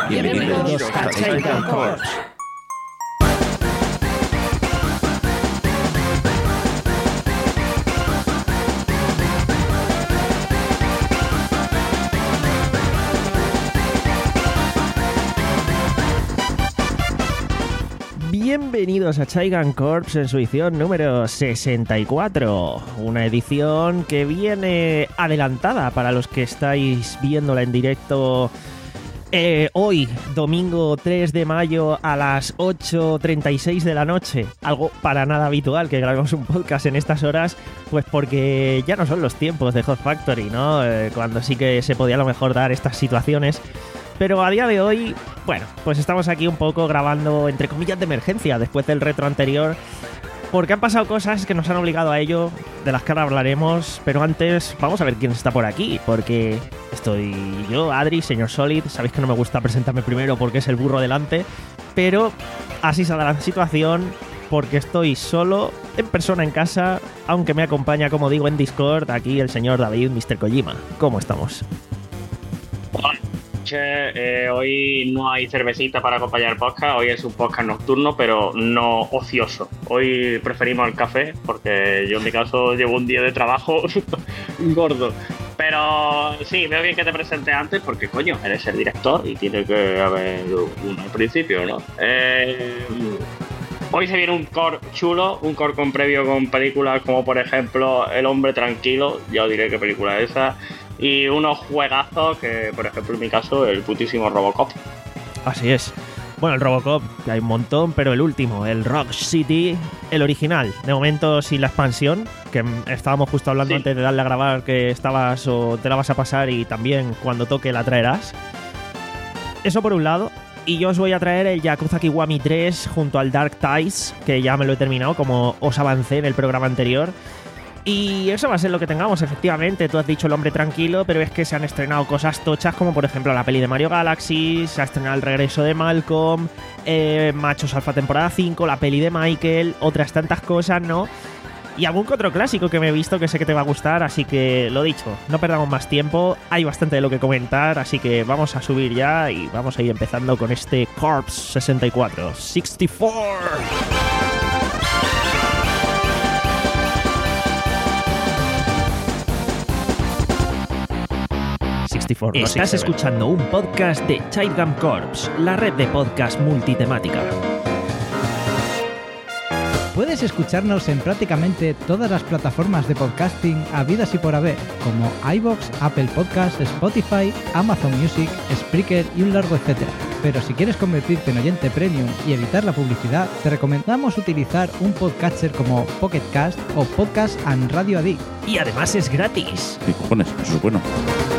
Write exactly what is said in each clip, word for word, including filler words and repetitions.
Bienvenidos a Chaigan Corps. Bienvenidos a Chaigan Corps en su edición número sesenta y cuatro, una edición que viene adelantada para los que estáis viéndola en directo eh, hoy, domingo tres de mayo a las ocho treinta y seis de la noche, algo para nada habitual que grabemos un podcast en estas horas, pues porque ya no son los tiempos de Hot Factory, ¿no? Eh, cuando sí que se podía a lo mejor dar estas situaciones. Pero a día de hoy, bueno, pues estamos aquí un poco grabando entre comillas de emergencia después del retro anterior, porque han pasado cosas que nos han obligado a ello, de las que ahora hablaremos, pero antes vamos a ver quién está por aquí, porque estoy yo, Adri, señor Solid. Sabéis que no me gusta presentarme primero porque es el burro delante, pero así se da la situación, porque estoy solo, en persona en casa, aunque me acompaña, como digo, en Discord, aquí el señor David, mister Kojima. ¿Cómo estamos? Eh, hoy no hay cervecita para acompañar el podcast. Hoy es un podcast nocturno, pero no ocioso. Hoy preferimos el café porque yo en mi caso llevo un día de trabajo gordo. Pero sí, veo bien que te presente antes porque, coño, eres el director y tiene que haber uno al principio, ¿no? Eh, hoy se viene un core chulo, un core con previo con películas como, por ejemplo, El hombre tranquilo. Ya os diré qué película es esa. Y unos juegazos que, por ejemplo, en mi caso, el putísimo Robocop. Así es. Bueno, el Robocop, que hay un montón, pero el último, el Rock City, el original. De momento sin la expansión, que estábamos justo hablando sí. antes de darle a grabar que estabas o te la vas a pasar y también cuando toque la traerás. Eso por un lado. Y yo os voy a traer el Yakuza Kiwami tres junto al Dark Ties, que ya me lo he terminado, como os avancé en el programa anterior. Y eso va a ser lo que tengamos, efectivamente. Tú has dicho El hombre tranquilo, pero es que se han estrenado cosas tochas como por ejemplo la peli de Mario Galaxy, se ha estrenado el regreso de Malcolm, eh, Machos Alfa temporada cinco, la peli de Michael, otras tantas cosas, ¿no? Y algún que otro clásico que me he visto que sé que te va a gustar, así que lo dicho, no perdamos más tiempo, hay bastante de lo que comentar, así que vamos a subir ya y vamos a ir empezando con este Corps sesenta y cuatro, sesenta y cuatro. Estás escuchando un podcast de Chaigan Corps, la red de podcast multitemática. Puedes escucharnos en prácticamente todas las plataformas de podcasting habidas y por haber, como iVoox, Apple Podcasts, Spotify, Amazon Music, Spreaker y un largo etcétera. Pero si quieres convertirte en oyente premium y evitar la publicidad, te recomendamos utilizar un podcatcher como Pocket Cast o Podcast and Radio Addict. Y además es gratis. ¿Qué cojones? Eso es bueno.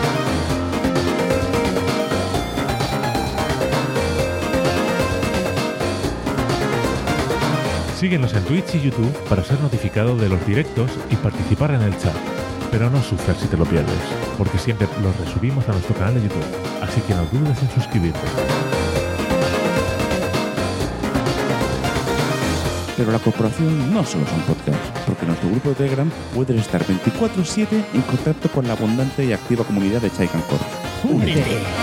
Síguenos en Twitch y YouTube para ser notificado de los directos y participar en el chat. Pero no sufras si te lo pierdes, porque siempre los resubimos a nuestro canal de YouTube, así que no dudes en suscribirte. Pero la corporación no solo son podcasts, porque en nuestro grupo de Telegram puedes estar veinticuatro siete en contacto con la abundante y activa comunidad de Chaigan Corps. ¡Únete!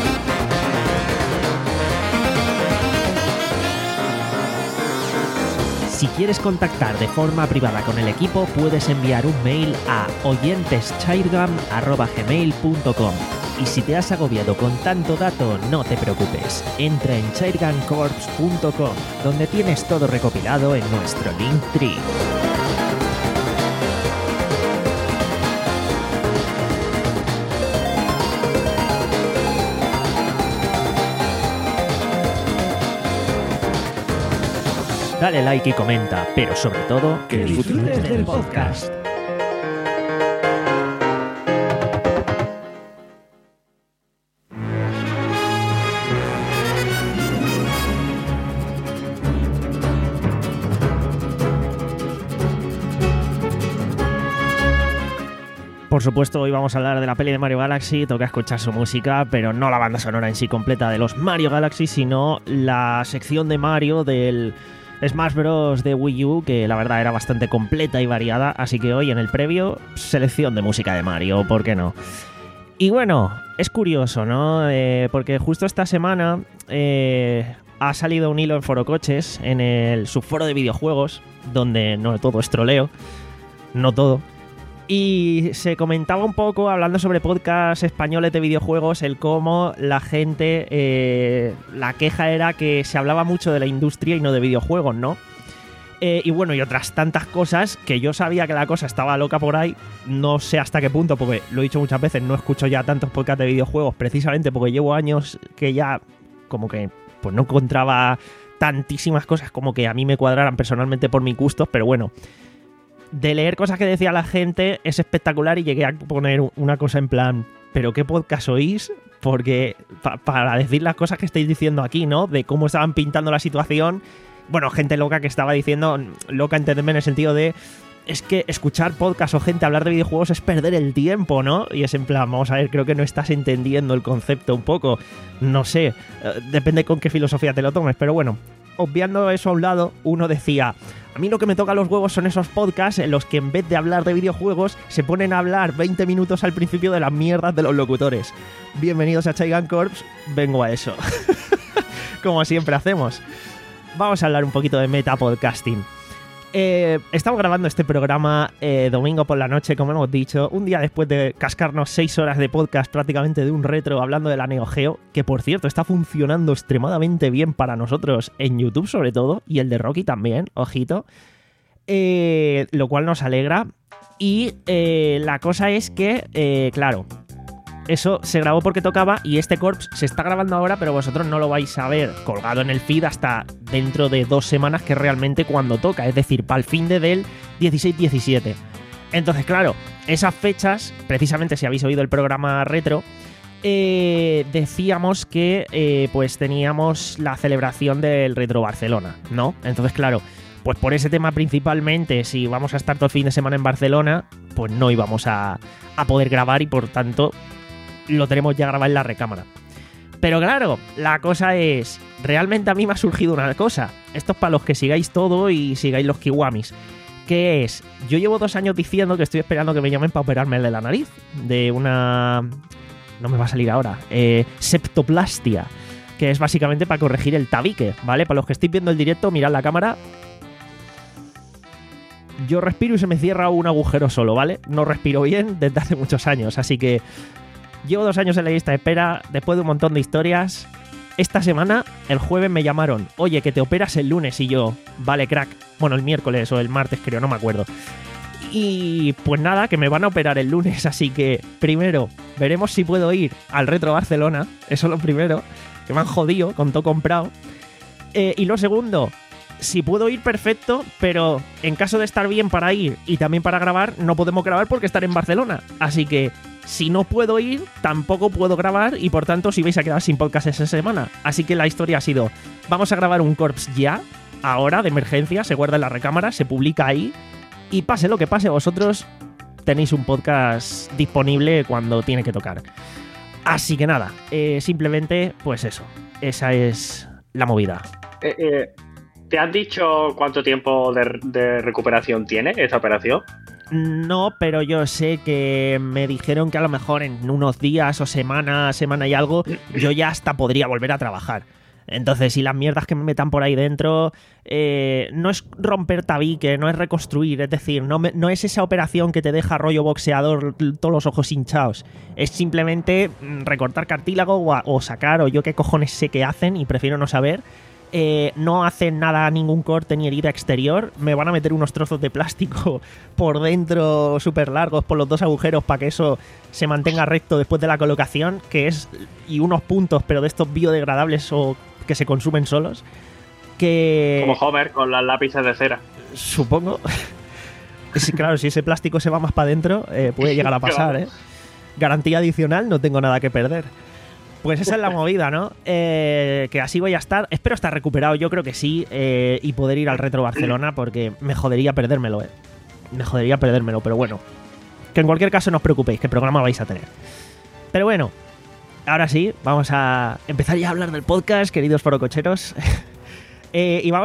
Si quieres contactar de forma privada con el equipo, puedes enviar un mail a oyenteschaigan arroba gmail punto com. Y si te has agobiado con tanto dato, no te preocupes. Entra en chaigan corps punto com, donde tienes todo recopilado en nuestro Linktree. Dale like y comenta, pero sobre todo, que disfrutes del podcast. Por supuesto, hoy vamos a hablar de la peli de Mario Galaxy, toca escuchar su música, pero no la banda sonora en sí completa de los Mario Galaxy, sino la sección de Mario del Smash Bros. De Wii U, que la verdad era bastante completa y variada, así que hoy en el previo, selección de música de Mario, ¿por qué no? Y bueno, es curioso, ¿no? Eh, porque justo esta semana eh, ha salido un hilo en Forocoches, en el subforo de videojuegos, donde no todo es troleo, no todo. Y se comentaba un poco, hablando sobre podcasts españoles de videojuegos, el cómo la gente, eh, la queja era que se hablaba mucho de la industria y no de videojuegos, ¿no? Eh, y bueno, y otras tantas cosas que yo sabía que la cosa estaba loca por ahí, no sé hasta qué punto, porque lo he dicho muchas veces, no escucho ya tantos podcasts de videojuegos, precisamente porque llevo años que ya como que pues no encontraba tantísimas cosas como que a mí me cuadraran personalmente por mis gustos, pero bueno, de leer cosas que decía la gente es espectacular y llegué a poner una cosa en plan, ¿pero qué podcast oís? Porque pa- para decir las cosas que estáis diciendo aquí, ¿no? De cómo estaban pintando la situación, bueno, gente loca que estaba diciendo, loca entendedme en el sentido de, es que escuchar podcast o gente hablar de videojuegos es perder el tiempo, ¿no? Y es en plan, vamos a ver, creo que no estás entendiendo el concepto un poco, no sé, depende con qué filosofía te lo tomes, pero bueno, obviando eso a un lado, uno decía, a mí lo que me toca los huevos son esos podcasts en los que en vez de hablar de videojuegos se ponen a hablar veinte minutos al principio de las mierdas de los locutores. Bienvenidos a Chaigan Corps, vengo a eso. Como siempre hacemos. Vamos a hablar un poquito de metapodcasting. Eh, estamos grabando este programa eh, domingo por la noche, como hemos dicho, un día después de cascarnos seis horas de podcast prácticamente de un retro hablando de la Neo Geo, que por cierto está funcionando extremadamente bien para nosotros en YouTube sobre todo, y el de Rocky también, ojito, eh, lo cual nos alegra. Y eh, la cosa es que, eh, claro, eso se grabó porque tocaba y este Corps se está grabando ahora, pero vosotros no lo vais a ver colgado en el feed hasta dentro de dos semanas, que es realmente cuando toca, es decir, para el fin de del dieciséis diecisiete. Entonces, claro, esas fechas, precisamente si habéis oído el programa retro, eh, decíamos que eh, pues teníamos la celebración del Retro Barcelona, ¿no? Entonces, claro, pues por ese tema principalmente, si vamos a estar todo el fin de semana en Barcelona, pues no íbamos a, a poder grabar y por tanto lo tenemos ya grabado en la recámara. Pero claro, la cosa es, realmente a mí me ha surgido una cosa. Esto es para los que sigáis todo y sigáis los kiwamis. Que es, yo llevo dos años diciendo que estoy esperando que me llamen para operarme el de la nariz. De una... no me va a salir ahora. Eh, septoplastia. Que es básicamente para corregir el tabique, ¿vale? Para los que estéis viendo el directo, mirad la cámara. Yo respiro y se me cierra un agujero solo, ¿vale? No respiro bien desde hace muchos años, así que... llevo dos años en la lista de espera, después de un montón de historias. Esta semana, el jueves me llamaron, oye, que te operas el lunes, y yo, vale, crack. Bueno, el miércoles o el martes creo, no me acuerdo. Y pues nada, que me van a operar el lunes, así que primero veremos si puedo ir al Retro Barcelona, eso es lo primero, que me han jodido con todo comprado. Eh, y lo segundo, si puedo ir, perfecto, pero en caso de estar bien para ir y también para grabar, no podemos grabar porque estaré en Barcelona, así que... si no puedo ir, tampoco puedo grabar y por tanto os ibais a quedar sin podcast esa semana. Así que la historia ha sido, vamos a grabar un Corps ya, ahora, de emergencia, se guarda en la recámara, se publica ahí y pase lo que pase, vosotros tenéis un podcast disponible cuando tiene que tocar. Así que nada, eh, simplemente, pues eso, esa es la movida. Eh, eh, ¿Te has dicho cuánto tiempo de, de recuperación tiene esta operación? No, pero yo sé que me dijeron que a lo mejor en unos días o semanas, semana y algo, yo ya hasta podría volver a trabajar. Entonces, si las mierdas que me metan por ahí dentro, eh, no es romper tabique, no es reconstruir, es decir, no, me, no es esa operación que te deja rollo boxeador, todos los ojos hinchados. Es simplemente recortar cartílago o, o sacar, o yo qué cojones sé que hacen y prefiero no saber. Eh, no hacen nada, ningún corte ni herida exterior. Me van a meter unos trozos de plástico por dentro súper largos por los dos agujeros para que eso se mantenga recto después de la colocación, que es, y unos puntos, pero de estos biodegradables o que se consumen solos, que... como Homer con las lápices de cera. Supongo. Sí, claro, si ese plástico se va más para adentro, eh, puede llegar a pasar, ¿eh? Garantía adicional, no tengo nada que perder. Pues esa es la movida, ¿no? Eh, que así voy a estar. Espero estar recuperado, yo creo que sí, eh, y poder ir al Retro Barcelona, porque me jodería perdérmelo, ¿eh? Me jodería perdérmelo, pero bueno. Que en cualquier caso no os preocupéis, que programa vais a tener. Pero bueno, ahora sí, vamos a empezar ya a hablar del podcast, queridos forococheros. eh, y vamos a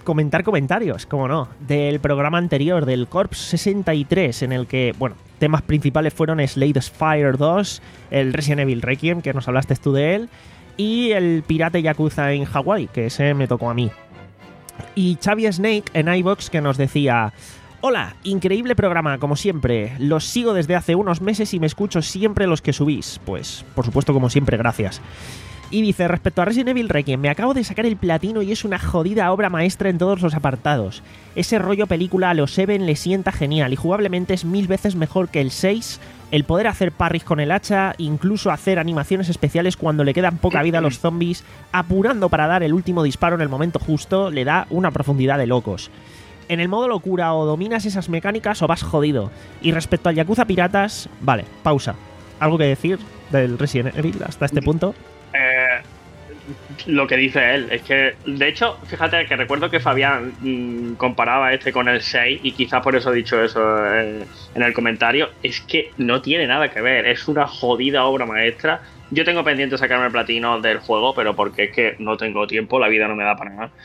comentar comentarios, como no, del programa anterior, del Corps sesenta y tres, en el que, bueno, temas principales fueron Slade Spire dos, el Resident Evil Requiem, que nos hablaste tú de él, y el Pirate Yakuza en Hawái, que ese me tocó a mí. Y Xavi Snake en iVoox, que nos decía: hola, increíble programa, como siempre. Los sigo desde hace unos meses y me escucho siempre los que subís. Pues, por supuesto, como siempre, gracias. Y dice, respecto a Resident Evil Requiem, me acabo de sacar el platino y es una jodida obra maestra en todos los apartados. Ese rollo película a los Seven le sienta genial y jugablemente es mil veces mejor que el seis. El poder hacer parries con el hacha, incluso hacer animaciones especiales cuando le quedan poca vida a los zombies, apurando para dar el último disparo en el momento justo, le da una profundidad de locos. En el modo locura o dominas esas mecánicas o vas jodido. Y respecto al Yakuza Piratas, vale, pausa. ¿Algo que decir del Resident Evil hasta este punto? Eh, lo que dice él es que, de hecho, fíjate que recuerdo que Fabián mmm, comparaba este con el seis y quizás por eso he dicho eso eh, en el comentario. Es que no tiene nada que ver, es una jodida obra maestra. Yo tengo pendiente sacarme el platino del juego, pero porque es que no tengo tiempo, la vida no me da para nada.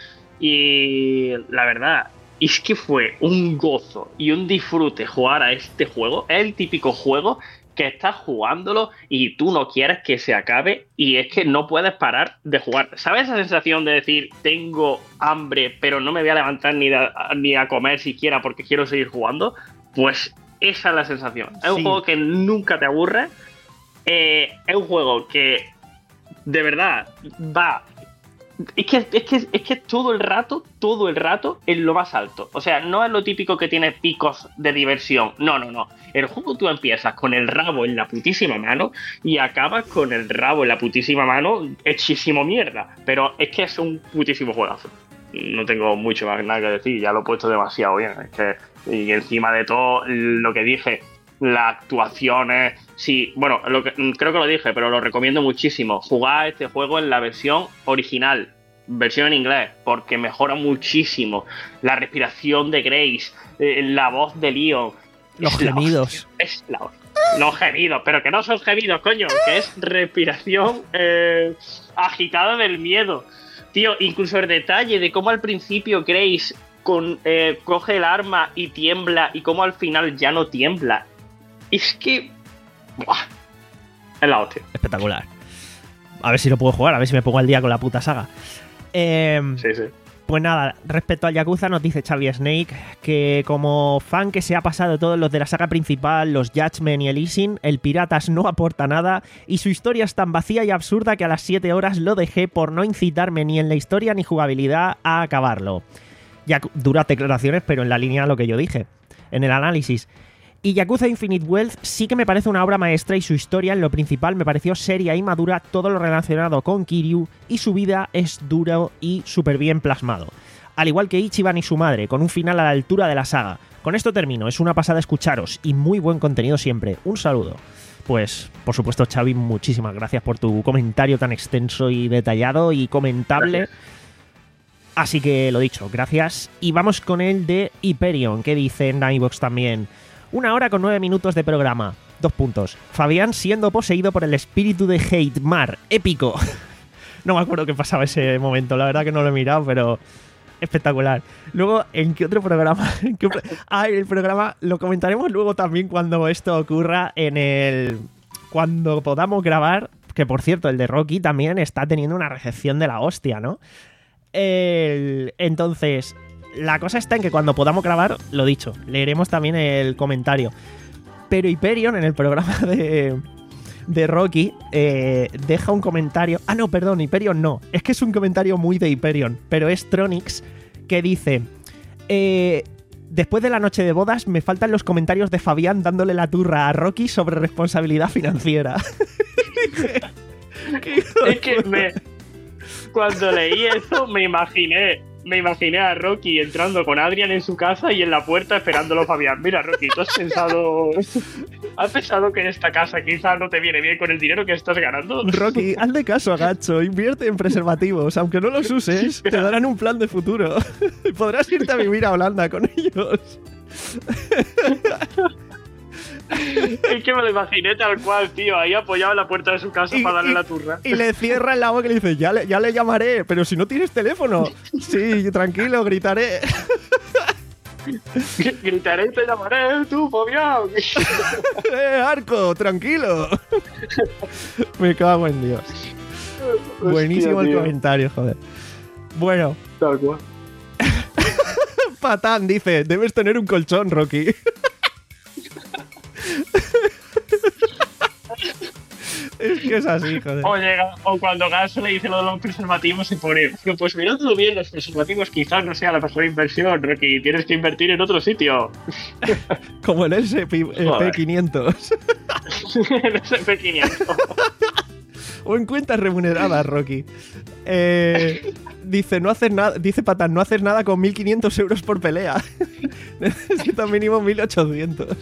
Y la verdad es que fue un gozo y un disfrute jugar a este juego. Es el típico juego que estás jugándolo y tú no quieres que se acabe y es que no puedes parar de jugar. ¿Sabes esa sensación de decir, tengo hambre, pero no me voy a levantar ni a, ni a comer siquiera porque quiero seguir jugando? Pues esa es la sensación. Es un sí. juego que nunca te aburre. Eh, es un juego que de verdad va... Es que, es, que, es que todo el rato, todo el rato en lo más alto. O sea, no es lo típico que tiene picos de diversión. No, no, no. El juego tú empiezas con el rabo en la putísima mano y acabas con el rabo en la putísima mano hechísimo mierda. Pero es que es un putísimo juegazo. No tengo mucho más nada que decir. Ya lo he puesto demasiado bien. Es que, y encima de todo, lo que dije, las actuaciones... Sí, bueno, lo que, creo que lo dije, pero lo recomiendo muchísimo. Jugar este juego en la versión original, versión en inglés, porque mejora muchísimo. La respiración de Grace, eh, la voz de Leon. Los gemidos. La, es la, los gemidos, pero que no son gemidos, coño, que es respiración eh, agitada del miedo. Tío, incluso el detalle de cómo al principio Grace con, eh, coge el arma y tiembla y cómo al final ya no tiembla. Es que... Buah, es la hostia. Espectacular. A ver si lo puedo jugar, a ver si me pongo al día con la puta saga. Eh, sí, sí. Pues nada, respecto al Yakuza nos dice Xavi Snake que como fan que se ha pasado todos los de la saga principal, los Judgment y el Ishin, el Piratas no aporta nada y su historia es tan vacía y absurda que a las siete horas lo dejé por no incitarme ni en la historia ni jugabilidad a acabarlo. Ya duras declaraciones, pero en la línea de lo que yo dije en el análisis. Y Yakuza Infinite Wealth sí que me parece una obra maestra y su historia en lo principal me pareció seria y madura, todo lo relacionado con Kiryu y su vida es duro y súper bien plasmado. Al igual que Ichiban y su madre, con un final a la altura de la saga. Con esto termino, es una pasada escucharos y muy buen contenido siempre. Un saludo. Pues, por supuesto, Xavi, muchísimas gracias por tu comentario tan extenso y detallado y comentable. Gracias. Así que lo dicho, gracias. Y vamos con el de Hyperion, que dice en iVoox también... Una hora con nueve minutos de programa. Dos puntos. Fabián siendo poseído por el espíritu de Heidmar. Épico. No me acuerdo qué pasaba ese momento. La verdad que no lo he mirado, pero... Espectacular. Luego, ¿en qué otro programa? ¿En qué... Ah, el programa lo comentaremos luego también cuando esto ocurra en el... Cuando podamos grabar. Que, por cierto, el de Rocky también está teniendo una recepción de la hostia, ¿no? El... Entonces... La cosa está en que cuando podamos grabar, lo dicho, leeremos también el comentario. Pero Hyperion, en el programa de, de Rocky, eh, deja un comentario... Ah, no, perdón, Hyperion no. Es que es un comentario muy de Hyperion, pero es Tronix, que dice... Eh, después de la noche de bodas, me faltan los comentarios de Fabián dándole la turra a Rocky sobre responsabilidad financiera. Es que me... Cuando leí eso, me imaginé... Me imaginé a Rocky entrando con Adrian en su casa y en la puerta esperándolo Fabián. Mira, Rocky, ¿tú has pensado has pensado que en esta casa quizás no te viene bien con el dinero que estás ganando? Rocky, hazle caso a Gacho, invierte en preservativos. Aunque no los uses, te darán un plan de futuro. Podrás irte a vivir a Holanda con ellos. Es que me lo imaginé tal cual, tío, ahí apoyado en la puerta de su casa Y- para darle y- la turra. Y le cierra en la boca y le dice, ya le, ya le llamaré, pero si no tienes teléfono. Sí, tranquilo, gritaré. Gritaré y te llamaré, tú, Fabián. ¡Eh, Arco, tranquilo! Me cago en Dios. Buenísimo Hostia, el tío. comentario, joder. Bueno, Tal cual. Patán dice, debes tener un colchón, Rocky. Es que es así, joder. O, llega, o cuando Gas le dice lo de los preservativos y pone, "Pero pues mirándolo bien, los preservativos quizás no sea la mejor inversión, Rocky, tienes que invertir en otro sitio." Como el S P quinientos. En ese P quinientos. O en cuentas remuneradas, Rocky. Eh, dice, no haces nada, dice Patán, no haces nada con mil quinientos euros por pelea. Necesito mínimo mil ochocientos.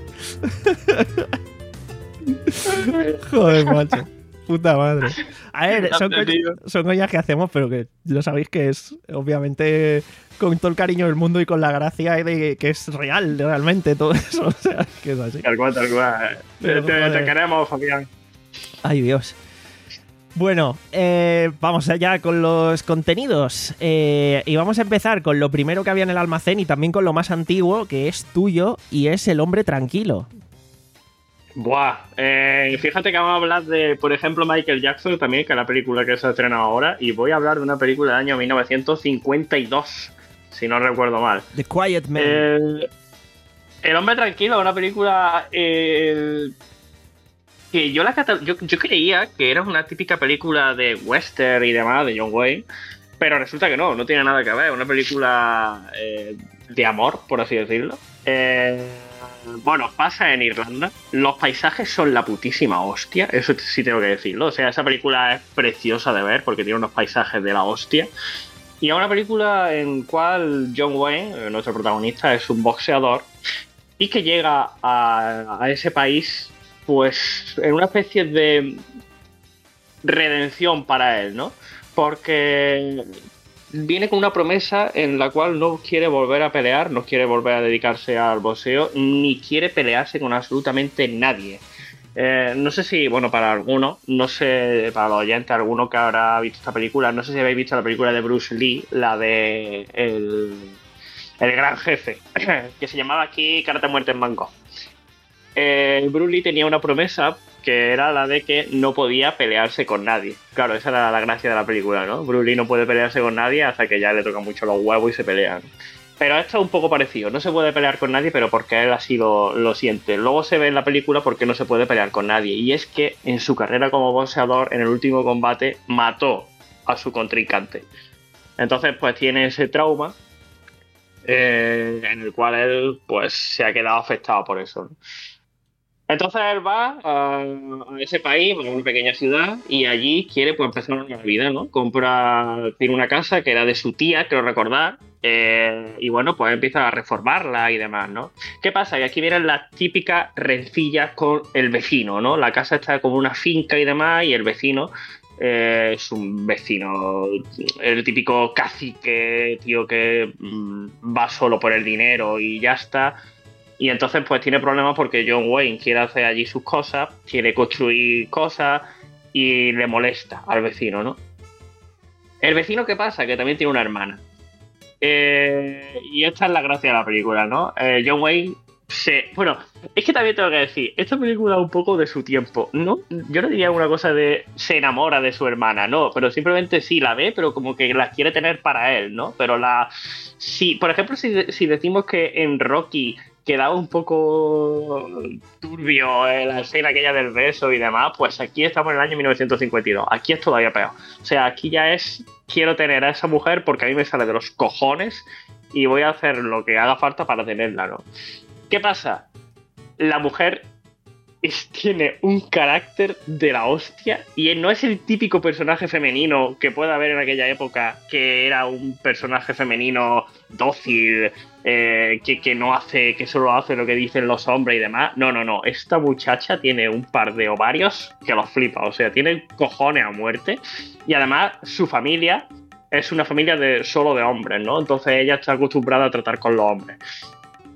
Joder, macho. Puta madre. A ver, son, co son coñas que hacemos, pero que lo sabéis que es, obviamente, con todo el cariño del mundo y con la gracia de que es real, realmente, todo eso. O sea, que es así. Tal cual, tal cual. Pero, te, te, joder. te queremos, Fabián. Ay, Dios. Bueno, eh, vamos allá con los contenidos. Eh, y vamos a empezar con lo primero que había en el almacén y también con lo más antiguo, que es tuyo, y es El hombre tranquilo. Buah, eh, fíjate que vamos a hablar de, por ejemplo, Michael Jackson también, que es la película que se ha estrenado ahora, y voy a hablar de una película del año mil novecientos cincuenta y dos, si no recuerdo mal. The Quiet Man. El, El hombre tranquilo, una película eh, que yo, la cata- yo, yo creía que era una típica película de western y demás, de John Wayne, pero resulta que no, no tiene nada que ver, una película eh, de amor, por así decirlo. Eh, bueno, pasa en Irlanda, los paisajes son la putísima hostia, eso sí tengo que decirlo, o sea, esa película es preciosa de ver porque tiene unos paisajes de la hostia. Y es una película en cual John Wayne, nuestro protagonista, es un boxeador y que llega a, a ese país pues en una especie de redención para él, ¿no? Porque viene con una promesa en la cual no quiere volver a pelear, no quiere volver a dedicarse al boxeo, ni quiere pelearse con absolutamente nadie. Eh, no sé si, bueno, para algunos, no sé, para los oyentes, alguno que habrá visto esta película, no sé si habéis visto la película de Bruce Lee, la de El, el Gran Jefe, que se llamaba aquí Karate Muerte en Bangkok. Eh, Bruce Lee tenía una promesa que era la de que no podía pelearse con nadie. Claro, esa era la gracia de la película, ¿no? Bruce Lee no puede pelearse con nadie hasta que ya le tocan mucho los huevos y se pelean. Pero esto es un poco parecido. No se puede pelear con nadie, pero porque él así lo, lo siente. Luego se ve en la película porque no se puede pelear con nadie. Y es que en su carrera como boxeador, en el último combate, mató a su contrincante. Entonces, pues tiene ese trauma eh, en el cual él pues se ha quedado afectado por eso, ¿no? Entonces él va a, a ese país, a una pequeña ciudad, y allí quiere pues empezar una nueva vida, ¿no? Compra, tiene una casa que era de su tía, creo recordar, eh, y bueno, pues empieza a reformarla y demás, ¿no? ¿Qué pasa? Que aquí vienen las típicas rencillas con el vecino, ¿no? La casa está como una finca y demás, y el vecino eh, es un vecino, el típico cacique, tío, que mmm, va solo por el dinero y ya está. Y entonces pues tiene problemas porque John Wayne quiere hacer allí sus cosas, quiere construir cosas y le molesta al vecino, ¿no? El vecino, ¿qué pasa? Que también tiene una hermana. Eh, y esta es la gracia de la película, ¿no? Eh, John Wayne se... Bueno, es que también tengo que decir, esta película es un poco de su tiempo, ¿no? Yo no diría una cosa de se enamora de su hermana, no, pero simplemente sí la ve, pero como que la quiere tener para él, ¿no? Pero la... Sí, por ejemplo, si, si decimos que en Rocky quedaba un poco turbio eh, la escena aquella del beso y demás, pues aquí estamos en el año mil novecientos cincuenta y dos. Aquí es todavía peor. O sea, aquí ya es, quiero tener a esa mujer porque a mí me sale de los cojones y voy a hacer lo que haga falta para tenerla, ¿no? ¿Qué pasa? La mujer es, tiene un carácter de la hostia y no es el típico personaje femenino que pueda haber en aquella época, que era un personaje femenino dócil, eh, que, que no hace, que solo hace lo que dicen los hombres y demás. No, no, no. Esta muchacha tiene un par de ovarios que los flipa. O sea, tiene cojones a muerte. Y además, su familia es una familia de solo de hombres, ¿no? Entonces ella está acostumbrada a tratar con los hombres.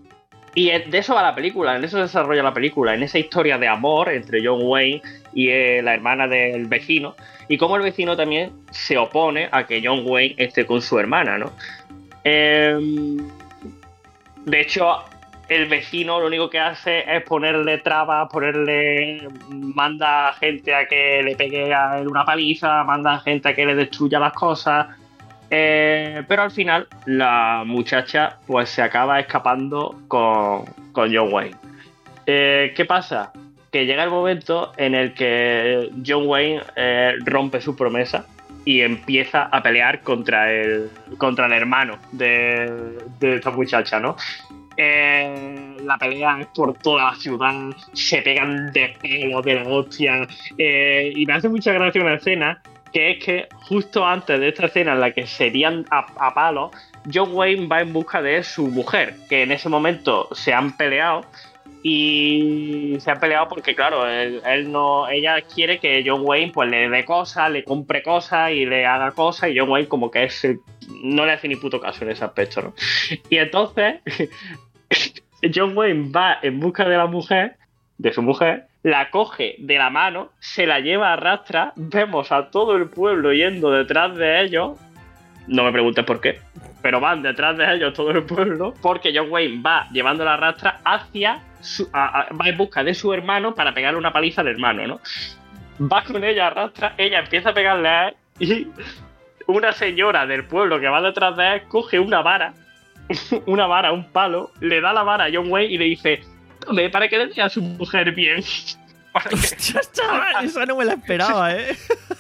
Y de eso va la película, en eso se desarrolla la película, en esa historia de amor entre John Wayne y eh, la hermana del vecino, y cómo el vecino también se opone a que John Wayne esté con su hermana, ¿no? Eh, de hecho, el vecino lo único que hace es ponerle trabas, ponerle... manda a gente a que le pegue a él una paliza, manda a gente a que le destruya las cosas... Eh, pero al final la muchacha pues se acaba escapando con, con John Wayne. Eh, ¿Qué pasa? Que llega el momento en el que John Wayne eh, rompe su promesa y empieza a pelear contra el, contra el hermano de, de esta muchacha, ¿no? Eh, la pelea es por toda la ciudad, se pegan de pelo, de la hostia, eh, y me hace mucha gracia una escena que es que justo antes de esta escena en la que serían a, a palos, John Wayne va en busca de su mujer, que en ese momento se han peleado y se han peleado porque claro, él, él no, ella quiere que John Wayne pues le dé cosas, le compre cosas y le haga cosas, y John Wayne como que es el, no le hace ni puto caso en ese aspecto, ¿no? Y entonces John Wayne va en busca de la mujer, de su mujer, la coge de la mano, se la lleva a rastra, vemos a todo el pueblo yendo detrás de ellos, no me preguntes por qué, pero van detrás de ellos todo el pueblo, porque John Wayne va llevando la rastra hacia, su, a, a, va en busca de su hermano para pegarle una paliza al hermano, ¿no? Va con ella a rastra, ella empieza a pegarle a él y una señora del pueblo que va detrás de él coge una vara, una vara, un palo, le da la vara a John Wayne y le dice: tome, para que le dé a su mujer bien. Para que... Hostia, chaval, esa no me la esperaba, ¿eh?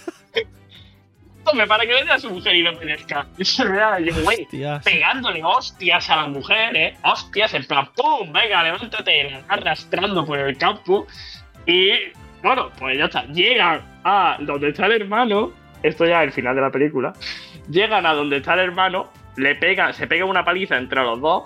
Tome, para que le dé a su mujer y no merezca. Y se ve a John Wayne pegándole hostias a la mujer, ¿eh? Hostias, en plan, ¡pum! Venga, levántate, la arrastrando por el campo. Y, bueno, pues ya está. Llegan a donde está el hermano. Esto ya es el final de la película. Llegan a donde está el hermano, le pegan, se pega una paliza entre los dos.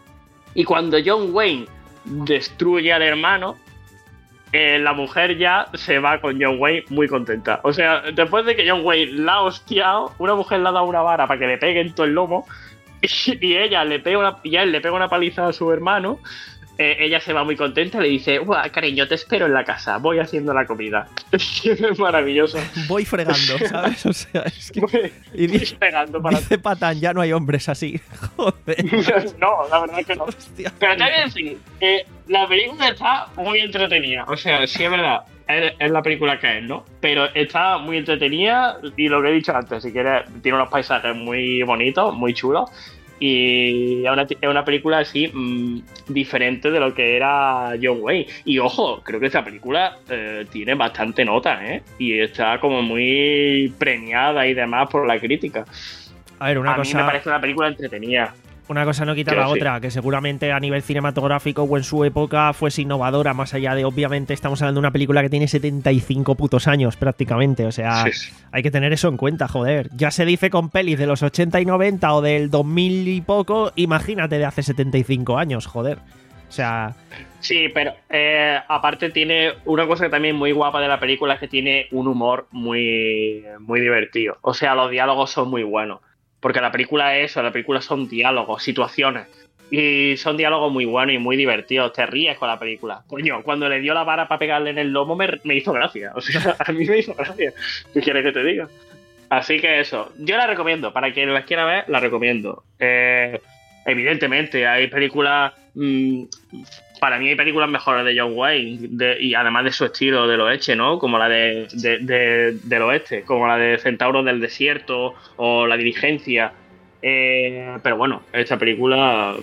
Y cuando John Wayne destruye al hermano, eh, la mujer ya se va con John Wayne muy contenta. O sea, después de que John Wayne la ha hostiado, una mujer le ha dado una vara para que le pegue en todo el lomo y, y ella le pega una, y él le pega una paliza a su hermano. Eh, ella se va muy contenta, le dice: "Uah, cariño, te espero en la casa, voy haciendo la comida". Es maravilloso. Voy fregando, ¿sabes? O sea, es que... Voy, y voy dice, fregando para... dice Patán, ya no hay hombres así. Joder. No, la verdad que no. Hostia. Pero te voy a decir, eh, la película está muy entretenida. O sea, sí es verdad, es, es la película que es, ¿no? Pero está muy entretenida y lo que he dicho antes, si quieres, tiene unos paisajes muy bonitos, muy chulos. Y es una, es una película así mmm, diferente de lo que era John Wayne. Y ojo, creo que esta película eh, tiene bastante nota, ¿eh? Y está como muy premiada y demás por la crítica. A ver, una a cosa... mí me parece una película entretenida. Una cosa no quita Quiero la decir. otra, que seguramente a nivel cinematográfico o en su época fuese innovadora, más allá de, obviamente, estamos hablando de una película que tiene setenta y cinco putos años prácticamente, o sea, Sí, sí. hay que tener eso en cuenta, joder. Ya se dice con pelis de los ochenta y noventa o del dos mil y poco, imagínate de hace setenta y cinco años, joder. O sea... Sí, pero eh, aparte tiene una cosa que también muy guapa de la película, es que tiene un humor muy, muy divertido. O sea, los diálogos son muy buenos. Porque la película es eso, la película son diálogos, situaciones. Y son diálogos muy buenos y muy divertidos. Te ríes con la película. Coño, cuando le dio la vara para pegarle en el lomo me, me hizo gracia. O sea, a mí me hizo gracia. ¿Qué quieres que te diga? Así que eso, yo la recomiendo. Para quien las quiera ver, la recomiendo. Eh, evidentemente, hay películas... Mmm, para mí hay películas mejores de John Wayne. De, y además de su estilo del oeste, ¿no? Como la de, de, de del oeste. Como la de Centauros del Desierto o La Diligencia. Eh, pero bueno, esta película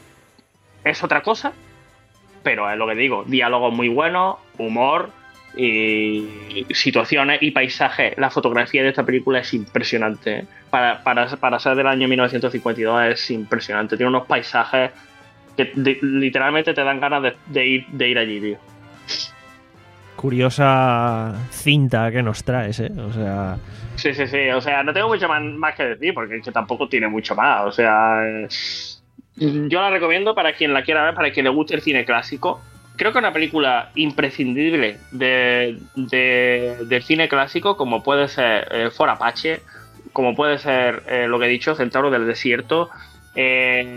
es otra cosa. Pero es lo que digo. Diálogos muy buenos, humor... y situaciones y paisajes. La fotografía de esta película es impresionante, ¿eh? para, para, para ser del año mil novecientos cincuenta y dos es impresionante. Tiene unos paisajes que de, literalmente te dan ganas de, de, ir, de ir allí, tío. Curiosa cinta que nos traes, ¿eh? O sea... Sí, sí, sí. O sea, no tengo mucho más, más que decir porque es que tampoco tiene mucho más. O sea, eh, yo la recomiendo para quien la quiera ver, para quien le guste el cine clásico. Creo que es una película imprescindible de, de, del cine clásico, como puede ser eh, Fort Apache, como puede ser eh, lo que he dicho, Centauro del Desierto. Eh,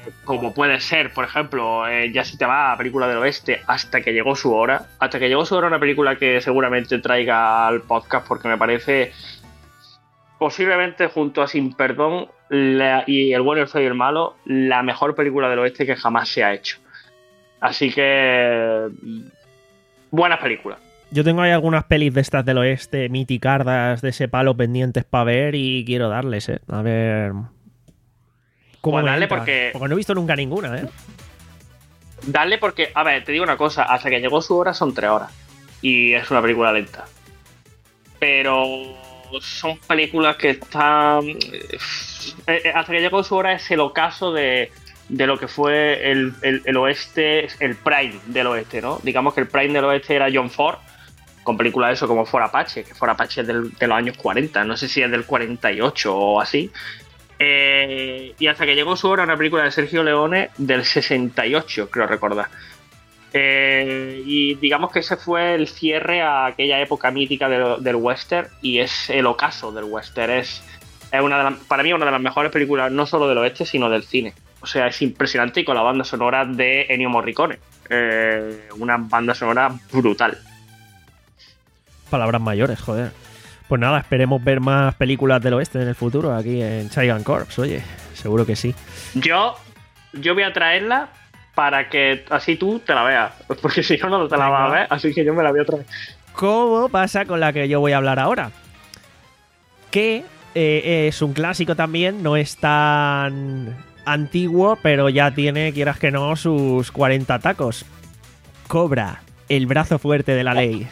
como puede ser, por ejemplo, eh, ya si te va a película del oeste, Hasta que llegó su hora. Hasta que llegó su hora, una película que seguramente traiga al podcast porque me parece posiblemente junto a Sin Perdón la, y El bueno, el feo y el malo, la mejor película del oeste que jamás se ha hecho. Así que buenas películas. Yo tengo ahí algunas pelis de estas del oeste, miticardas, de ese palo pendientes para ver y quiero darles, ¿eh? A ver... ¿Cómo Pues me dale entra? porque... Porque no he visto nunca ninguna, ¿eh? Dale porque, a ver, te digo una cosa, Hasta que llegó su hora son tres horas. Y es una película lenta. Pero son películas que están... Hasta que llegó su hora es el ocaso de... de lo que fue el, el, el oeste, el prime del oeste, ¿no? Digamos que el prime del oeste era John Ford, con películas de eso como Fort Apache, que Fort Apache es del, de los años cuarenta, no sé si es del cuarenta y ocho o así. Eh, y Hasta que llegó su hora, una película de Sergio Leone del sesenta y ocho, creo recordar. Eh, y digamos que ese fue el cierre a aquella época mítica de, del western, y es el ocaso del western. Es, es una de las, para mí una de las mejores películas, no solo del oeste, sino del cine. O sea, es impresionante, y con la banda sonora de Ennio Morricone. Eh, una banda sonora brutal. Palabras mayores, joder. Pues nada, esperemos ver más películas del oeste en el futuro aquí en Chaigan Corps, oye, seguro que sí. Yo, yo voy a traerla para que así tú te la veas, porque si no, no te la vas a ver, así que yo me la voy a traer. ¿Cómo pasa con la que yo voy a hablar ahora? Que eh, es un clásico también, no es tan antiguo, pero ya tiene, quieras que no, sus cuarenta tacos. Cobra, el brazo fuerte de la ley.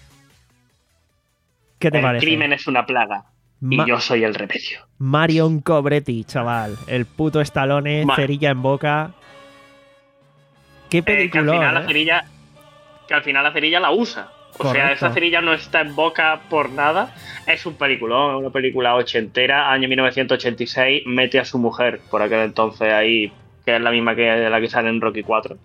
¿Qué te el parece? El crimen es una plaga Ma- y yo soy el remedio. Marion Cobretti, chaval. El puto Stallone, Ma- cerilla en boca. Qué Eh, que al película, final ¿eh? la cerilla, que al final la cerilla la usa. O Correcto. sea, esa cerilla no está en boca por nada. Es un peliculón, una película ochentera, año mil novecientos ochenta y seis. Mete a su mujer por aquel entonces ahí, que es la misma que la que sale en Rocky cuatro.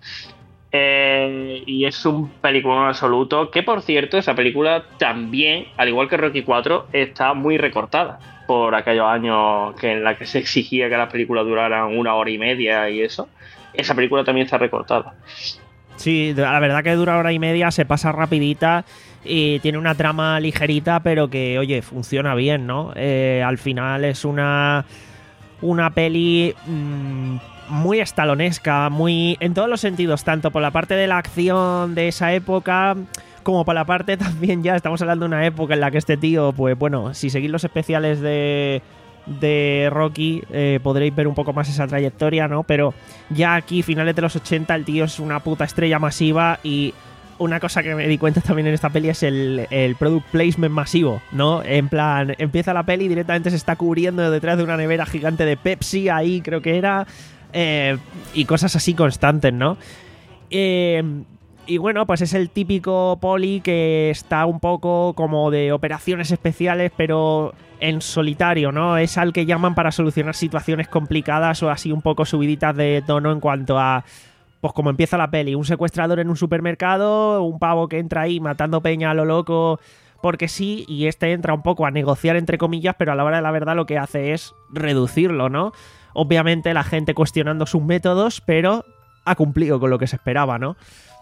Eh, y es un peliculón absoluto. Que por cierto, esa película también, al igual que Rocky cuatro, está muy recortada por aquellos años que en la que se exigía que las películas duraran una hora y media y eso. Esa película también está recortada. Sí, la verdad que dura hora y media, se pasa rapidita y tiene una trama ligerita, pero que, oye, funciona bien, ¿no? Eh, al final es una, una peli mmm, muy estalonesca, muy en todos los sentidos, tanto por la parte de la acción de esa época como por la parte también, ya estamos hablando de una época en la que este tío, pues bueno, si seguís los especiales de... de Rocky eh, podréis ver un poco más esa trayectoria, ¿no? Pero ya aquí, finales de los ochenta, el tío es una puta estrella masiva. Y una cosa que me di cuenta también en esta peli es el, el product placement masivo, ¿no? En plan, empieza la peli y directamente se está cubriendo detrás de una nevera gigante de Pepsi, ahí creo que era, eh, y cosas así constantes, ¿no? Eh... Y bueno, pues es el típico poli que está un poco como de operaciones especiales, pero en solitario, ¿no? Es al que llaman para solucionar situaciones complicadas o así un poco subiditas de tono en cuanto a, pues como empieza la peli, un secuestrador en un supermercado, un pavo que entra ahí matando peña a lo loco porque sí, y este entra un poco a negociar entre comillas, pero a la hora de la verdad lo que hace es reducirlo, ¿no? Obviamente la gente cuestionando sus métodos, pero ha cumplido con lo que se esperaba, ¿no?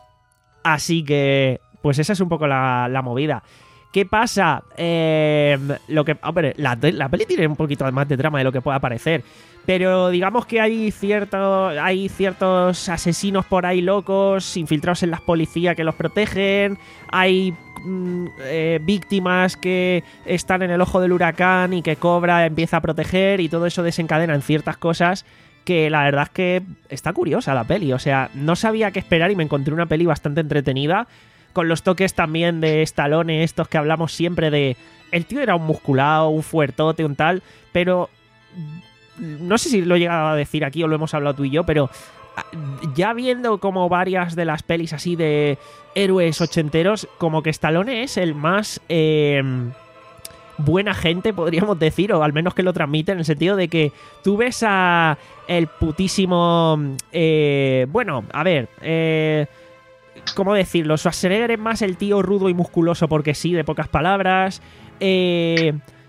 Así que, pues esa es un poco la, la movida. ¿Qué pasa? Eh, lo que, hombre, la, la peli tiene un poquito más de trama de lo que pueda parecer. Pero digamos que hay, cierto, hay ciertos asesinos por ahí locos, infiltrados en las policías que los protegen. Hay mm, eh, víctimas que están en el ojo del huracán y que Cobra empieza a proteger. Y todo eso desencadena en ciertas cosas que la verdad es que está curiosa la peli. O sea, no sabía qué esperar y me encontré una peli bastante entretenida, con los toques también de Stallone, estos que hablamos siempre de... El tío era un musculado, un fuertote, un tal, pero... No sé si lo he llegado a decir aquí o lo hemos hablado tú y yo, pero ya viendo como varias de las pelis así de héroes ochenteros, como que Stallone es el más... Eh, buena gente, podríamos decir, o al menos que lo transmite, en el sentido de que tú ves a el putísimo... Eh, bueno, a ver... Eh, ¿Cómo decirlo? Schwarzenegger es más el tío rudo y musculoso porque sí, de pocas palabras. Eh,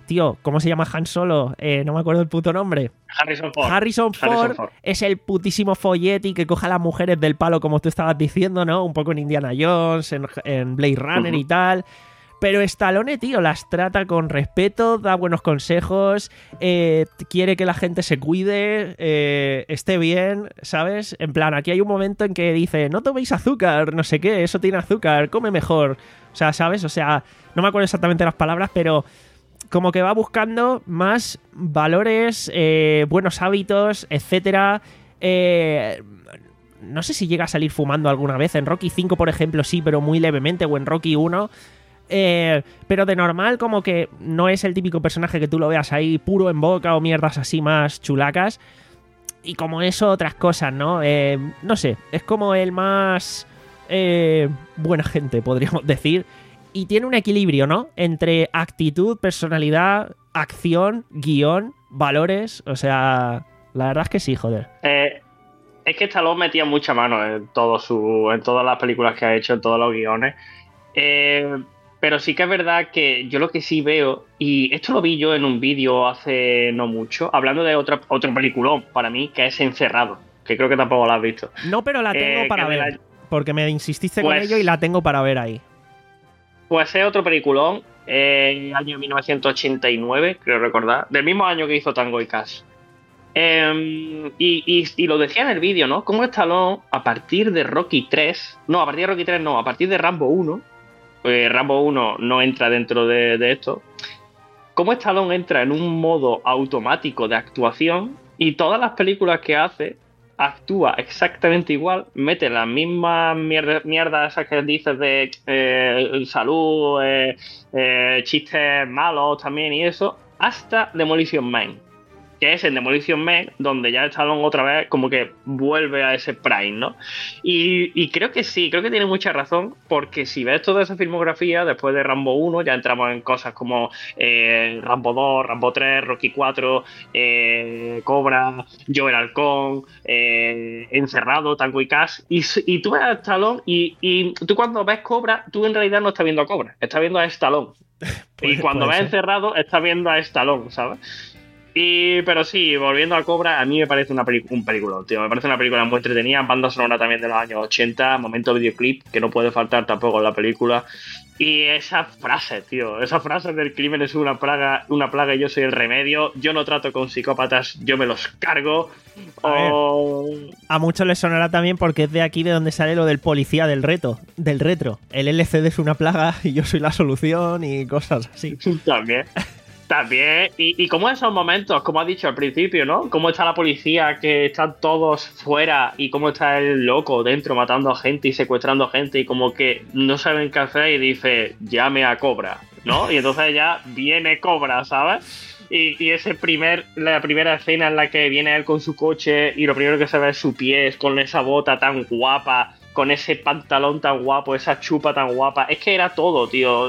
Tío, ¿cómo se llama Han Solo? Eh, no me acuerdo el puto nombre. Harrison Ford. Harrison Ford, Harrison Ford es el putísimo folleti que coge a las mujeres del palo, como tú estabas diciendo, ¿no? Un poco en Indiana Jones, en, en Blade Runner uh-huh. y tal. Pero Stallone, tío, las trata con respeto, da buenos consejos, eh, quiere que la gente se cuide, eh, esté bien, ¿sabes? En plan, aquí hay un momento en que dice, no toméis azúcar, no sé qué, eso tiene azúcar, come mejor. O sea, ¿sabes? O sea, no me acuerdo exactamente las palabras, pero como que va buscando más valores, eh, buenos hábitos, etcétera. Eh, no sé si llega a salir fumando alguna vez. En Rocky cinco, por ejemplo, sí, pero muy levemente. O en Rocky uno. Eh, pero de normal, como que no es el típico personaje que tú lo veas ahí puro en boca o mierdas así más chulacas. Y como eso, otras cosas, ¿no? Eh, no sé, es como el más eh, buena gente, podríamos decir. Y tiene un equilibrio, ¿no? Entre actitud, personalidad, acción, guión, valores. O sea, la verdad es que sí, joder. Eh, es que Stallone metía mucha mano en, todo su, en todas las películas que ha hecho, en todos los guiones. Eh, pero sí que es verdad que yo lo que sí veo, y esto lo vi yo en un vídeo hace no mucho, hablando de otra, otro peliculón para mí, que es Encerrado, que creo que tampoco lo has visto. No, pero la tengo eh, para ver, la... porque me insististe pues, con ello y la tengo para ver ahí. Pues es otro peliculón, eh, año mil novecientos ochenta y nueve, creo recordar, del mismo año que hizo Tango y Cash. Eh, y, y, y lo decía en el vídeo, ¿no? Cómo Stallone, a partir de Rocky tres, no, a partir de Rocky tres no, a partir de Rambo uno, eh, Rambo uno no entra dentro de, de esto, cómo Stallone entra en un modo automático de actuación y todas las películas que hace actúa exactamente igual, mete las mismas mierdas mierda esas que dices de eh, salud, eh, eh, chistes malos también y eso, hasta Demolition Man, que es en Demolition Man donde ya Stallone otra vez como que vuelve a ese prime, ¿no? Y, y creo que sí, creo que tiene mucha razón, porque si ves toda esa filmografía, después de Rambo uno ya entramos en cosas como eh, Rambo dos, Rambo tres, Rocky cuatro, eh, Cobra, Yo el Halcón, eh, Encerrado, Tango y Cash, y, y tú ves a Stallone y, y tú cuando ves Cobra, tú en realidad no estás viendo a Cobra, estás viendo a Stallone. Y cuando ves ser. Encerrado, estás viendo a Stallone, ¿sabes? Y, pero sí, volviendo a Cobra, a mí me parece una pelic- un película, tío. Me parece una película muy entretenida, banda sonora también de los años ochenta, momento videoclip, que no puede faltar tampoco en la película. Y esas frases, tío, esas frases del crimen es una plaga, una plaga y yo soy el remedio, yo no trato con psicópatas, yo me los cargo. A, o... ver, a muchos les sonará también porque es de aquí de donde sale lo del policía del reto, del retro. El L C D es una plaga y yo soy la solución y cosas así. También. También, y, y como esos momentos, como has dicho al principio, ¿no? Cómo está la policía, que están todos fuera, y cómo está el loco dentro matando a gente y secuestrando a gente, y como que no saben qué hacer y dice, llame a Cobra, ¿no? Y entonces ya viene Cobra, ¿sabes? Y, y ese primer, la primera escena en la que viene él con su coche y lo primero que se ve es su pie con esa bota tan guapa, con ese pantalón tan guapo, esa chupa tan guapa. Es que era todo, tío.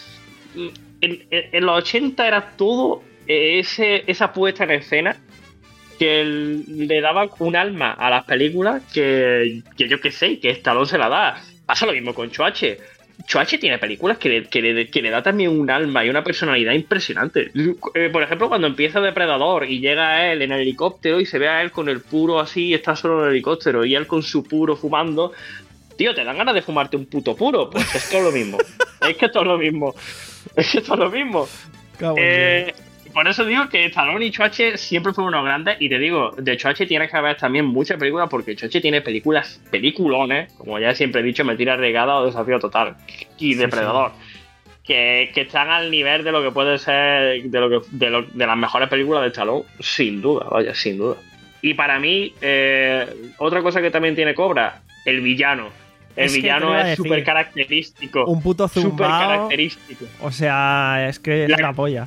En, en, en los ochenta era todo ese, esa puesta en escena que el, le daba un alma a las películas que, que yo qué sé, que Stallone se la da. Pasa lo mismo con Choache. Choache tiene películas que le, que, le, que le da también un alma y una personalidad impresionante. Eh, por ejemplo, cuando empieza Depredador y llega él en el helicóptero y se ve a él con el puro así y está solo en el helicóptero y él con su puro fumando... Tío, ¿te dan ganas de fumarte un puto puro? Pues es todo lo mismo. Es que esto es lo mismo. Es que esto es lo mismo. Eh, por eso digo que Stallone y Choache siempre fueron unos grandes. Y te digo, de Choache tienes que ver también muchas películas, porque Choache tiene películas, peliculones, como ya siempre he dicho, Mentira Regada o Desafío Total. Y Depredador. Sí, sí. Que, que están al nivel de lo que puede ser, de, lo que, de, lo, de las mejores películas de Stallone. Sin duda, vaya, sin duda. Y para mí, eh, otra cosa que también tiene Cobra, el villano. El es villano es súper característico. Un puto zumbao. Súper característico. O sea, es que es la, la polla.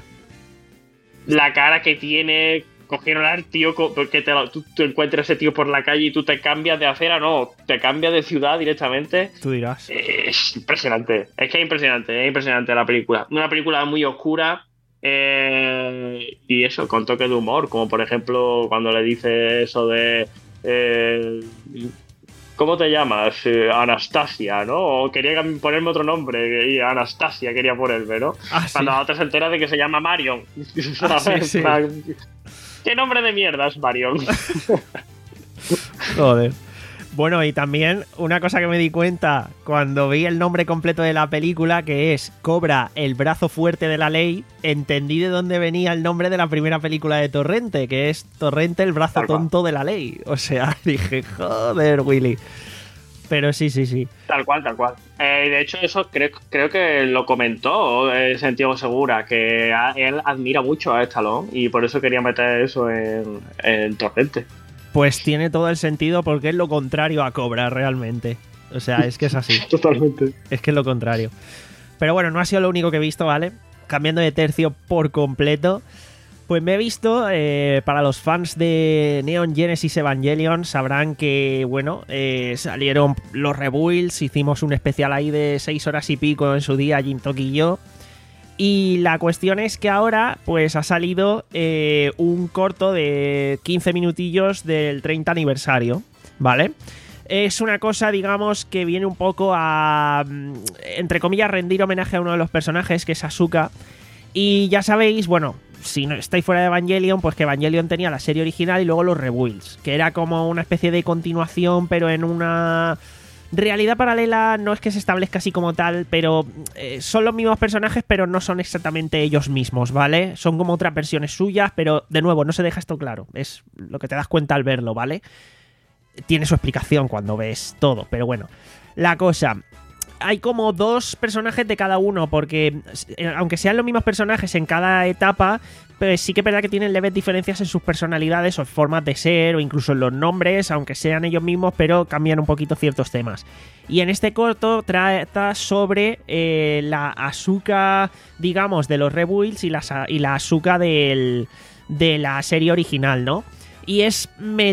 La cara que tiene, cogieron al tío, porque te, tú, tú encuentras a ese tío por la calle y tú te cambias de acera, no, te cambias de ciudad directamente. Tú dirás. Es impresionante. Es que es impresionante, es impresionante la película. Una película muy oscura. Eh, y eso, con toque de humor. Como por ejemplo, cuando le dice eso de... Eh, ¿cómo te llamas? Eh, Anastasia, ¿no? O quería ponerme otro nombre, y Anastasia quería ponerme, ¿no? Ah, sí. Cuando la otra se entera de que se llama Marion. Ah, sí, sí. ¿Qué nombre de mierda es Marion? Joder. Bueno, y también una cosa que me di cuenta cuando vi el nombre completo de la película, que es Cobra, el brazo fuerte de la ley, entendí de dónde venía el nombre de la primera película de Torrente, que es Torrente, el brazo Tal cual. tonto de la ley. O sea, dije, joder, Willy. Pero sí, sí, sí. Tal cual, tal cual. Eh, de hecho, eso creo, creo que lo comentó eh, Santiago Segura, que a, él admira mucho a Stallone y por eso quería meter eso en, en Torrente. Pues tiene todo el sentido porque es lo contrario a Cobra realmente. O sea, es que es así. Totalmente. Es que es lo contrario. Pero bueno, no ha sido lo único que he visto, ¿vale? Cambiando de tercio por completo. Pues me he visto, eh, para los fans de Neon Genesis Evangelion, sabrán que, bueno, eh, salieron los rebuilds, hicimos un especial ahí de seis horas y pico en su día, Jin Toki y yo. Y la cuestión es que ahora, pues ha salido eh, un corto de quince minutillos del treinta aniversario, ¿vale? Es una cosa, digamos, que viene un poco a, entre comillas, rendir homenaje a uno de los personajes, que es Asuka. Y ya sabéis, bueno, si no estáis fuera de Evangelion, pues que Evangelion tenía la serie original y luego los rebuilds, que era como una especie de continuación, pero en una realidad paralela. No es que se establezca así como tal, pero eh, son los mismos personajes, pero no son exactamente ellos mismos, ¿vale? Son como otras versiones suyas, pero de nuevo, no se deja esto claro. Es lo que te das cuenta al verlo, ¿vale? Tiene su explicación cuando ves todo, pero bueno. La cosa, hay como dos personajes de cada uno, porque eh, aunque sean los mismos personajes en cada etapa, pues sí que es verdad que tienen leves diferencias en sus personalidades o formas de ser, o incluso en los nombres, aunque sean ellos mismos, pero cambian un poquito ciertos temas. Y en este corto trata sobre eh, la Asuka, digamos, de los rebuilds y la, y la Asuka del, de la serie original, ¿no? Y es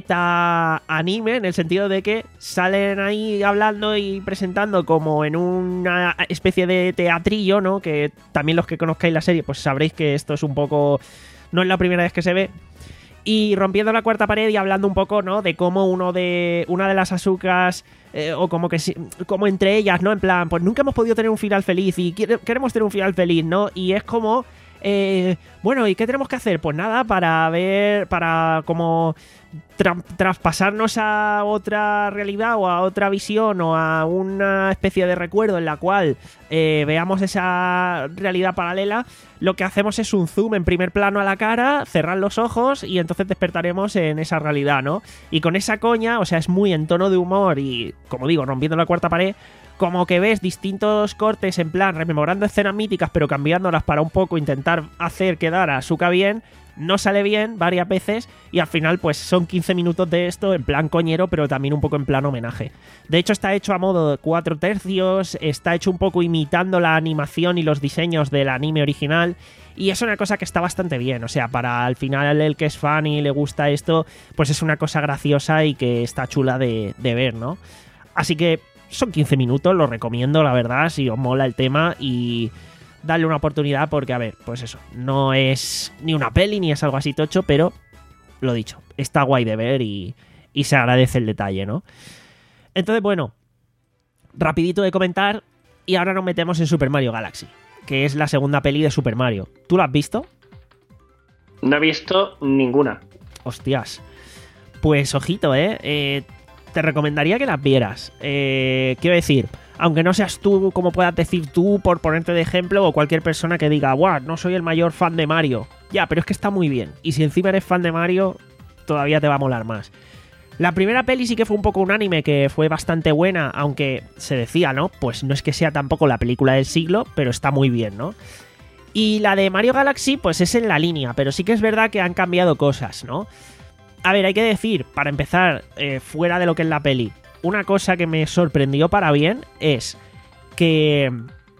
meta anime en el sentido de que salen ahí hablando y presentando como en una especie de teatrillo, ¿no? Que también los que conozcáis la serie pues sabréis que esto es un poco... no es la primera vez que se ve. Y rompiendo la cuarta pared y hablando un poco, ¿no? De cómo uno de una de las Asukas, eh, o como que como entre ellas, ¿no? En plan, pues nunca hemos podido tener un final feliz y queremos tener un final feliz, ¿no? Y es como... Eh, bueno, ¿y qué tenemos que hacer? Pues nada, para ver, para como tra traspasarnos a otra realidad o a otra visión o a una especie de recuerdo en la cual eh, veamos esa realidad paralela, lo que hacemos es un zoom en primer plano a la cara, cerrar los ojos y entonces despertaremos en esa realidad, ¿no? Y con esa coña, o sea, es muy en tono de humor y, como digo, rompiendo la cuarta pared, como que ves distintos cortes en plan rememorando escenas míticas pero cambiándolas para un poco intentar hacer quedar a Asuka bien. No sale bien varias veces y al final pues son quince minutos de esto en plan coñero, pero también un poco en plan homenaje. De hecho está hecho a modo de cuatro tercios, está hecho un poco imitando la animación y los diseños del anime original y es una cosa que está bastante bien. O sea, para al final el que es fan y le gusta esto, pues es una cosa graciosa y que está chula de, de ver, ¿no? Así que son quince minutos, lo recomiendo, la verdad, si os mola el tema y darle una oportunidad porque, a ver, pues eso, no es ni una peli ni es algo así tocho, pero lo dicho, está guay de ver y, y se agradece el detalle, ¿no? Entonces, bueno, rapidito de comentar y ahora nos metemos en Super Mario Galaxy, que es la segunda peli de Super Mario. ¿Tú la has visto? No he visto ninguna. Hostias. Pues ojito, ¿eh? eh Te recomendaría que las vieras. Eh, quiero decir, aunque no seas tú, como puedas decir tú, por ponerte de ejemplo, o cualquier persona que diga, ¡guau! No soy el mayor fan de Mario. Ya, pero es que está muy bien. Y si encima eres fan de Mario, todavía te va a molar más. La primera peli sí que fue un poco un anime que fue bastante buena, aunque se decía, ¿no? Pues no es que sea tampoco la película del siglo, pero está muy bien, ¿no? Y la de Mario Galaxy, pues es en la línea, pero sí que es verdad que han cambiado cosas, ¿no? A ver, hay que decir, para empezar, eh, fuera de lo que es la peli, una cosa que me sorprendió para bien es que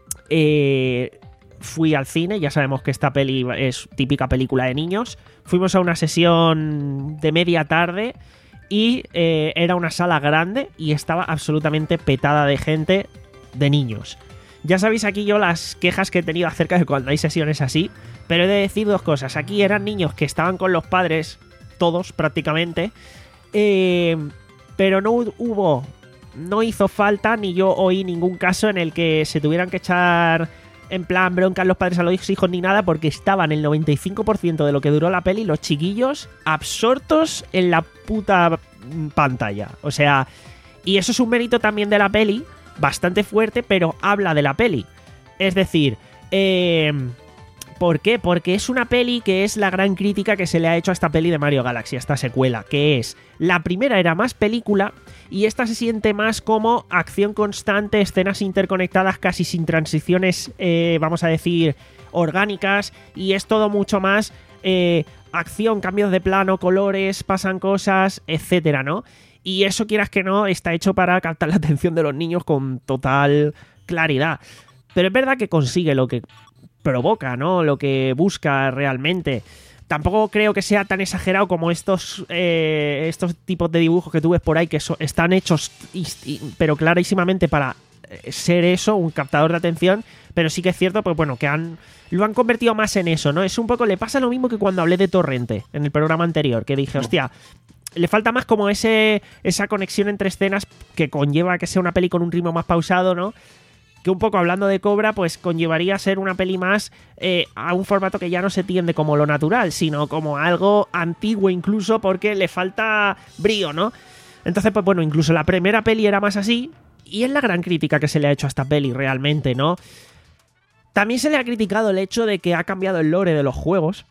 eh, fui al cine, ya sabemos que esta peli es típica película de niños, fuimos a una sesión de media tarde y eh, era una sala grande y estaba absolutamente petada de gente, de niños. Ya sabéis aquí yo las quejas que he tenido acerca de cuando hay sesiones así, pero he de decir dos cosas. Aquí eran niños que estaban con los padres, todos prácticamente, eh, pero no hubo no hizo falta, ni yo oí ningún caso en el que se tuvieran que echar en plan broncas los padres a los hijos ni nada, porque estaban el noventa y cinco por ciento de lo que duró la peli los chiquillos absortos en la puta pantalla. O sea, y eso es un mérito también de la peli, bastante fuerte, pero habla de la peli. Es decir, eh, ¿por qué? Porque es una peli que es la gran crítica que se le ha hecho a esta peli de Mario Galaxy, a esta secuela, que es, la primera era más película y esta se siente más como acción constante, escenas interconectadas casi sin transiciones, eh, vamos a decir, orgánicas, y es todo mucho más eh, acción, cambios de plano, colores, pasan cosas, etcétera, ¿no? Y eso, quieras que no, está hecho para captar la atención de los niños con total claridad. Pero es verdad que consigue lo que provoca, ¿no? Lo que busca realmente. Tampoco creo que sea tan exagerado como estos eh, estos tipos de dibujos que tú ves por ahí, que so, están hechos, y, y, pero clarísimamente para ser eso, un captador de atención. Pero sí que es cierto, pues bueno, que han lo han convertido más en eso, ¿no? Es un poco, le pasa lo mismo que cuando hablé de Torrente en el programa anterior, que dije, hostia, le falta más como ese esa conexión entre escenas que conlleva que sea una peli con un ritmo más pausado, ¿no? Que un poco hablando de Cobra, pues conllevaría ser una peli más eh, a un formato que ya no se tiende como lo natural, sino como algo antiguo incluso, porque le falta brío, ¿no? Entonces, pues bueno, incluso la primera peli era más así, y es la gran crítica que se le ha hecho a esta peli realmente, ¿no? También se le ha criticado el hecho de que ha cambiado el lore de los juegos,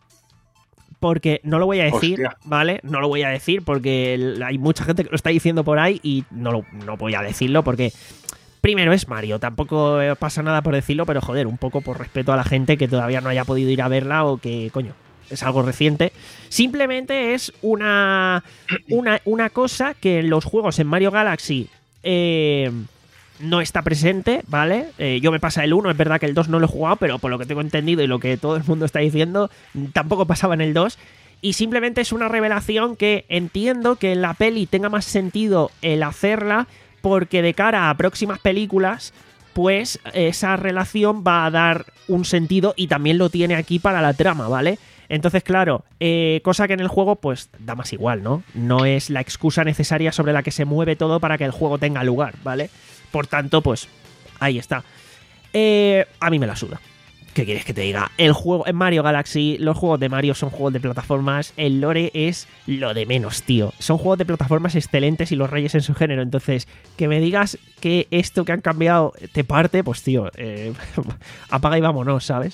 porque no lo voy a decir, Hostia. ¿vale? No lo voy a decir porque hay mucha gente que lo está diciendo por ahí y no, lo, no voy a decirlo porque... Primero, es Mario, tampoco pasa nada por decirlo, pero joder, un poco por respeto a la gente que todavía no haya podido ir a verla o que, coño, es algo reciente. Simplemente es una, una, una cosa que en los juegos en Mario Galaxy eh, no está presente, ¿vale? Eh, yo me pasa el uno, es verdad que el dos no lo he jugado, pero por lo que tengo entendido y lo que todo el mundo está diciendo, tampoco pasaba en el dos. Y simplemente es una revelación que entiendo que en la peli tenga más sentido el hacerla, porque de cara a próximas películas, pues esa relación va a dar un sentido y también lo tiene aquí para la trama, ¿vale? Entonces, claro, eh, cosa que en el juego pues da más igual, ¿no? No es la excusa necesaria sobre la que se mueve todo para que el juego tenga lugar, ¿vale? Por tanto, pues ahí está. Eh, a mí me la suda. ¿Qué quieres que te diga? El juego en Mario Galaxy, los juegos de Mario son juegos de plataformas, el lore es lo de menos, tío. Son juegos de plataformas excelentes y los reyes en su género. Entonces, que me digas que esto que han cambiado te parte, pues tío, eh, apaga y vámonos, ¿sabes?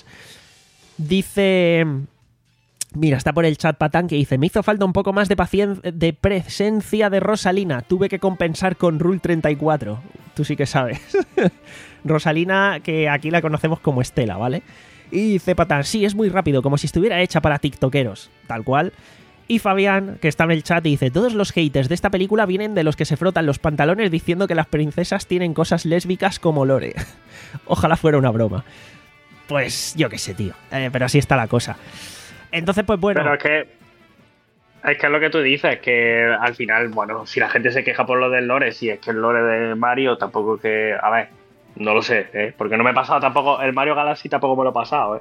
Dice... Mira, está por el chat Patán que dice: me hizo falta un poco más de paciencia, de presencia de Rosalina. Tuve que compensar con Rule treinta y cuatro. Tú sí que sabes. Rosalina, que aquí la conocemos como Estela, ¿vale? Y dice Patán: sí, es muy rápido, como si estuviera hecha para tiktokeros. Tal cual. Y Fabián, que está en el chat, y dice: todos los haters de esta película vienen de los que se frotan los pantalones diciendo que las princesas tienen cosas lésbicas como Lore. Ojalá fuera una broma. Pues yo qué sé, tío. Eh, pero así está la cosa. Entonces, pues bueno. Pero es que, es que es lo que tú dices, que al final, bueno, si la gente se queja por lo del lore, si es que el lore de Mario tampoco es que, a ver, no lo sé, ¿eh? Porque no me he pasado tampoco, el Mario Galaxy tampoco me lo he pasado, ¿eh?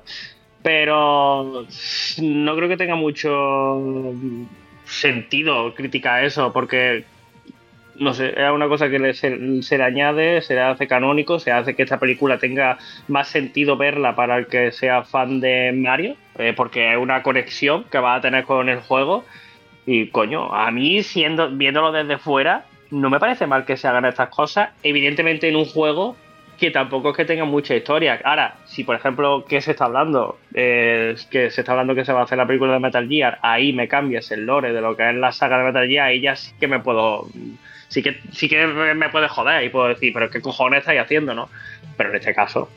Pero no creo que tenga mucho sentido criticar eso, porque, no sé, es una cosa que le, se, se le añade, se le hace canónico, se hace que esta película tenga más sentido verla para el que sea fan de Mario, eh, porque es una conexión que va a tener con el juego. Y coño, a mí, siendo viéndolo desde fuera, no me parece mal que se hagan estas cosas, evidentemente en un juego que tampoco es que tenga mucha historia. Ahora, si por ejemplo, ¿qué se está hablando? Eh, que se está hablando que se va a hacer la película de Metal Gear, ahí me cambias el lore de lo que es la saga de Metal Gear, ahí ya sí que me puedo... Sí que, sí que me puede joder y puedo decir, pero ¿qué cojones estáis haciendo, no? Pero en este caso...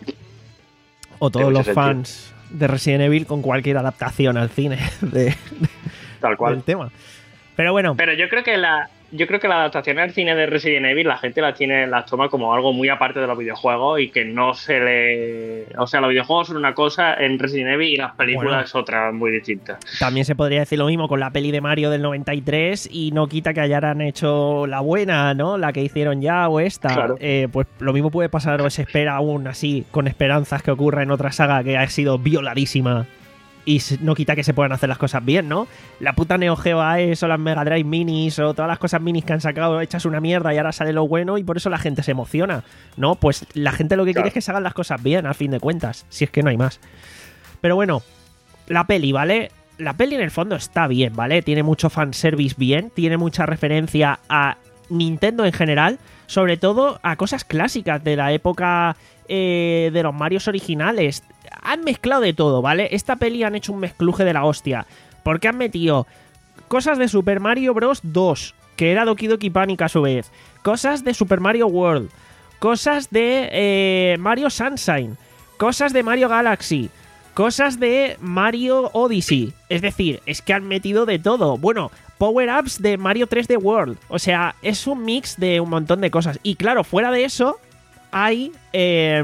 O todos los sentido. Fans de Resident Evil con cualquier adaptación al cine de, Tal cual. del tema. Pero bueno... Pero yo creo que la... Yo creo que la adaptación al cine de Resident Evil la gente las tiene, las toma como algo muy aparte de los videojuegos y que no se le... O sea, los videojuegos son una cosa en Resident Evil y las películas bueno, es otra muy distinta. También se podría decir lo mismo con la peli de Mario del noventa y tres y no quita que hayan hecho la buena, ¿no? La que hicieron ya o esta. Claro. Eh, pues lo mismo puede pasar o se espera aún así con esperanzas que ocurra en otra saga que ha sido violadísima y no quita que se puedan hacer las cosas bien, ¿no? La puta Neo Geo A E S o las Mega Drive Minis o todas las cosas minis que han sacado hechas una mierda y ahora sale lo bueno y por eso la gente se emociona, ¿no? Pues la gente lo que claro. quiere es que se hagan las cosas bien, al fin de cuentas, si es que no hay más. Pero bueno, la peli, ¿vale? La peli en el fondo está bien, ¿vale? Tiene mucho fanservice bien, tiene mucha referencia a Nintendo en general, sobre todo a cosas clásicas de la época eh, de los Marios originales. Han mezclado de todo, ¿vale? Esta peli han hecho un mezcluje de la hostia, porque han metido cosas de Super Mario Bros. dos, que era Doki Doki Panic a su vez, cosas de Super Mario World, cosas de eh, Mario Sunshine, cosas de Mario Galaxy, cosas de Mario Odyssey. Es decir, es que han metido de todo. Bueno, power-ups de Mario tres D World. O sea, es un mix de un montón de cosas. Y claro, fuera de eso, hay eh,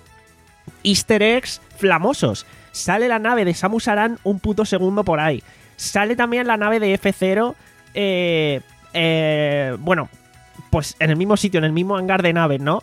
easter eggs flamosos. Sale la nave de Samus Aran un puto segundo por ahí. Sale también la nave de F cero. Eh, eh, bueno, pues en el mismo sitio, en el mismo hangar de naves, ¿no?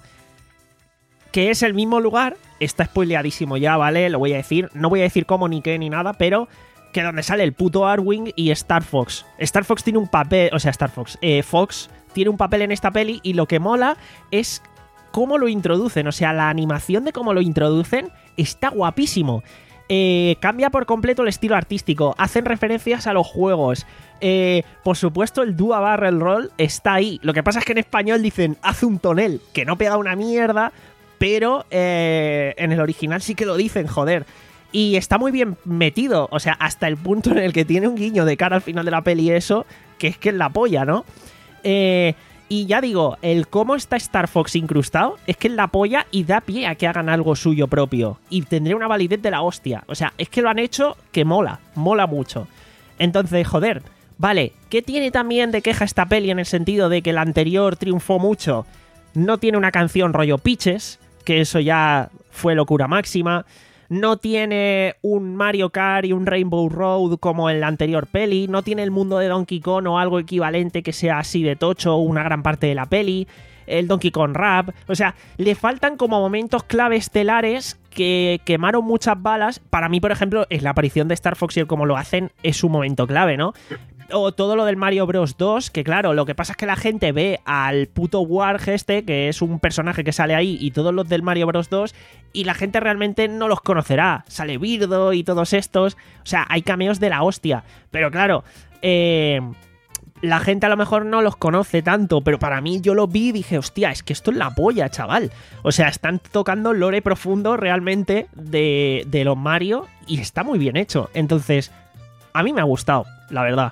Que es el mismo lugar. Está spoileadísimo ya, ¿vale? Lo voy a decir. No voy a decir cómo ni qué ni nada, pero que donde sale el puto Arwing y Star Fox. Star Fox tiene un papel... O sea, Star Fox. Eh, Fox tiene un papel en esta peli y lo que mola es cómo lo introducen. O sea, la animación de cómo lo introducen está guapísimo. Eh, cambia por completo el estilo artístico. Hacen referencias a los juegos. Eh, por supuesto, el Dua Barrel Roll está ahí. Lo que pasa es que en español dicen hace un tonel, que no pega una mierda, pero eh, en el original sí que lo dicen, joder. Y está muy bien metido, o sea, hasta el punto en el que tiene un guiño de cara al final de la peli eso, que es que es la polla, ¿no? Eh, y ya digo, el cómo está Star Fox incrustado es que es la polla y da pie a que hagan algo suyo propio. Y tendría una validez de la hostia. O sea, es que lo han hecho que mola, mola mucho. Entonces, joder, vale, ¿qué tiene también de queja esta peli en el sentido de que la anterior triunfó mucho? No tiene una canción rollo Peaches, que eso ya fue locura máxima. No tiene un Mario Kart y un Rainbow Road como en la anterior peli. No tiene el mundo de Donkey Kong o algo equivalente que sea así de tocho una gran parte de la peli. El Donkey Kong Rap. O sea, le faltan como momentos clave estelares que quemaron muchas balas. Para mí, por ejemplo, es la aparición de Star Fox y el cómo lo hacen es un momento clave, ¿no? O todo lo del Mario Bros. dos, que claro, lo que pasa es que la gente ve al puto Warg este, que es un personaje que sale ahí, y todos los del Mario Bros. dos, y la gente realmente no los conocerá. Sale Birdo y todos estos. O sea, hay cameos de la hostia. Pero claro, eh, la gente a lo mejor no los conoce tanto, pero para mí yo lo vi y dije, hostia, es que esto es la polla, chaval. O sea, están tocando lore profundo realmente de, de los Mario y está muy bien hecho. Entonces, a mí me ha gustado, la verdad.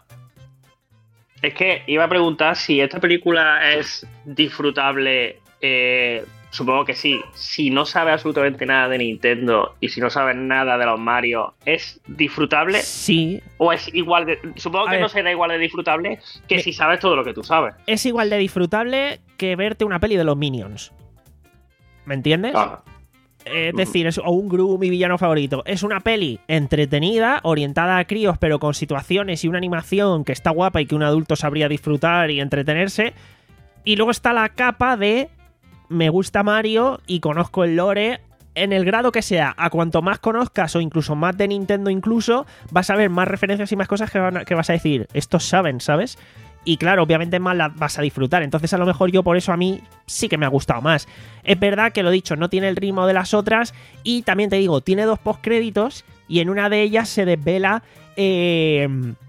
Es que iba a preguntar si esta película es disfrutable. Eh, supongo que sí. Si no sabes absolutamente nada de Nintendo y si no sabes nada de los Mario, ¿es disfrutable? Sí. ¿O es igual de...? Supongo A que ver, no será igual de disfrutable que me... si sabes todo lo que tú sabes. Es igual de disfrutable que verte una peli de los Minions. ¿Me entiendes? Ah. Es decir, es, o un Gru, mi villano favorito. Es una peli entretenida, orientada a críos, pero con situaciones y una animación que está guapa y que un adulto sabría disfrutar y entretenerse. Y luego está la capa de me gusta Mario y conozco el lore en el grado que sea. A cuanto más conozcas o incluso más de Nintendo incluso, vas a ver más referencias y más cosas que, van a, que vas a decir, estos saben, ¿sabes? Y claro, obviamente más las vas a disfrutar. Entonces a lo mejor yo por eso a mí sí que me ha gustado más. Es verdad que lo dicho, no tiene el ritmo de las otras. Y también te digo, tiene dos postcréditos y en una de ellas se desvela... Eh,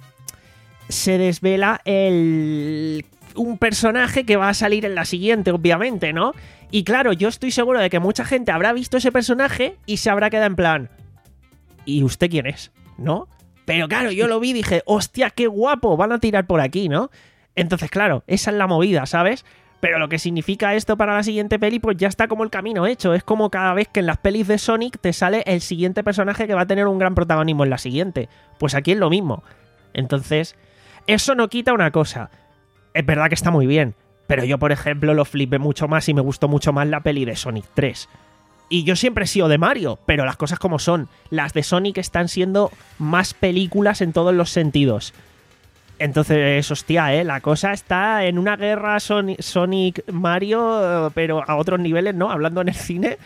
se desvela el... un personaje que va a salir en la siguiente, obviamente, ¿no? Y claro, yo estoy seguro de que mucha gente habrá visto ese personaje y se habrá quedado en plan... ¿Y usted quién es? ¿No? Pero claro, yo lo vi y dije, hostia, qué guapo, van a tirar por aquí, ¿no? Entonces, claro, esa es la movida, ¿sabes? Pero lo que significa esto para la siguiente peli, pues ya está como el camino hecho. Es como cada vez que en las pelis de Sonic te sale el siguiente personaje que va a tener un gran protagonismo en la siguiente. Pues aquí es lo mismo. Entonces, eso no quita una cosa. Es verdad que está muy bien, pero yo, por ejemplo, lo flipé mucho más y me gustó mucho más la peli de Sonic tres. Y yo siempre he sido de Mario, pero las cosas como son. Las de Sonic están siendo más películas en todos los sentidos. Entonces, hostia, ¿eh? La cosa está en una guerra Sonic-Mario, pero a otros niveles, ¿no? Hablando en el cine,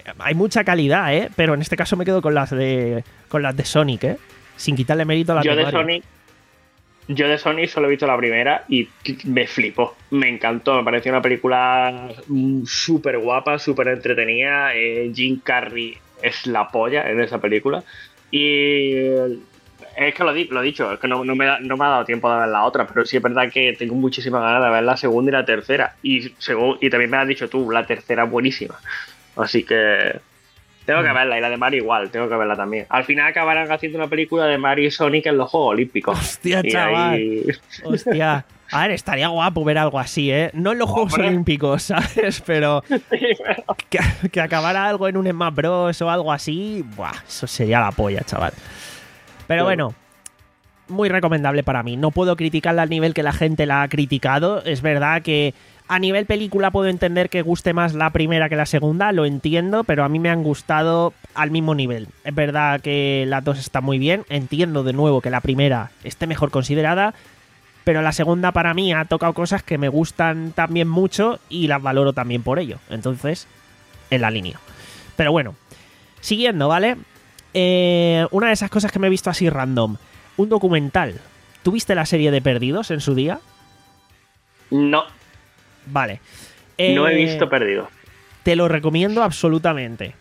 hay mucha calidad, ¿eh? Pero en este caso me quedo con las de con las de Sonic, ¿eh? Sin quitarle mérito a las Yo de de Mario. Sonic, yo de Sonic solo he visto la primera y me flipó, me encantó, me pareció una película súper guapa, súper entretenida. eh, Jim Carrey es la polla en esa película y es que lo, di, lo he dicho, es que no, no, me da, no me ha dado tiempo de ver la otra, pero sí es verdad que tengo muchísimas ganas de ver la segunda y la tercera y, según, y también me has dicho tú, la tercera es buenísima, así que tengo que verla, y la de Mario igual, tengo que verla también. Al final acabarán haciendo una película de Mario y Sonic en los Juegos Olímpicos. Hostia, Y chaval. ahí- Hostia. A ver, estaría guapo ver algo así, ¿eh? No en los Juegos Hombre. Olímpicos, ¿sabes? Pero que, que acabara algo en un Smash Bros o algo así, buah, eso sería la polla, chaval. Pero Sí. bueno, muy recomendable para mí. No puedo criticarla al nivel que la gente la ha criticado. Es verdad que a nivel película puedo entender que guste más la primera que la segunda, lo entiendo, pero a mí me han gustado al mismo nivel. Es verdad que las dos están muy bien, entiendo de nuevo que la primera esté mejor considerada, pero la segunda para mí ha tocado cosas que me gustan también mucho y las valoro también por ello. Entonces, en la línea. Pero bueno, siguiendo, ¿vale? Eh, una de esas cosas que me he visto así random. Un documental. ¿Tuviste la serie de Perdidos en su día? No, Vale. no he Eh, visto Perdido. Te lo recomiendo absolutamente.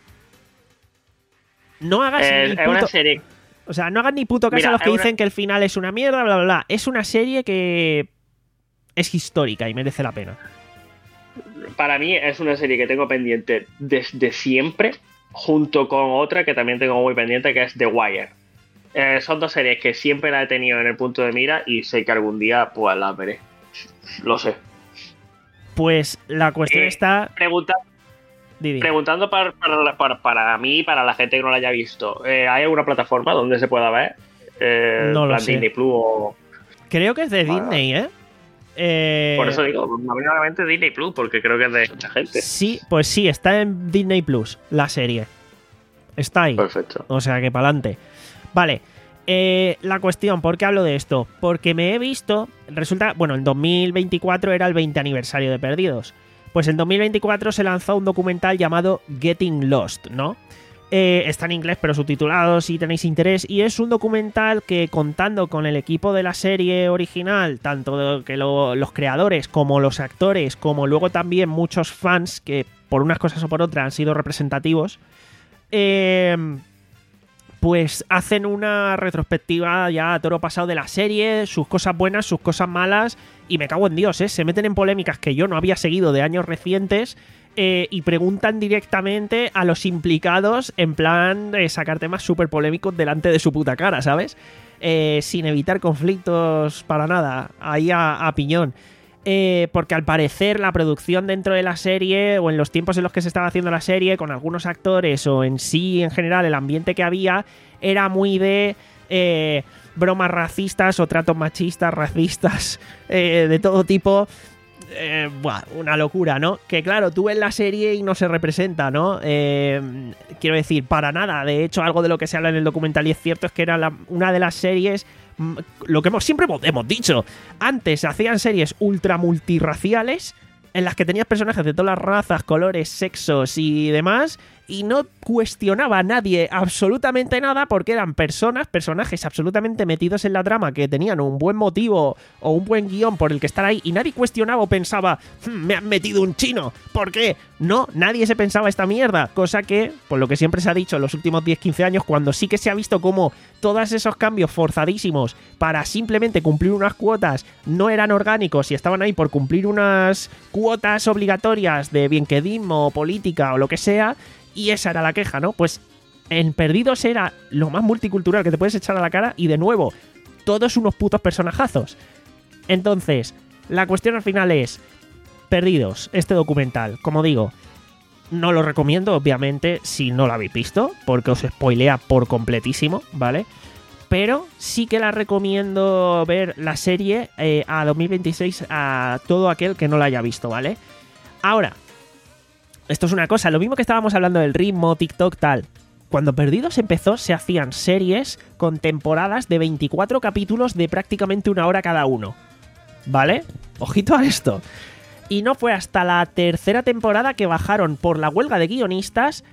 No hagas Eh, ni es puto... una serie. O sea, no hagan ni puto caso Mira, a los que es una- dicen que el final es una mierda, bla, bla, bla. Es una serie que es histórica y merece la pena. Para mí es una serie que tengo pendiente desde siempre, junto con otra que también tengo muy pendiente, que es The Wire. Eh, son dos series que siempre la he tenido en el punto de mira y sé que algún día pues las veré. Lo sé. Pues la cuestión Eh, está... Pregunta, Didi. preguntando para, para, la- para, para mí y para la gente que no la haya visto, eh, ¿hay alguna plataforma donde se pueda ver? Eh, No lo plan sé. Disney Plus o... Creo que es de Vale. Disney, ¿eh? Eh, Por eso digo, normalmente Disney Plus, porque creo que es de mucha gente. Sí, pues sí, está en Disney Plus, la serie. Está ahí. Perfecto. O sea que para adelante. Vale. Eh, la cuestión, ¿por qué hablo de esto? Porque me he visto. Resulta. Bueno, en dos mil veinticuatro era el veinte aniversario de Perdidos. Pues en dos mil veinticuatro se lanzó un documental llamado Getting Lost, ¿no? Eh, está en inglés, pero subtitulado si tenéis interés. Y es un documental que, contando con el equipo de la serie original, tanto que lo- los creadores como los actores, como luego también muchos fans que por unas cosas o por otras han sido representativos, eh, pues hacen una retrospectiva ya a toro pasado de la serie, sus cosas buenas, sus cosas malas, y me cago en Dios, ¿eh? Se meten en polémicas que yo no había seguido de años recientes. Eh, y preguntan directamente a los implicados en plan de sacar temas súper polémicos delante de su puta cara, ¿sabes? Eh, sin evitar conflictos para nada, ahí a, a piñón. Eh, porque al parecer la producción dentro de la serie o en los tiempos en los que se estaba haciendo la serie con algunos actores o en sí en general el ambiente que había era muy de... Eh, bromas racistas o tratos machistas, racistas, eh, de todo tipo. Eh, buah, una locura, ¿no? Que claro, tú ves la serie y no se representa, ¿no? Eh, quiero decir, para nada. De hecho, algo de lo que se habla en el documental y es cierto es que era la- una de las series, mm, lo que hemos, siempre hemos, hemos dicho, antes se hacían series ultra multirraciales en las que tenías personajes de todas las razas, colores, sexos y demás, y no cuestionaba a nadie absolutamente nada porque eran personas, personajes absolutamente metidos en la trama que tenían un buen motivo o un buen guión por el que estar ahí y nadie cuestionaba o pensaba, "Hmm, me han metido un chino, ¿por qué?". No, nadie se pensaba esta mierda, cosa que, por lo que siempre se ha dicho en los últimos diez quince años, cuando sí que se ha visto como todos esos cambios forzadísimos para simplemente cumplir unas cuotas no eran orgánicos y estaban ahí por cumplir unas cuotas obligatorias de bienquedismo o política o lo que sea, y esa era la queja, ¿no? Pues en Perdidos era lo más multicultural que te puedes echar a la cara y de nuevo, todos unos putos personajazos. Entonces, la cuestión al final es, Perdidos, este documental, como digo, no lo recomiendo, obviamente, si no lo habéis visto, porque os spoilea por completísimo, ¿vale? Pero sí que la recomiendo ver la serie eh, a dos mil veintiséis a todo aquel que no la haya visto, ¿vale? Ahora, esto es una cosa, lo mismo que estábamos hablando del ritmo, TikTok, tal. Cuando Perdidos empezó, se hacían series con temporadas de veinticuatro capítulos de prácticamente una hora cada uno, ¿vale? Ojito a esto. Y no fue hasta la tercera temporada que bajaron por la huelga de guionistas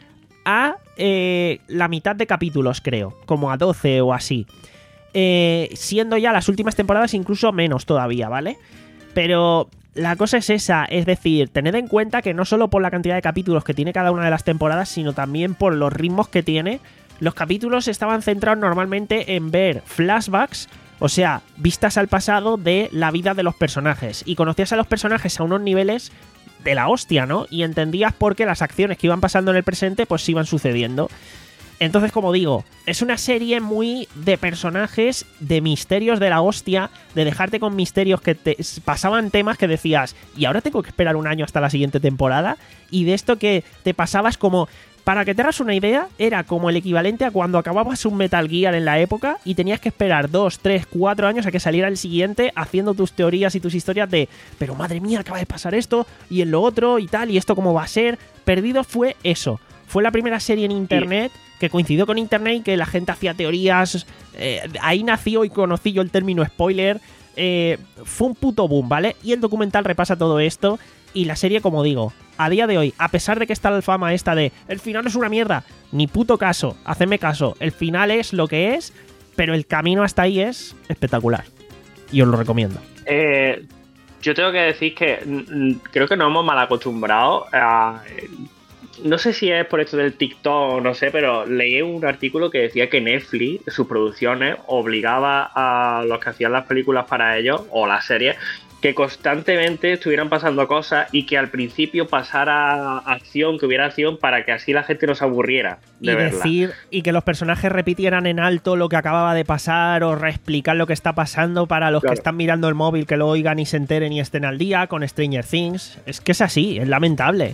a eh, la mitad de capítulos, creo, como a doce o así. Eh, siendo ya las últimas temporadas incluso menos todavía, ¿vale? Pero la cosa es esa, es decir, tened en cuenta que no solo por la cantidad de capítulos que tiene cada una de las temporadas, sino también por los ritmos que tiene. Los capítulos estaban centrados normalmente en ver flashbacks, o sea, vistas al pasado de la vida de los personajes. Y conocías a los personajes a unos niveles de la hostia, ¿no? Y entendías por qué las acciones que iban pasando en el presente pues iban sucediendo. Entonces, como digo, es una serie muy de personajes, de misterios de la hostia, de dejarte con misterios que te pasaban temas que decías, y ahora tengo que esperar un año hasta la siguiente temporada, y de esto que te pasabas como... Para que te hagas una idea, era como el equivalente a cuando acababas un Metal Gear en la época y tenías que esperar dos, tres, cuatro años a que saliera el siguiente haciendo tus teorías y tus historias de pero madre mía, acaba de pasar esto y en lo otro y tal, y esto cómo va a ser. Perdido fue eso. Fue la primera serie en internet que coincidió con internet y que la gente hacía teorías. Eh, ahí nació y conocí yo el término spoiler. Eh, fue un puto boom, ¿vale? Y el documental repasa todo esto. Y la serie, como digo, a día de hoy, a pesar de que está la fama esta de el final es una mierda, ni puto caso, hacedme caso, el final es lo que es, pero el camino hasta ahí es espectacular. Y os lo recomiendo. Eh, yo tengo que decir que mm, creo que nos hemos mal acostumbrado a... No sé si es por esto del TikTok o no sé, pero leí un artículo que decía que Netflix, sus producciones, obligaba a los que hacían las películas para ellos, o las series, que constantemente estuvieran pasando cosas y que al principio pasara acción, que hubiera acción, para que así la gente no se aburriera de y verla. Decir, y que los personajes repitieran en alto lo que acababa de pasar o reexplicar lo que está pasando para los Claro. que están mirando el móvil, que lo oigan y se enteren y estén al día con Stranger Things. Es que es así, es lamentable.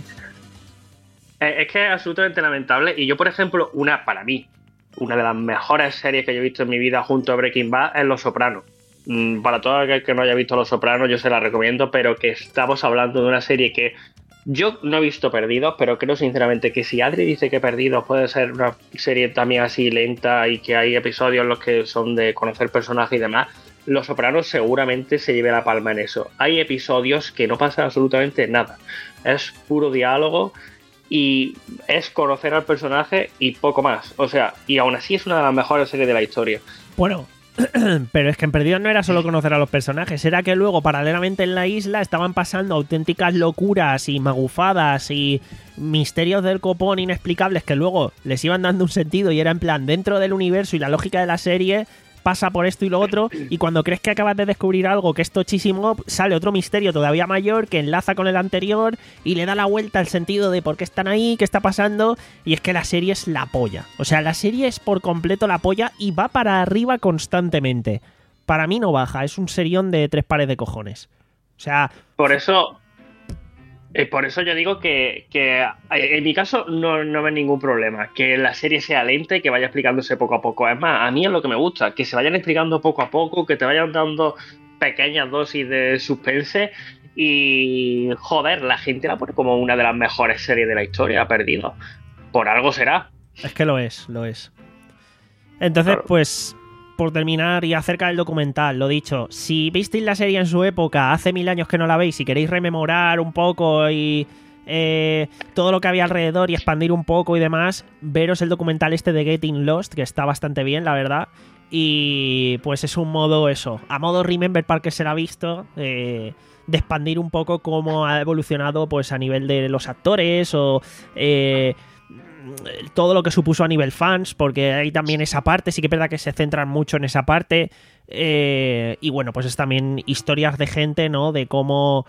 Es que es absolutamente lamentable. Y yo, por ejemplo, una para mí, una de las mejores series que yo he visto en mi vida junto a Breaking Bad es Los Sopranos. Mm, Para todo aquel que no haya visto Los Sopranos, yo se la recomiendo, pero que estamos hablando de una serie que yo no he visto Perdidos, pero creo sinceramente que si Adri dice que Perdidos puede ser una serie también así lenta y que hay episodios en los que son de conocer personajes y demás, Los Sopranos seguramente se lleve la palma en eso. Hay episodios que no pasa absolutamente nada. Es puro diálogo y es conocer al personaje y poco más. O sea, y aún así es una de las mejores series de la historia. Bueno, pero es que en Perdidos no era solo conocer a los personajes, era que luego paralelamente en la isla estaban pasando auténticas locuras y magufadas y misterios del copón inexplicables que luego les iban dando un sentido y era en plan dentro del universo y la lógica de la serie pasa por esto y lo otro, y cuando crees que acabas de descubrir algo que es tochísimo, sale otro misterio todavía mayor que enlaza con el anterior y le da la vuelta al sentido de por qué están ahí, qué está pasando, y es que la serie es la polla. O sea, la serie es por completo la polla y va para arriba constantemente. Para mí no baja, es un serión de tres pares de cojones. O sea... Por eso... Eh, por eso yo digo que, que eh, en mi caso no, no veo ningún problema. Que la serie sea lenta y que vaya explicándose poco a poco. Es más, a mí es lo que me gusta. Que se vayan explicando poco a poco, que te vayan dando pequeñas dosis de suspense. Y, joder, la gente la pone como una de las mejores series de la historia, Perdido. Por algo será. Es que lo es, lo es. Entonces, Claro. pues... Por terminar y acerca del documental, lo dicho, si visteis la serie en su época, hace mil años que no la veis y queréis rememorar un poco y eh, todo lo que había alrededor y expandir un poco y demás, veros el documental este de Getting Lost, que está bastante bien, la verdad. Y pues es un modo eso, a modo Remember para que se la ha visto, eh, de expandir un poco cómo ha evolucionado pues a nivel de los actores o... Eh, todo lo que supuso a nivel fans, porque hay también esa parte, sí que es verdad que se centran mucho en esa parte, eh, y bueno, pues es también historias de gente, ¿no? De cómo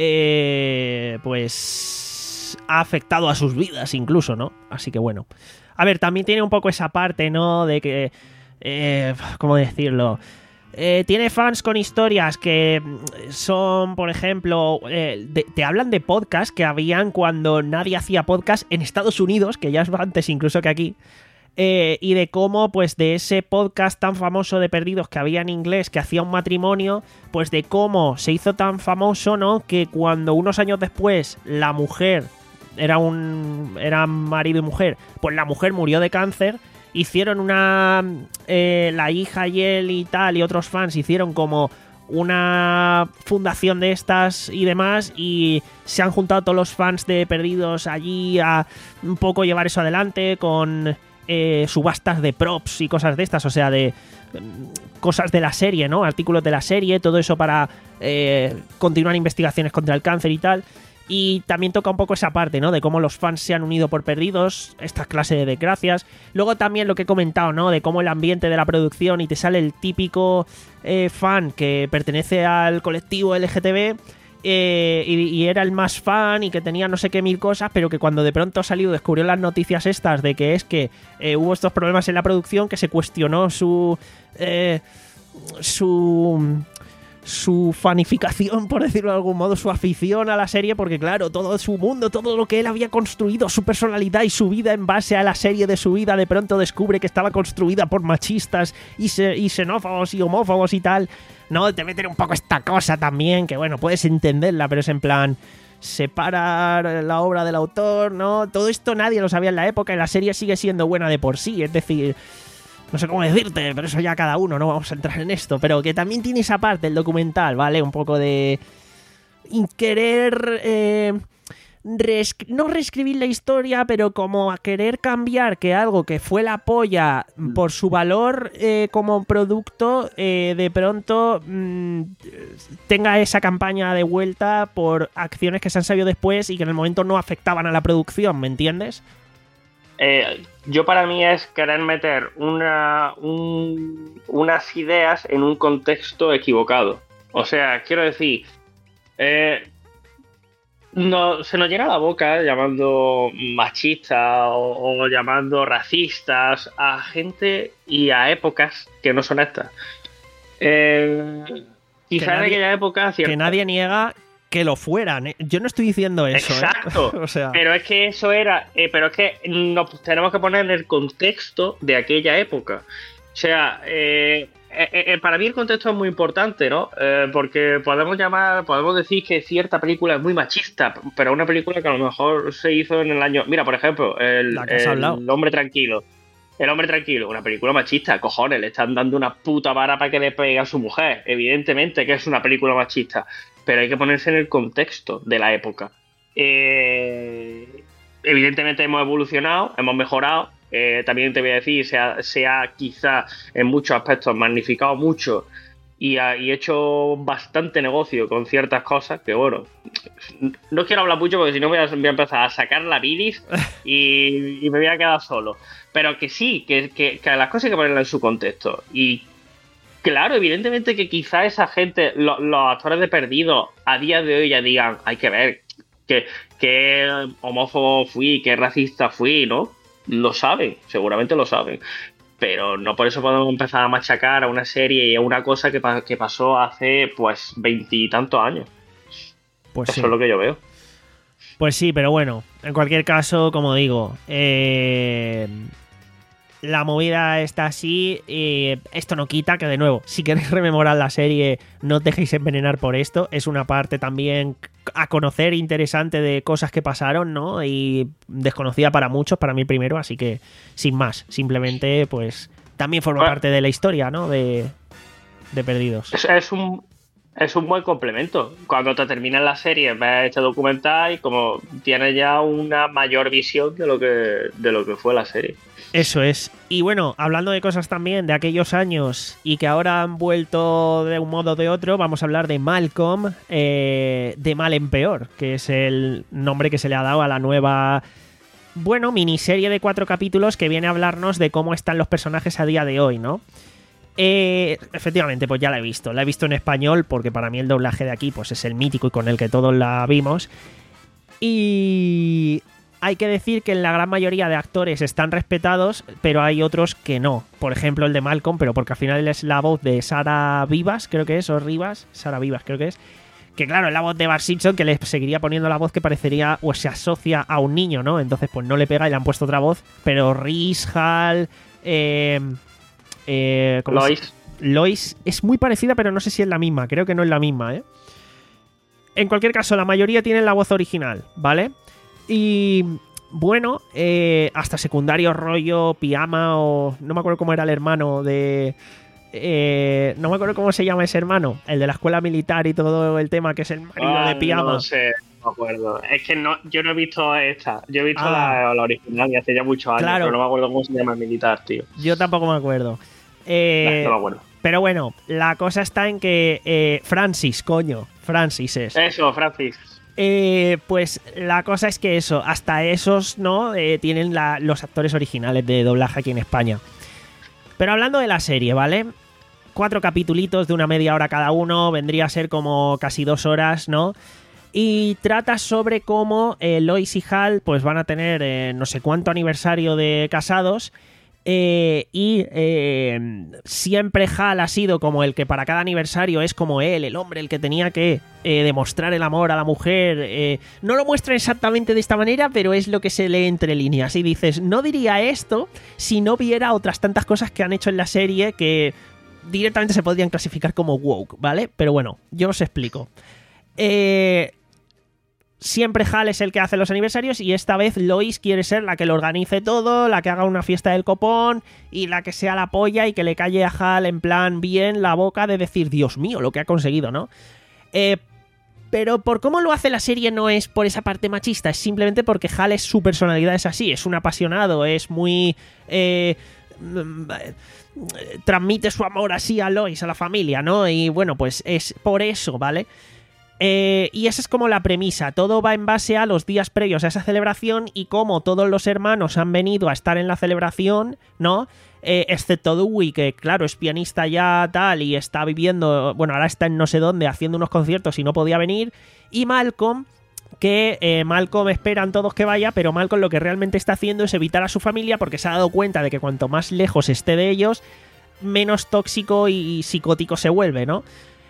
eh, pues ha afectado a sus vidas incluso, ¿no? Así que bueno, a ver, también tiene un poco esa parte, ¿no? De que eh, ¿cómo decirlo? Eh, tiene fans con historias que son, por ejemplo, eh, de, te hablan de podcasts que habían cuando nadie hacía podcast en Estados Unidos, que ya es antes incluso que aquí, eh, y de cómo, pues, de ese podcast tan famoso de Perdidos que había en inglés, que hacía un matrimonio, pues de cómo se hizo tan famoso, ¿no? Que cuando unos años después la mujer era un era marido y mujer, pues la mujer murió de cáncer. Hicieron una... Eh, la hija y él y tal, y otros fans hicieron como una fundación de estas y demás, y se han juntado todos los fans de Perdidos allí a un poco llevar eso adelante con eh, subastas de props y cosas de estas, o sea, de cosas de la serie, ¿no? Artículos de la serie, todo eso para eh, continuar investigaciones contra el cáncer y tal. Y también toca un poco esa parte, ¿no? De cómo los fans se han unido por Perdidos, esta clase de desgracias. Luego también lo que he comentado, ¿no? De cómo el ambiente de la producción y te sale el típico eh, fan que pertenece al colectivo L G T B eh, y, y era el más fan y que tenía no sé qué mil cosas, pero que cuando de pronto ha salido descubrió las noticias estas de que es que eh, hubo estos problemas en la producción, que se cuestionó su... Eh, su... su fanificación, por decirlo de algún modo, su afición a la serie, porque claro, todo su mundo, todo lo que él había construido, su personalidad y su vida en base a la serie de su vida, de pronto descubre que estaba construida por machistas y, se, y xenófobos y homófobos y tal. No, te meten un poco esta cosa también, que bueno, puedes entenderla, pero es en plan separar la obra del autor, ¿no? Todo esto nadie lo sabía en la época y la serie sigue siendo buena de por sí, es decir... No sé cómo decirte, pero eso ya cada uno, no vamos a entrar en esto. Pero que también tiene esa parte, el documental, ¿vale? Un poco de... querer... Eh, reesc- no reescribir la historia, pero como a querer cambiar que algo que fue la polla por su valor eh, como producto, eh, de pronto mmm, tenga esa campaña de vuelta por acciones que se han sabido después y que en el momento no afectaban a la producción, ¿me entiendes? Eh, yo para mí es querer meter una, un, unas ideas en un contexto equivocado. O sea, quiero decir, eh, no, se nos llena la boca llamando machista o, o llamando racistas a gente y a épocas que no son estas. Eh, quizá en aquella época... Cierta, que nadie niega... que lo fueran, ¿eh? Yo no estoy diciendo eso. Exacto. ¿eh? O sea... Pero es que eso era. Eh, pero es que nos tenemos que poner en el contexto de aquella época. O sea, eh, eh, eh, para mí el contexto es muy importante, ¿no? Eh, porque podemos llamar, podemos decir que cierta película es muy machista, pero una película que a lo mejor se hizo en el año. Mira, por ejemplo, El, La que has hablado. El Hombre Tranquilo. El Hombre Tranquilo, una película machista, cojones, le están dando una puta vara para que le pegue a su mujer. Evidentemente que es una película machista, pero hay que ponerse en el contexto de la época. Eh, evidentemente hemos evolucionado, hemos mejorado. Eh, también te voy a decir, se ha, se ha quizá en muchos aspectos magnificado mucho y, ha, y hecho bastante negocio con ciertas cosas que, bueno, no quiero hablar mucho porque si no voy a, voy a empezar a sacar la bilis y, y me voy a quedar solo. Pero que sí, que, que, que las cosas hay que ponerlas en su contexto. Y claro, evidentemente que quizá esa gente, lo, los actores de Perdidos, a día de hoy ya digan, hay que ver que, que homófobo fui, que racista fui, ¿no? Lo saben, seguramente lo saben. Pero no por eso podemos empezar a machacar a una serie y a una cosa que, que pasó hace, pues, veintitantos años. Pues eso sí. es lo que yo veo. Pues sí, pero bueno, en cualquier caso, como digo, eh, la movida está así. Eh, esto no quita que, de nuevo, si queréis rememorar la serie, no os dejéis envenenar por esto. Es una parte también a conocer interesante de cosas que pasaron, ¿no? Y desconocida para muchos, para mí primero, así que sin más, simplemente, pues, también forma bueno, parte de la historia, ¿no? De, de Perdidos. Es, es un... Es un buen complemento. Cuando te terminas la serie, ves este documental y como tienes ya una mayor visión de lo que, de lo que fue la serie. Eso es. Y bueno, hablando de cosas también de aquellos años y que ahora han vuelto de un modo o de otro, vamos a hablar de Malcolm, eh, de mal en peor, que es el nombre que se le ha dado a la nueva, bueno, miniserie de cuatro capítulos que viene a hablarnos de cómo están los personajes a día de hoy, ¿no? Eh, efectivamente, pues ya la he visto. La he visto en español porque para mí el doblaje de aquí pues es el mítico y con el que todos la vimos. Y hay que decir que en la gran mayoría de actores están respetados, pero hay otros que no. Por ejemplo, el de Malcolm, pero porque al final es la voz de Sara Vivas, creo que es, o Rivas, Sara Vivas creo que es. Que claro, es la voz de Bart Simpson, que le seguiría poniendo la voz que parecería o se asocia a un niño, ¿no? Entonces pues no le pega y le han puesto otra voz. Pero Rhys, Hal... Eh, Eh, Lois. Lois es muy parecida, pero no sé si es la misma. Creo que no es la misma, ¿eh? En cualquier caso, la mayoría tienen la voz original, ¿vale? Y bueno, eh, hasta secundario rollo Pijama o... No me acuerdo cómo era el hermano de... eh, no me acuerdo cómo se llama ese hermano, el de la escuela militar y todo el tema, que es el marido Ah, de pijama. No sé, no me acuerdo. Es que no, yo no he visto esta. Yo he visto Ah. la, la original y hace ya muchos años, Claro. pero no me acuerdo cómo se llama el militar, tío. Yo tampoco me acuerdo. Eh, no me acuerdo. Pero bueno, la cosa está en que eh, Francis, coño, Francis es. Eso, Francis. Eh, pues la cosa es que eso, hasta esos, ¿no? Eh, tienen la- los actores originales de doblaje aquí en España. Pero hablando de la serie, ¿vale? Cuatro capitulitos de una media hora cada uno, vendría a ser como casi dos horas, ¿no? Y trata sobre cómo eh, Lois y Hal pues van a tener eh, no sé cuánto aniversario de casados. Eh, y eh, siempre Hal ha sido como el que para cada aniversario es como él, el hombre, el que tenía que eh, demostrar el amor a la mujer. Eh, no lo muestra exactamente de esta manera, pero es lo que se lee entre líneas. Y dices, no diría esto si no viera otras tantas cosas que han hecho en la serie que directamente se podrían clasificar como woke, ¿vale? Pero bueno, yo os explico. Eh... Siempre Hal es el que hace los aniversarios y esta vez Lois quiere ser la que lo organice todo, la que haga una fiesta del copón y la que sea la polla y que le calle a Hal en plan bien la boca de decir, Dios mío, lo que ha conseguido, ¿no? Eh, pero por cómo lo hace la serie no es por esa parte machista, es simplemente porque Hal es su personalidad, es así, es un apasionado, es muy... Eh, transmite su amor así a Lois, a la familia, ¿no? Y bueno, pues es por eso, ¿vale? Eh, y esa es como la premisa, todo va en base a los días previos a esa celebración y cómo todos los hermanos han venido a estar en la celebración, ¿no? Eh, excepto Dewey, que claro, es pianista ya tal y está viviendo, bueno, ahora está en no sé dónde haciendo unos conciertos y no podía venir, y Malcolm, que eh, Malcolm esperan todos que vaya, pero Malcolm lo que realmente está haciendo es evitar a su familia porque se ha dado cuenta de que cuanto más lejos esté de ellos, menos tóxico y psicótico se vuelve, ¿no?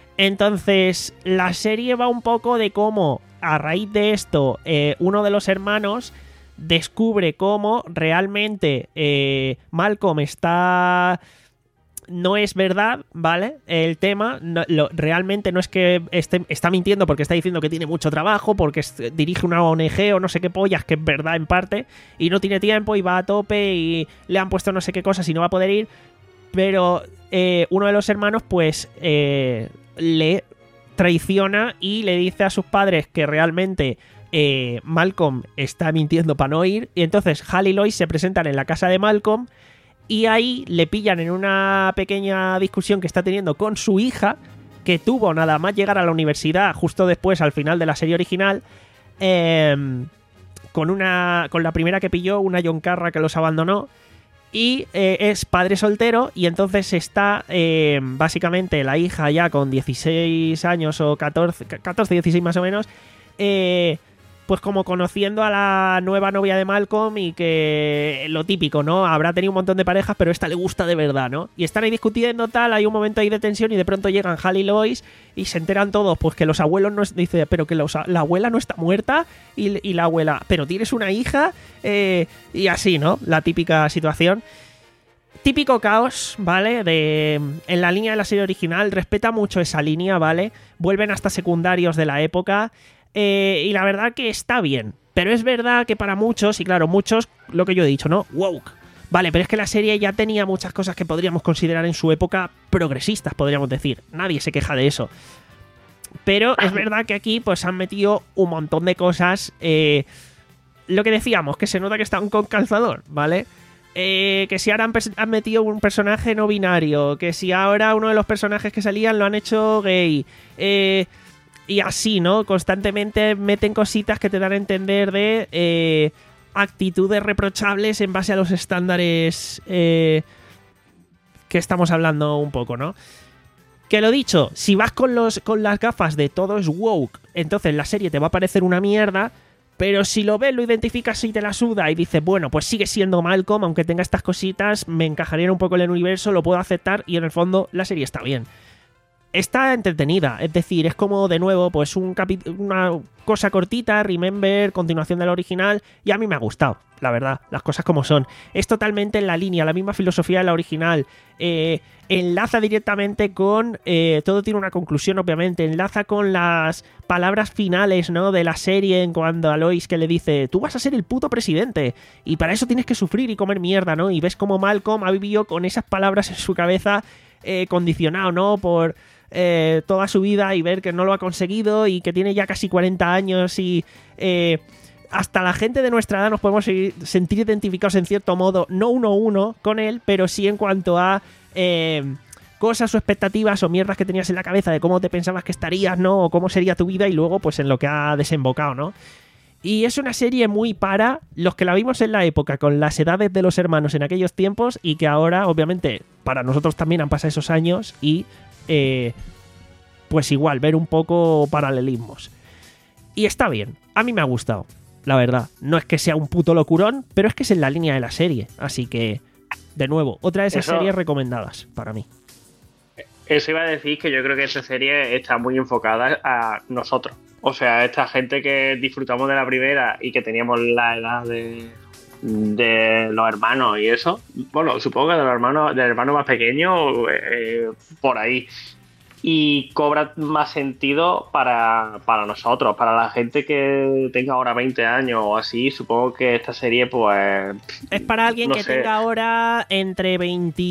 Entonces, la serie va un poco de cómo, a raíz de esto, eh, uno de los hermanos descubre cómo realmente eh, Malcolm está... No es verdad, ¿vale? El tema, no, lo, realmente no es que esté, está mintiendo porque está diciendo que tiene mucho trabajo, porque es, dirige una O N G o no sé qué pollas, que es verdad en parte, y no tiene tiempo y va a tope y le han puesto no sé qué cosas y no va a poder ir, pero eh, uno de los hermanos, pues... Eh, le traiciona y le dice a sus padres que realmente eh, Malcolm está mintiendo para no ir, y entonces Hal y Lois se presentan en la casa de Malcolm y ahí le pillan en una pequeña discusión que está teniendo con su hija, que tuvo nada más llegar a la universidad justo después, al final de la serie original, eh, con una con la primera que pilló, una John Carra que los abandonó. Y eh, es padre soltero y entonces está eh, básicamente la hija ya con dieciséis años o catorce, catorce, dieciséis más o menos, eh, pues como conociendo a la nueva novia de Malcolm y que lo típico, ¿no? Habrá tenido un montón de parejas, pero esta le gusta de verdad, ¿no? Y están ahí discutiendo tal, hay un momento ahí de tensión y de pronto llegan Hal y Lois y se enteran todos, pues que los abuelos no... Dice, pero que los, la abuela no está muerta y, y la abuela, pero tienes una hija eh, y así, ¿no? La típica situación. Típico caos, ¿vale? De, en la línea de la serie original, respeta mucho esa línea, ¿vale? Vuelven hasta secundarios de la época. Eh, y la verdad que está bien. Pero es verdad que para muchos, y claro, muchos, lo que yo he dicho, ¿no? Woke. Vale, pero es que la serie ya tenía muchas cosas que podríamos considerar en su época progresistas, podríamos decir. Nadie se queja de eso. Pero es verdad que aquí pues han metido un montón de cosas. Eh, lo que decíamos, que se nota que están con calzador, ¿vale? Eh, que si ahora han, han metido un personaje no binario, que si ahora uno de los personajes que salían lo han hecho gay. Eh... Y así, ¿no? Constantemente meten cositas que te dan a entender de eh, actitudes reprochables en base a los estándares eh, que estamos hablando un poco, ¿no? Que lo dicho, si vas con, los, con las gafas de todo es woke, entonces la serie te va a parecer una mierda, pero si lo ves, lo identificas y te la suda y dices, bueno, pues sigue siendo Malcolm, aunque tenga estas cositas, me encajaría un poco en el universo, lo puedo aceptar y en el fondo la serie está bien. Está entretenida, es decir, es como de nuevo pues un capi- una cosa cortita, remember, continuación del original, y a mí me ha gustado, la verdad, las cosas como son. Es totalmente en la línea, la misma filosofía de la original, eh, enlaza directamente con, eh, todo tiene una conclusión obviamente, enlaza con las palabras finales, ¿no? De la serie en cuando a Lois que le dice, tú vas a ser el puto presidente, y para eso tienes que sufrir y comer mierda, ¿no? Y ves como Malcolm ha vivido con esas palabras en su cabeza eh, condicionado, ¿no? Por eh, toda su vida y ver que no lo ha conseguido y que tiene ya casi cuarenta años y eh, hasta la gente de nuestra edad nos podemos seguir, sentir identificados en cierto modo, no uno a uno con él, pero sí en cuanto a eh, cosas o expectativas o mierdas que tenías en la cabeza de cómo te pensabas que estarías, ¿no? O cómo sería tu vida y luego pues en lo que ha desembocado, ¿no? Y es una serie muy para los que la vimos en la época, con las edades de los hermanos en aquellos tiempos y que ahora, obviamente, para nosotros también han pasado esos años y, eh, pues igual, ver un poco paralelismos. Y está bien, a mí me ha gustado, la verdad. No es que sea un puto locurón, pero es que es en la línea de la serie. Así que, de nuevo, otra de esas Eso... series recomendadas para mí. Eso iba a decir que yo creo que esta serie está muy enfocada a nosotros. O sea, esta gente que disfrutamos de la primera y que teníamos la edad de, de los hermanos y eso. Bueno, supongo que de los hermanos, del hermano más pequeño, eh, por ahí. Y cobra más sentido para, para nosotros, para la gente que tenga ahora veinte años o así. Supongo que esta serie, pues. Es para alguien no que sé. tenga ahora entre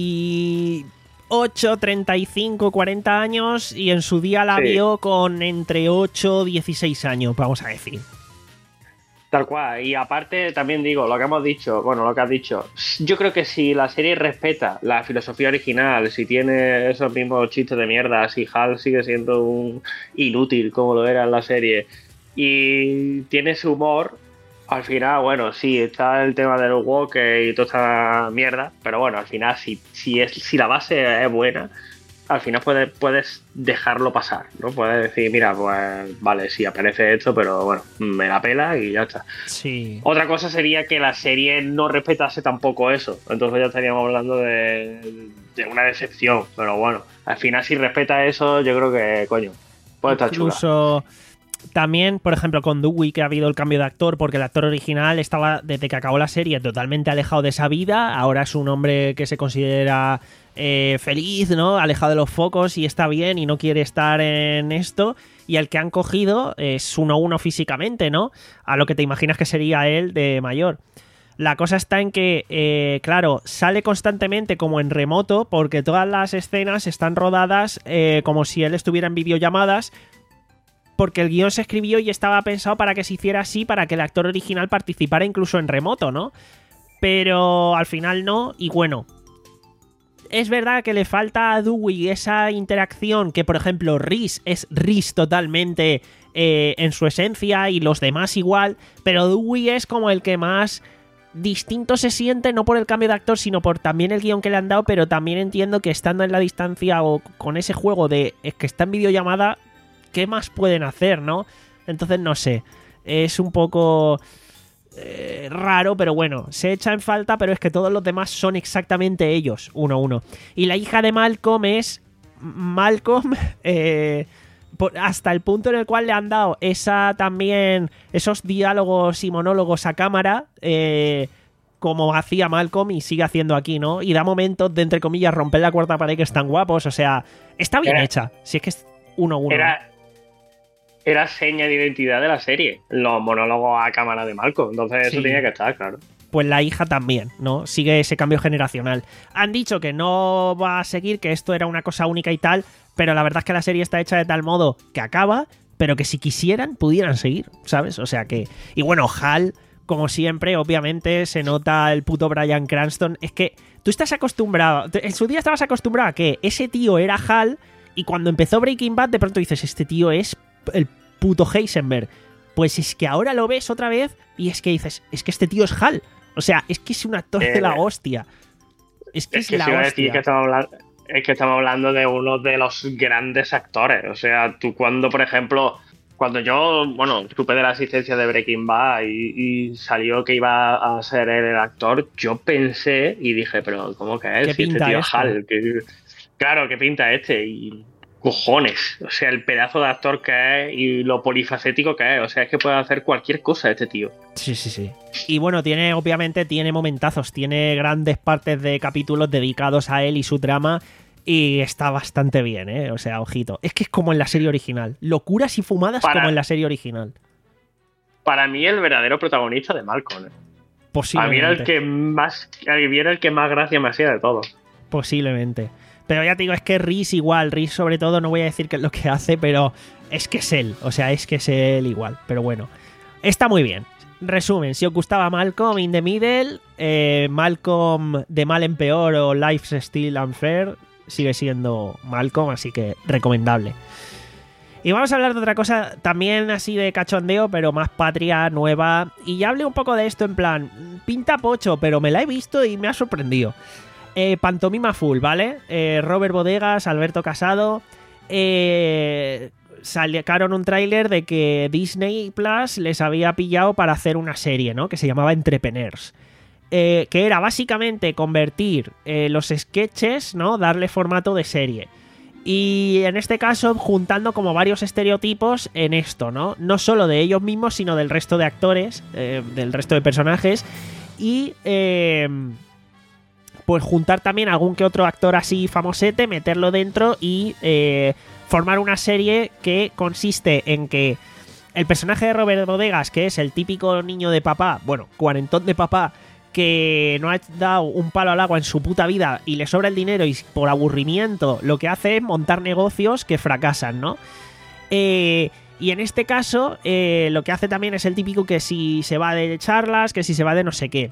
veintiocho, treinta y cinco, cuarenta años y en su día la Sí. vio con entre ocho, dieciséis años, vamos a decir. Tal cual, y aparte también digo, lo que hemos dicho, bueno, lo que has dicho, yo creo que si la serie respeta la filosofía original, si tiene esos mismos chistes de mierda, si Hal sigue siendo un inútil como lo era en la serie, y tiene su humor, al final, bueno, sí, está el tema del woke y toda esta mierda, pero bueno, al final, si, si, es, si la base es buena, al final puedes, puedes dejarlo pasar, ¿no? Puedes decir, mira, pues vale, sí, aparece esto, pero bueno, me la pela y ya está. Sí. Otra cosa sería que la serie no respetase tampoco eso, entonces ya estaríamos hablando de, de una decepción, pero bueno, al final si respeta eso, yo creo que, coño, puede estar chula. Incluso también, por ejemplo, con Dewey, que ha habido el cambio de actor, porque el actor original estaba, desde que acabó la serie, totalmente alejado de esa vida. Ahora es un hombre que se considera eh, feliz, ¿no? Alejado de los focos y está bien y no quiere estar en esto. Y el que han cogido es uno a uno físicamente, ¿no? A lo que te imaginas que sería él de mayor. La cosa está en que, eh, claro, sale constantemente como en remoto, porque todas las escenas están rodadas eh, como si él estuviera en videollamadas, porque el guión se escribió y estaba pensado para que se hiciera así, para que el actor original participara incluso en remoto, ¿no? Pero al final no, y bueno, es verdad que le falta a Dewey esa interacción que, por ejemplo, Reese es Reese totalmente eh, en su esencia y los demás igual, pero Dewey es como el que más distinto se siente, no por el cambio de actor, sino por también el guión que le han dado, pero también entiendo que estando en la distancia o con ese juego de es que está en videollamada, ¿qué más pueden hacer, no? Entonces, no sé. Es un poco eh, raro, pero bueno. Se echa en falta, pero es que todos los demás son exactamente ellos, uno a uno. Y la hija de Malcolm es Malcolm eh, por, hasta el punto en el cual le han dado esa también esos diálogos y monólogos a cámara, eh, como hacía Malcolm y sigue haciendo aquí, ¿no? Y da momentos de, entre comillas, romper la cuarta pared que están guapos. O sea, está bien Era, hecha. Si es que es uno a uno. Era, era seña de identidad de la serie, los monólogos a cámara de Malcolm. Entonces eso Sí. tenía que estar, claro. Pues la hija también, ¿no? Sigue ese cambio generacional. Han dicho que no va a seguir, que esto era una cosa única y tal, pero la verdad es que la serie está hecha de tal modo que acaba, pero que si quisieran, pudieran seguir, ¿sabes? O sea que... Y bueno, Hal, como siempre, obviamente, se nota el puto Bryan Cranston. Es que tú estás acostumbrado... En su día estabas acostumbrado a que ese tío era Hal y cuando empezó Breaking Bad de pronto dices, este tío es el puto Heisenberg. Pues es que ahora lo ves otra vez y es que dices, es que este tío es Hal. O sea, es que es un actor Eh, de la hostia. Es que es, Es que la se iba a hostia. decir que estamos hablando, es que estamos hablando de uno de los grandes actores. O sea, tú cuando, por ejemplo, cuando yo, bueno, supe de la existencia de Breaking Bad y, y salió que iba a ser él el actor, yo pensé y dije, pero ¿cómo que es? ¿Qué Si este pinta tío esto? es Hal. Que- claro, ¿qué pinta este? Y cojones. O sea, el pedazo de actor que es y lo polifacético que es. O sea, es que puede hacer cualquier cosa este tío. Sí, sí, sí. Y bueno, tiene, obviamente, tiene momentazos, tiene grandes partes de capítulos dedicados a él y su trama. Y está bastante bien, ¿eh? O sea, ojito. Es que es como en la serie original. Locuras y fumadas Para- como en la serie original. Para mí, el verdadero protagonista de Malcolm. ¿eh? A mí Posiblemente. era el que más, a mí era el que más gracia me hacía de todo. Posiblemente. Pero ya te digo, es que Rhys igual, Rhys sobre todo, no voy a decir qué es lo que hace, pero es que es él, o sea, es que es él igual, pero bueno, está muy bien. Resumen, si os gustaba Malcolm in the Middle, eh, Malcolm de mal en peor o Life's Still Unfair, sigue siendo Malcolm, así que recomendable. Y vamos a hablar de otra cosa también así de cachondeo, pero más patria, nueva. Y ya hablé un poco de esto en plan, pinta pocho, pero me la he visto y me ha sorprendido. Eh, Pantomima Full, ¿vale? Eh, Robert Bodegas, Alberto Casado. Eh, sacaron un tráiler de que Disney Plus les había pillado para hacer una serie, ¿no? Que se llamaba Entrepreneurs. Eh, que era básicamente convertir eh, los sketches, ¿no? Darle formato de serie. Y en este caso, juntando como varios estereotipos en esto, ¿no? No solo de ellos mismos, sino del resto de actores, eh, del resto de personajes. Y, eh, pues juntar también algún que otro actor así famosete, meterlo dentro y eh, formar una serie que consiste en que el personaje de Robert Bodegas, que es el típico niño de papá, bueno, cuarentón de papá, que no ha dado un palo al agua en su puta vida y le sobra el dinero y por aburrimiento lo que hace es montar negocios que fracasan, ¿no? Eh, y en este caso eh, lo que hace también es el típico que si se va de charlas, que si se va de no sé qué.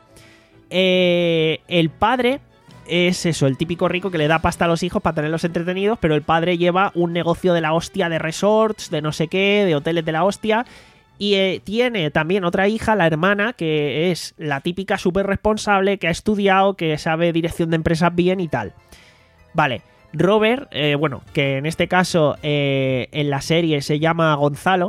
Eh, el padre es eso, el típico rico que le da pasta a los hijos para tenerlos entretenidos, pero el padre lleva un negocio de la hostia de resorts, de no sé qué, de hoteles de la hostia. Y eh, tiene también otra hija, la hermana, que es la típica súper responsable, que ha estudiado, que sabe dirección de empresas bien y tal. Vale, Robert, eh, bueno, que en este caso eh, en la serie se llama Gonzalo,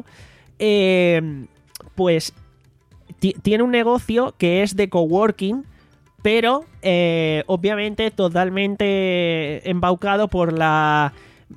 eh, pues tiene un negocio que es de coworking, pero eh, obviamente totalmente embaucado por la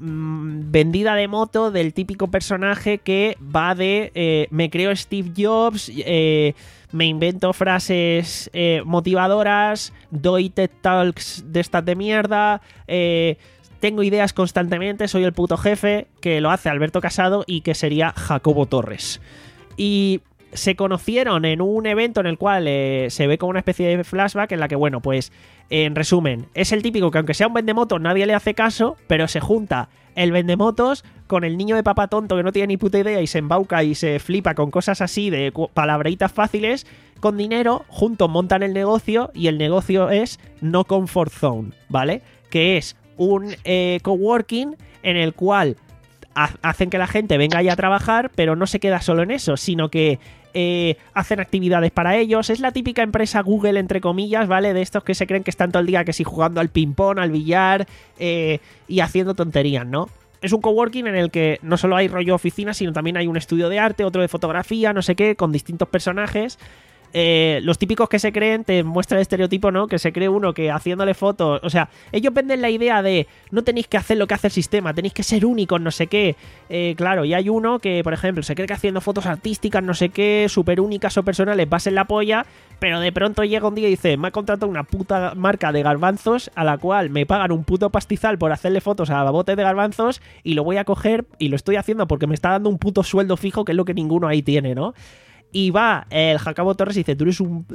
vendida de moto del típico personaje que va de eh, me creo Steve Jobs, eh, me invento frases eh, motivadoras, doy TED Talks de estas de mierda, eh, tengo ideas constantemente, soy el puto jefe, que lo hace Alberto Casado y que sería Jacobo Torres. Y se conocieron en un evento en el cual eh, se ve como una especie de flashback en la que, bueno, pues en resumen, es el típico que aunque sea un vendemotos nadie le hace caso, pero se junta el vendemotos con el niño de papá tonto que no tiene ni puta idea y se embauca y se flipa con cosas así de palabreitas fáciles, con dinero, juntos montan el negocio y el negocio es No Comfort Zone, ¿vale? Que es un eh, coworking en el cual hacen que la gente venga ahí a trabajar, pero no se queda solo en eso, sino que Eh, hacen actividades para ellos. Es la típica empresa Google, entre comillas, ¿vale? De estos que se creen que están todo el día que si jugando al ping-pong, al billar eh, y haciendo tonterías, ¿no? Es un coworking en el que no solo hay rollo oficina, sino también hay un estudio de arte, otro de fotografía, no sé qué, con distintos personajes. Eh, los típicos que se creen, te muestra el estereotipo, ¿no? Que se cree uno que haciéndole fotos, o sea, ellos venden la idea de no tenéis que hacer lo que hace el sistema, tenéis que ser únicos, no sé qué. Eh, claro, y hay uno que, por ejemplo, se cree que haciendo fotos artísticas, no sé qué, súper únicas o personales, va a ser la polla, pero de pronto llega un día y dice, me ha contratado una puta marca de garbanzos a la cual me pagan un puto pastizal por hacerle fotos a botes de garbanzos y lo voy a coger y lo estoy haciendo porque me está dando un puto sueldo fijo, que es lo que ninguno ahí tiene, ¿no? Y va el Jacobo Torres y dice, tú eres un...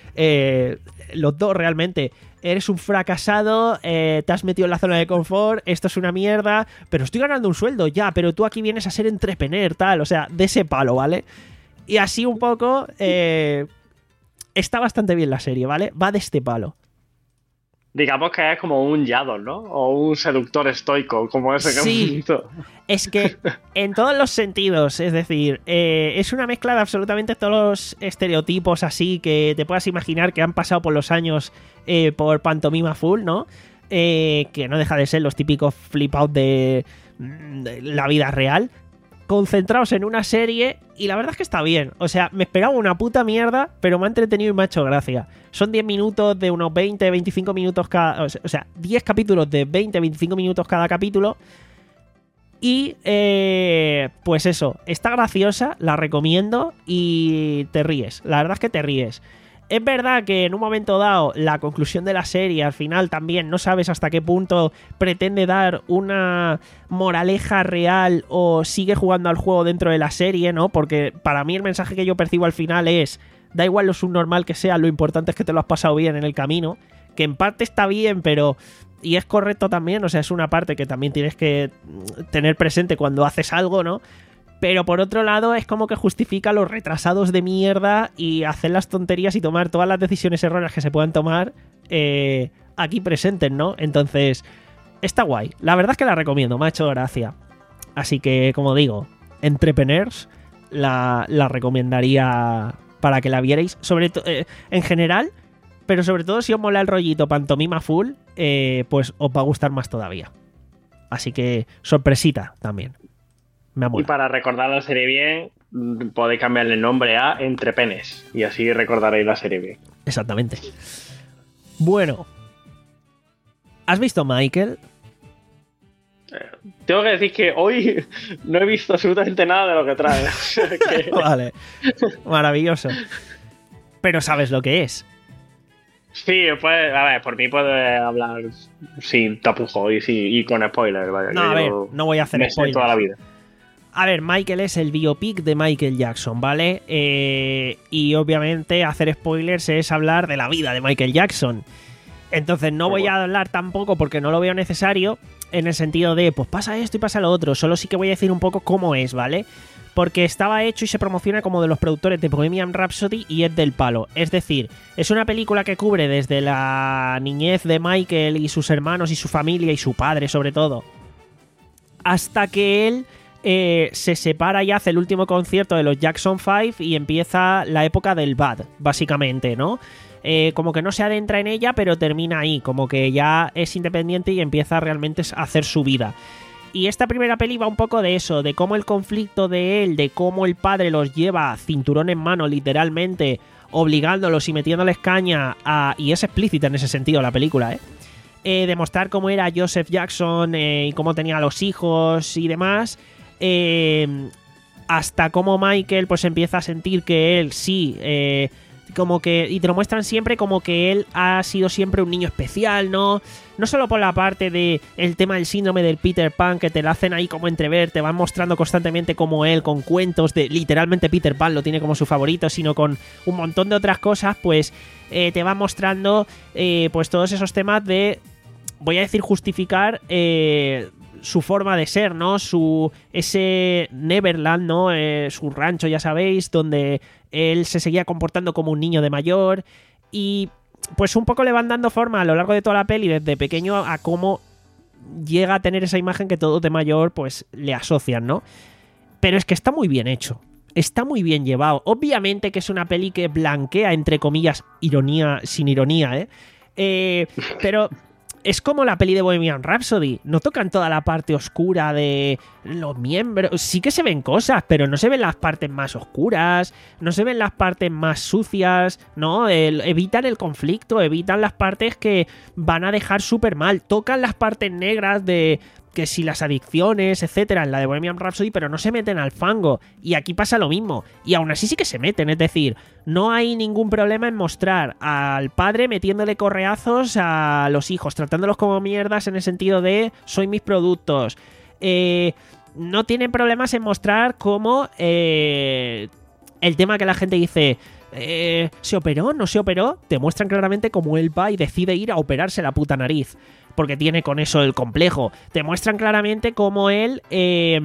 Eh, los dos realmente, eres un fracasado, eh, te has metido en la zona de confort, esto es una mierda, pero estoy ganando un sueldo ya, pero tú aquí vienes a ser entrepreneur, tal, o sea, de ese palo, ¿vale? Y así un poco... Eh, está bastante bien la serie, ¿vale? Va de este palo. Digamos que es como un Yados, ¿no? O un seductor estoico, como ese que sí, hemos visto. Es que en todos los sentidos, es decir, eh, es una mezcla de absolutamente todos los estereotipos así que te puedas imaginar que han pasado por los años eh, por Pantomima Full, ¿no? Eh, que no deja de ser los típicos flip out de, de la vida real, concentrados en una serie, y la verdad es que está bien. O sea, me esperaba una puta mierda, pero me ha entretenido y me ha hecho gracia. Son diez minutos de unos veinte, veinticinco minutos cada... O sea, diez capítulos de veinte, veinticinco minutos cada capítulo. Y, eh, pues eso, está graciosa, la recomiendo y te ríes. La verdad es que te ríes. Es verdad que en un momento dado la conclusión de la serie al final también no sabes hasta qué punto pretende dar una moraleja real o sigue jugando al juego dentro de la serie, ¿no? Porque para mí el mensaje que yo percibo al final es, da igual lo subnormal que sea, lo importante es que te lo has pasado bien en el camino, que en parte está bien, pero y es correcto también, o sea, es una parte que también tienes que tener presente cuando haces algo, ¿no? Pero por otro lado es como que justifica los retrasados de mierda y hacer las tonterías y tomar todas las decisiones erróneas que se puedan tomar eh, aquí presentes, ¿no? Entonces, está guay. La verdad es que la recomiendo, me ha hecho gracia. Así que, como digo, Entrepreneurs la, la recomendaría para que la vierais, sobre todo eh, en general, pero sobre todo si os mola el rollito pantomima full, eh, pues os va a gustar más todavía. Así que, sorpresita también. Y para recordar la serie bien, podéis cambiarle el nombre a Entre Penes y así recordaréis la serie bien. Exactamente. Bueno, ¿has visto Michael? Eh, tengo que decir que hoy no he visto absolutamente nada de lo que trae. que... Vale, maravilloso. Pero sabes lo que es. Sí, pues, a ver, por mí puedes hablar sin tapujos y, sin, y con spoilers. Vaya, no, a ver, no voy a hacer me spoilers. Toda la vida. A ver, Michael es el biopic de Michael Jackson, ¿vale? Eh, y obviamente hacer spoilers es hablar de la vida de Michael Jackson. Entonces no voy a hablar tampoco porque no lo veo necesario en el sentido de, pues pasa esto y pasa lo otro. Solo sí que voy a decir un poco cómo es, ¿vale? Porque estaba hecho y se promociona como de los productores de Bohemian Rhapsody y es del palo. Es decir, es una película que cubre desde la niñez de Michael y sus hermanos y su familia y su padre sobre todo, hasta que él... Eh, se separa y hace el último concierto de los Jackson cinco y empieza la época del bad, básicamente, ¿no? Eh, como que no se adentra en ella, pero termina ahí, como que ya es independiente y empieza realmente a hacer su vida. Y esta primera peli va un poco de eso, de cómo el conflicto de él, de cómo el padre los lleva cinturón en mano, literalmente, obligándolos y metiéndoles caña a... Y es explícita en ese sentido la película, ¿eh? Eh, demostrar cómo era Joseph Jackson eh, y cómo tenía a los hijos y demás... Eh, hasta cómo Michael pues empieza a sentir que él sí eh, como que, y te lo muestran siempre como que él ha sido siempre un niño especial, ¿no? No solo por la parte de el tema del síndrome del Peter Pan, que te lo hacen ahí como entrever, te van mostrando constantemente como él con cuentos de literalmente Peter Pan lo tiene como su favorito, sino con un montón de otras cosas, pues eh, te van mostrando eh, pues todos esos temas de, voy a decir, justificar eh, su forma de ser, ¿no? Su ese Neverland, ¿no? Eh, su rancho, ya sabéis, donde él se seguía comportando como un niño de mayor y pues un poco le van dando forma a lo largo de toda la peli desde pequeño a cómo llega a tener esa imagen que todos de mayor pues le asocian, ¿no? Pero es que está muy bien hecho. Está muy bien llevado. Obviamente que es una peli que blanquea, entre comillas, ironía, sin ironía, ¿eh? eh pero... Es como la peli de Bohemian Rhapsody. No tocan toda la parte oscura de los miembros. Sí que se ven cosas, pero no se ven las partes más oscuras. No se ven las partes más sucias. No, el, evitan el conflicto. Evitan las partes que van a dejar súper mal. Tocan las partes negras de... que si las adicciones, etcétera, en la de Bohemian Rhapsody, pero no se meten al fango. Y aquí pasa lo mismo. Y aún así sí que se meten, es decir, no hay ningún problema en mostrar al padre metiéndole correazos a los hijos, tratándolos como mierdas en el sentido de soy mis productos. Eh, no tienen problemas en mostrar cómo eh, el tema que la gente dice... Eh, ¿se operó? ¿No se operó? Te muestran claramente cómo él va y decide ir a operarse la puta nariz, porque tiene con eso el complejo. Te muestran claramente cómo él eh,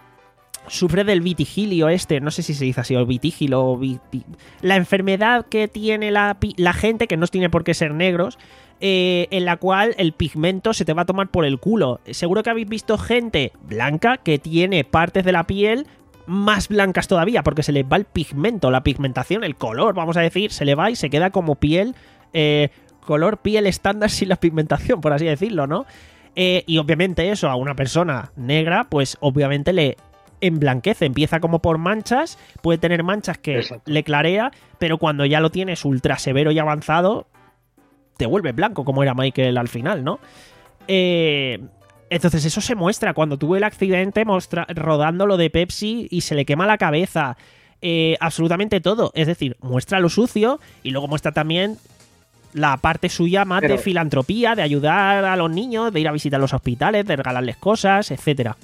sufre del vitigilio este, no sé si se dice así, o vitigilo, o viti... la enfermedad que tiene la, la gente, que no tiene por qué ser negros, eh, en la cual el pigmento se te va a tomar por el culo. Seguro que habéis visto gente blanca que tiene partes de la piel más blancas todavía, porque se les va el pigmento, la pigmentación, el color, vamos a decir, se le va y se queda como piel, eh, color piel estándar sin la pigmentación, por así decirlo, ¿no? Eh, y obviamente eso a una persona negra, pues obviamente le emblanquece, empieza como por manchas, puede tener manchas que Exacto. le clarea, pero cuando ya lo tienes ultra severo y avanzado, te vuelve blanco, como era Michael al final, ¿no? Eh... Entonces eso se muestra cuando tuve el accidente mostra, rodando lo de Pepsi y se le quema la cabeza. Eh, absolutamente todo. Es decir, muestra lo sucio y luego muestra también la parte suya más Pero... de filantropía, de ayudar a los niños, de ir a visitar los hospitales, de regalarles cosas, etcétera.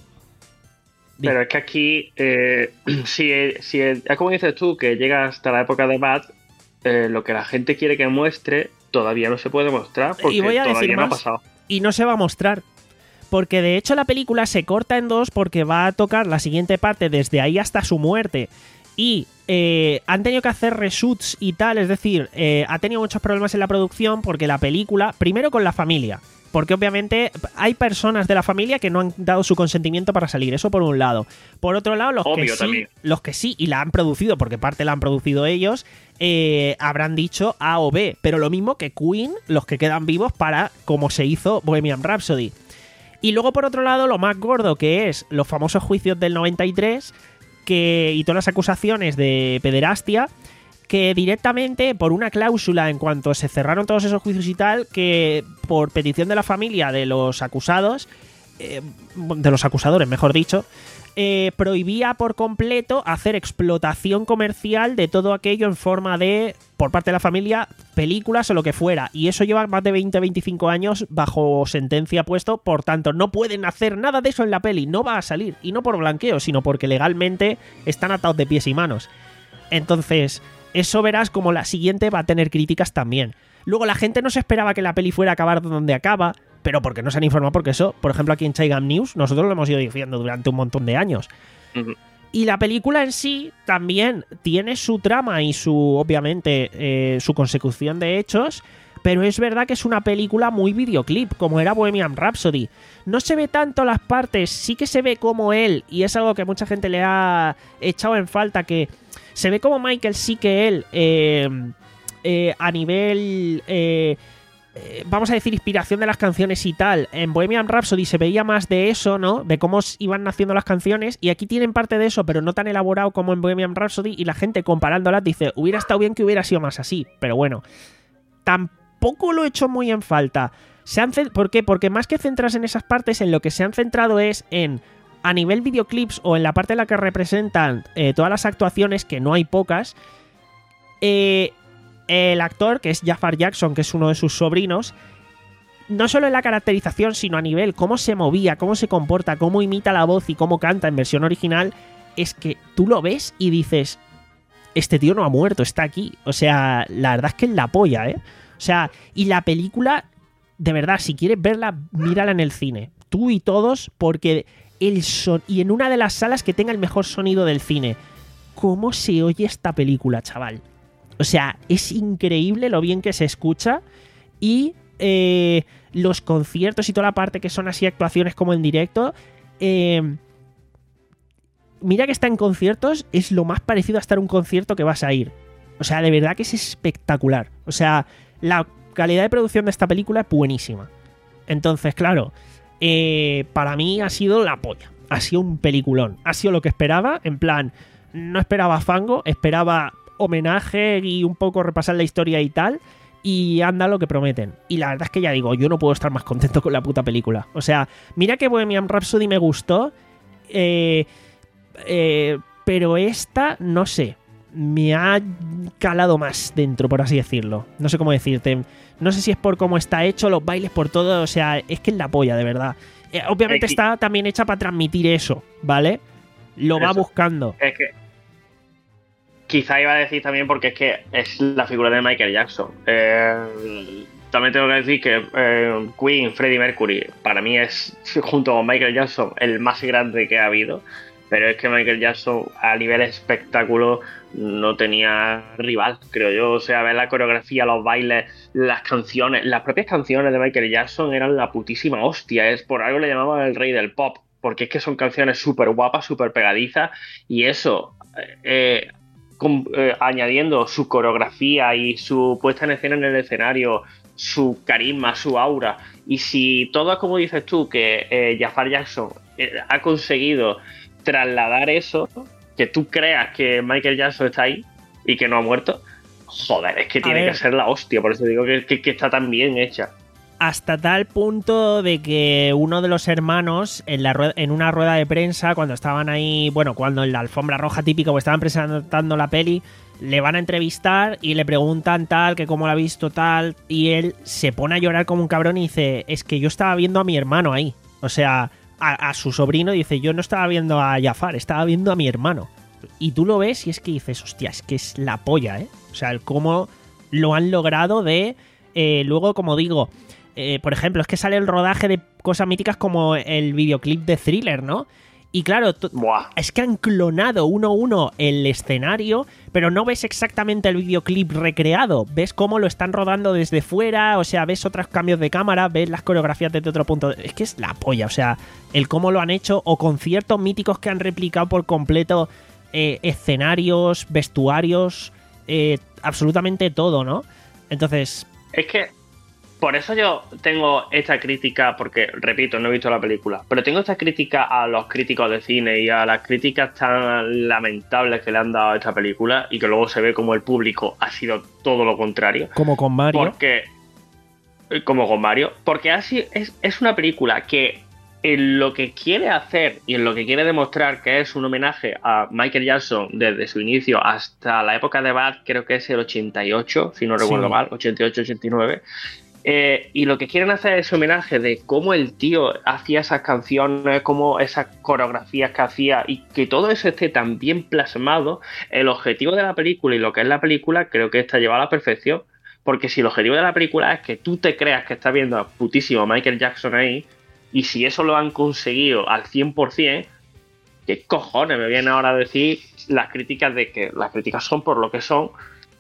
Pero es que aquí, eh, si, si es como dices tú, que llega hasta la época de Bad, eh, lo que la gente quiere que muestre todavía no se puede mostrar porque y voy a todavía decir no más, ha pasado. y no se va a mostrar. Porque de hecho la película se corta en dos porque va a tocar la siguiente parte desde ahí hasta su muerte. Y eh, han tenido que hacer reshoots y tal, es decir, eh, ha tenido muchos problemas en la producción porque la película, primero con la familia, porque obviamente hay personas de la familia que no han dado su consentimiento para salir, eso por un lado. Por otro lado, los, Obvio, que, sí, también. los que sí y la han producido, porque parte la han producido ellos, eh, habrán dicho A o B, pero lo mismo que Queen, los que quedan vivos para como se hizo Bohemian Rhapsody. Y luego, por otro lado, lo más gordo, que es los famosos juicios del noventa y tres que, y todas las acusaciones de pederastia, que directamente, por una cláusula en cuanto se cerraron todos esos juicios y tal, que por petición de la familia de los acusados, eh, de los acusadores, mejor dicho, eh, prohibía por completo hacer explotación comercial de todo aquello en forma de, por parte de la familia, películas o lo que fuera. Y eso lleva más de veinte a veinticinco años bajo sentencia puesto, por tanto no pueden hacer nada de eso en la peli, no va a salir. Y no por blanqueo, sino porque legalmente están atados de pies y manos. Entonces, eso verás como la siguiente va a tener críticas también. Luego la gente no se esperaba que la peli fuera a acabar donde acaba, pero porque no se han informado, porque eso, por ejemplo, aquí en Chaigam News, nosotros lo hemos ido diciendo durante un montón de años. Ujú. Y la película en sí también tiene su trama y su, obviamente, eh, su consecución de hechos, pero es verdad que es una película muy videoclip, como era Bohemian Rhapsody. No se ve tanto las partes, sí que se ve como él, y es algo que mucha gente le ha echado en falta, que se ve como Michael, sí que él, eh, eh, a nivel... Eh, vamos a decir, inspiración de las canciones y tal. En Bohemian Rhapsody se veía más de eso, ¿no? De cómo iban naciendo las canciones, y aquí tienen parte de eso, pero no tan elaborado como en Bohemian Rhapsody, y la gente comparándolas dice, hubiera estado bien que hubiera sido más así, pero bueno, tampoco lo he hecho muy en falta. Se han cent- ¿Por qué? Porque más que centrarse en esas partes, en lo que se han centrado es en, a nivel videoclips o en la parte en la que representan eh, todas las actuaciones, que no hay pocas, eh... el actor, que es Jafar Jackson, que es uno de sus sobrinos, no solo en la caracterización, sino a nivel cómo se movía, cómo se comporta, cómo imita la voz y cómo canta en versión original, es que tú lo ves y dices, este tío no ha muerto, está aquí. O sea, la verdad es que es la polla, ¿eh? O sea, y la película, de verdad, si quieres verla, mírala en el cine. Tú y todos, porque el son... Y en una de las salas que tenga el mejor sonido del cine. ¿Cómo se oye esta película, chaval? O sea, es increíble lo bien que se escucha, y eh, los conciertos y toda la parte que son así actuaciones como en directo, eh, mira que está en conciertos, es lo más parecido a estar en un concierto que vas a ir. O sea, de verdad que es espectacular. O sea, la calidad de producción de esta película es buenísima. Entonces, claro, eh, para mí ha sido la polla. Ha sido un peliculón. Ha sido lo que esperaba, en plan, no esperaba fango, esperaba homenaje y un poco repasar la historia y tal, y anda lo que prometen. Y la verdad es que ya digo, yo no puedo estar más contento con la puta película. O sea, mira que Bohemian Rhapsody me gustó, eh, eh, pero esta, no sé, me ha calado más dentro, por así decirlo. No sé cómo decirte. No sé si es por cómo está hecho, los bailes, por todo. O sea, es que es la polla, de verdad. Eh, obviamente es que... está también hecha para transmitir eso, ¿vale? Lo va eso. buscando. Es que quizá iba a decir también porque es que es la figura de Michael Jackson. Eh, también tengo que decir que eh, Queen, Freddie Mercury, para mí es, junto con Michael Jackson, el más grande que ha habido. Pero es que Michael Jackson, a nivel espectáculo, no tenía rival, creo yo. O sea, ver la coreografía, los bailes, las canciones, las propias canciones de Michael Jackson eran la putísima hostia. Es por algo le llamaban el rey del pop, porque es que son canciones súper guapas, súper pegadizas, y eso... Eh, Con, eh, añadiendo su coreografía y su puesta en escena en el escenario, su carisma, su aura, y si todo es como dices tú, que eh, Jafar Jackson eh, ha conseguido trasladar eso, que tú creas que Michael Jackson está ahí y que no ha muerto, joder, es que A tiene ver. que ser la hostia, por eso digo que, que, que está tan bien hecha. Hasta tal punto de que uno de los hermanos, en, la rueda, en una rueda de prensa, cuando estaban ahí, bueno, cuando en la alfombra roja típica, o estaban presentando la peli, le van a entrevistar y le preguntan tal, que cómo la ha visto tal, y él se pone a llorar como un cabrón y dice, es que yo estaba viendo a mi hermano ahí. O sea, a, a su sobrino, dice, yo no estaba viendo a Jafar, estaba viendo a mi hermano. Y tú lo ves y es que dices, hostia, es que es la polla, ¿eh? O sea, el cómo lo han logrado de... Eh, luego, como digo... eh, por ejemplo, es que sale el rodaje de cosas míticas como el videoclip de Thriller, ¿no? Y claro, t- es que han clonado uno a uno el escenario, pero no ves exactamente el videoclip recreado. Ves cómo lo están rodando desde fuera, o sea, ves otros cambios de cámara, ves las coreografías desde otro punto. Es que es la polla, o sea, el cómo lo han hecho, o conciertos míticos que han replicado por completo eh, escenarios, vestuarios, eh, absolutamente todo, ¿no? Entonces... Es que... Por eso yo tengo esta crítica, porque, repito, no he visto la película, pero tengo esta crítica a los críticos de cine y a las críticas tan lamentables que le han dado a esta película y que luego se ve como el público ha sido todo lo contrario. Como con Mario. Porque, como con Mario, porque así es, es una película que en lo que quiere hacer y en lo que quiere demostrar que es un homenaje a Michael Jackson desde su inicio hasta la época de Bad, creo que es el ochenta y ocho, si no recuerdo Sí. mal, ochenta y ocho ochenta y nueve. Eh, y lo que quieren hacer es ese homenaje de cómo el tío hacía esas canciones, cómo esas coreografías que hacía y que todo eso esté tan bien plasmado. El objetivo de la película y lo que es la película creo que está llevado a la perfección, porque si el objetivo de la película es que tú te creas que estás viendo a putísimo Michael Jackson ahí, y si eso lo han conseguido al cien por ciento, ¿qué cojones me vienen ahora a decir las críticas de que las críticas son por lo que son?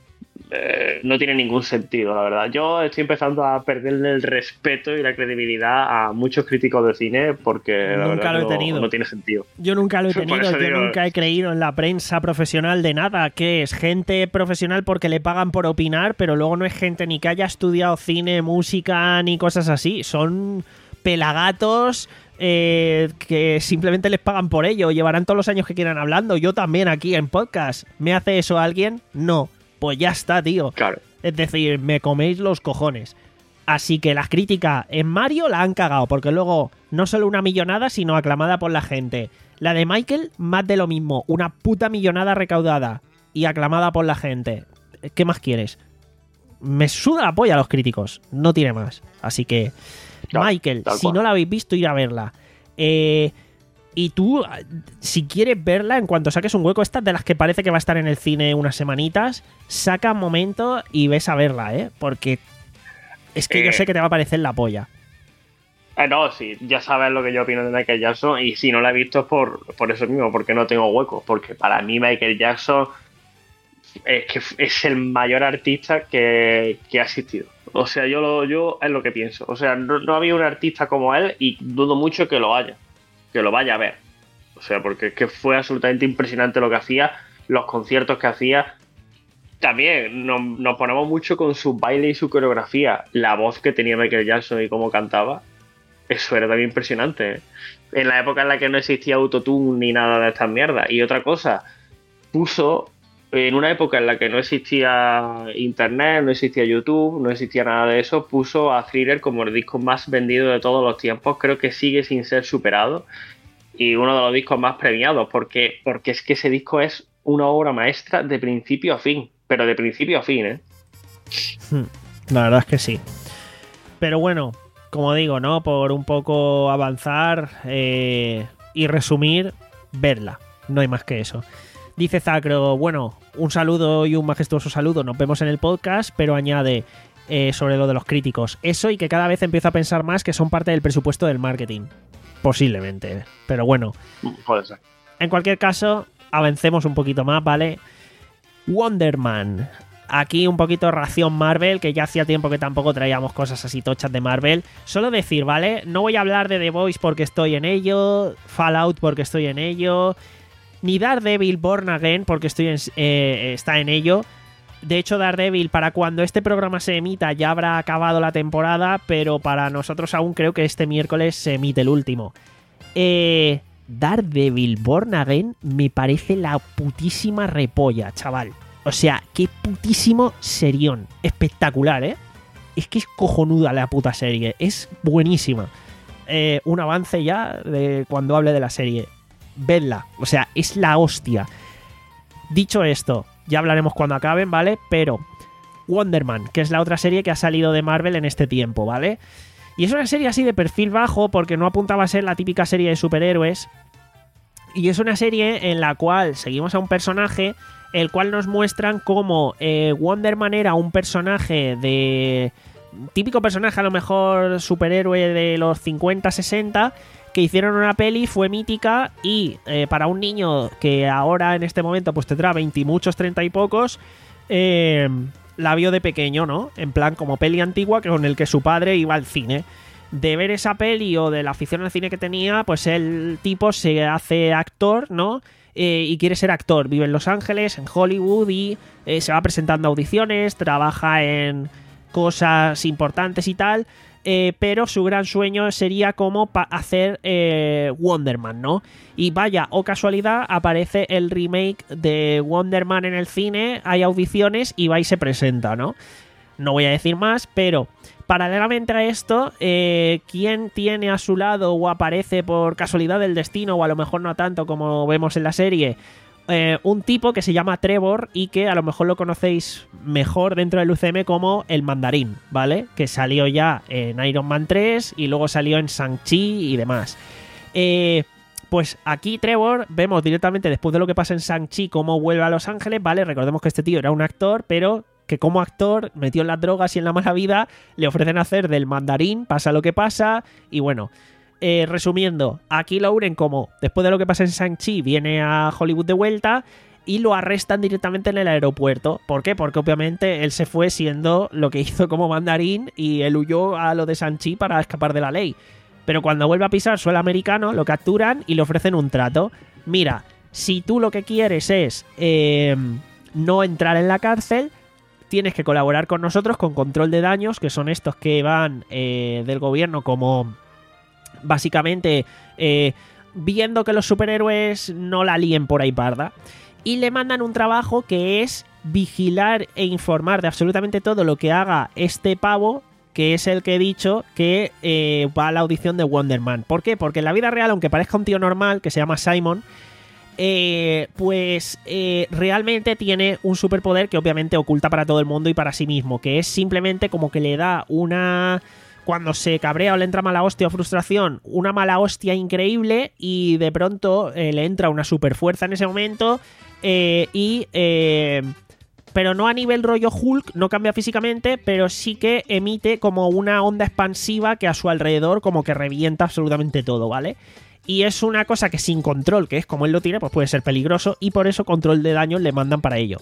Eh, no tiene ningún sentido, la verdad. Yo estoy empezando a perderle el respeto y la credibilidad a muchos críticos de cine porque la Nunca verdad lo he no, tenido. no tiene sentido. Yo nunca lo he Por tenido, eso yo digo- nunca he creído en la prensa profesional de nada, que es gente profesional porque le pagan por opinar, pero luego no es gente ni que haya estudiado cine, música, ni cosas así. Son pelagatos eh, que simplemente les pagan por ello. Llevarán todos los años que quieran hablando. Yo también aquí en podcast. ¿Me hace eso alguien? No. Pues ya está, tío. Claro. Es decir, me coméis los cojones. Así que las críticas en Mario la han cagado, porque luego no solo una millonada, sino aclamada por la gente. La de Michael, más de lo mismo. Una puta millonada recaudada y aclamada por la gente. ¿Qué más quieres? Me suda la polla a los críticos. No tiene más. Así que, Claro, Michael, tal si cual. no la habéis visto, ir a verla. Eh... Y tú, si quieres verla, en cuanto saques un hueco, estas de las que parece que va a estar en el cine unas semanitas, saca un momento y ves a verla, ¿eh? Porque es que Eh. yo sé que te va a parecer la polla. Eh, no, sí, ya sabes lo que yo opino de Michael Jackson y si no la he visto es por, por eso mismo, porque no tengo hueco. Porque para mí Michael Jackson es que es el mayor artista que, que ha existido. O sea, yo, lo, yo es lo que pienso. O sea, no, no había un artista como él y dudo mucho que lo haya. Que lo vaya a ver. O sea, porque es que fue absolutamente impresionante lo que hacía, los conciertos que hacía. También nos, nos ponemos mucho con su baile y su coreografía. La voz que tenía Michael Jackson y cómo cantaba, eso era también impresionante, ¿eh? En la época en la que no existía autotune ni nada de estas mierdas. Y otra cosa, puso, en una época en la que no existía internet, no existía YouTube, no existía nada de eso, puso a Thriller como el disco más vendido de todos los tiempos. Creo que sigue sin ser superado y uno de los discos más premiados, porque, porque es que ese disco es una obra maestra de principio a fin, pero de principio a fin, ¿eh? La verdad es que sí. Pero bueno, como digo, ¿no? Por un poco avanzar eh, y resumir, verla. No hay más que eso. Dice Zacro, bueno, un saludo y un majestuoso saludo. Nos vemos en el podcast, pero añade eh, sobre lo de los críticos. Eso y que cada vez empiezo a pensar más que son parte del presupuesto del marketing. Posiblemente. Pero bueno. Puede ser. En cualquier caso, avancemos un poquito más, ¿vale? Wonder Man. Aquí un poquito ración Marvel, que ya hacía tiempo que tampoco traíamos cosas así tochas de Marvel. Solo decir, ¿vale? No voy a hablar de The Voice porque estoy en ello, Fallout porque estoy en ello, ni Daredevil Born Again porque estoy en, eh, está en ello. De hecho, Daredevil, para cuando este programa se emita ya habrá acabado la temporada, pero para nosotros aún creo que este miércoles se emite el último. Eh, Daredevil Born Again me parece la putísima repolla, chaval. O sea, qué putísimo serión. Espectacular, ¿eh? Es que es cojonuda la puta serie. Es buenísima. Eh, un avance ya de cuando hable de la serie. Vedla. O sea, es la hostia. Dicho esto, ya hablaremos cuando acaben, ¿vale? Pero Wonder Man, que es la otra serie que ha salido de Marvel en este tiempo, ¿vale? Y es una serie así de perfil bajo porque no apuntaba a ser la típica serie de superhéroes. Y es una serie en la cual seguimos a un personaje el cual nos muestran cómo eh, Wonder Man era un personaje de típico personaje, a lo mejor superhéroe de los cincuenta, sesenta, que hicieron una peli, fue mítica y eh, para un niño que ahora en este momento pues tendrá veinte y muchos, treinta y pocos, eh, la vio de pequeño, ¿no? En plan como peli antigua con el que su padre iba al cine. De ver esa peli o de la afición al cine que tenía, pues el tipo se hace actor, ¿no? Eh, y quiere ser actor. Vive en Los Ángeles, en Hollywood y eh, se va presentando a audiciones, trabaja en cosas importantes y tal, eh, pero su gran sueño sería como pa- hacer eh, Wonder Man, ¿no? Y vaya, o casualidad, aparece el remake de Wonder Man en el cine, hay audiciones y va y se presenta, ¿no? No voy a decir más, pero paralelamente a esto, eh, ¿quién tiene a su lado o aparece por casualidad del destino, o a lo mejor no tanto como vemos en la serie? Eh, un tipo que se llama Trevor y que a lo mejor lo conocéis mejor dentro del U C M como el Mandarín, ¿vale? Que salió ya en Iron Man tres y luego salió en Shang-Chi y demás. Eh, pues aquí Trevor vemos directamente después de lo que pasa en Shang-Chi cómo vuelve a Los Ángeles, ¿vale? Recordemos que este tío era un actor, pero que como actor, metió en las drogas y en la mala vida, le ofrecen hacer del Mandarín, pasa lo que pasa, y bueno... Eh, resumiendo, aquí lo unen como después de lo que pasa en Shang-Chi viene a Hollywood de vuelta y lo arrestan directamente en el aeropuerto. ¿Por qué? Porque obviamente él se fue siendo lo que hizo como Mandarín y él huyó a lo de Shang-Chi para escapar de la ley. Pero cuando vuelve a pisar suelo americano, lo capturan y le ofrecen un trato. Mira, si tú lo que quieres es eh, no entrar en la cárcel, tienes que colaborar con nosotros con control de daños, que son estos que van eh, del gobierno como... básicamente eh, viendo que los superhéroes no la líen por ahí parda, y le mandan un trabajo que es vigilar e informar de absolutamente todo lo que haga este pavo, que es el que he dicho que eh, va a la audición de Wonder Man. ¿Por qué? Porque en la vida real, aunque parezca un tío normal que se llama Simon, eh, pues eh, realmente tiene un superpoder que obviamente oculta para todo el mundo y para sí mismo, que es simplemente como que le da una... cuando se cabrea o le entra mala hostia o frustración, una mala hostia increíble y de pronto eh, le entra una super fuerza en ese momento eh, y... Eh, pero no a nivel rollo Hulk, no cambia físicamente, pero sí que emite como una onda expansiva que a su alrededor como que revienta absolutamente todo, ¿vale? Y es una cosa que sin control, que es como él lo tiene, pues puede ser peligroso y por eso control de daño le mandan para ello.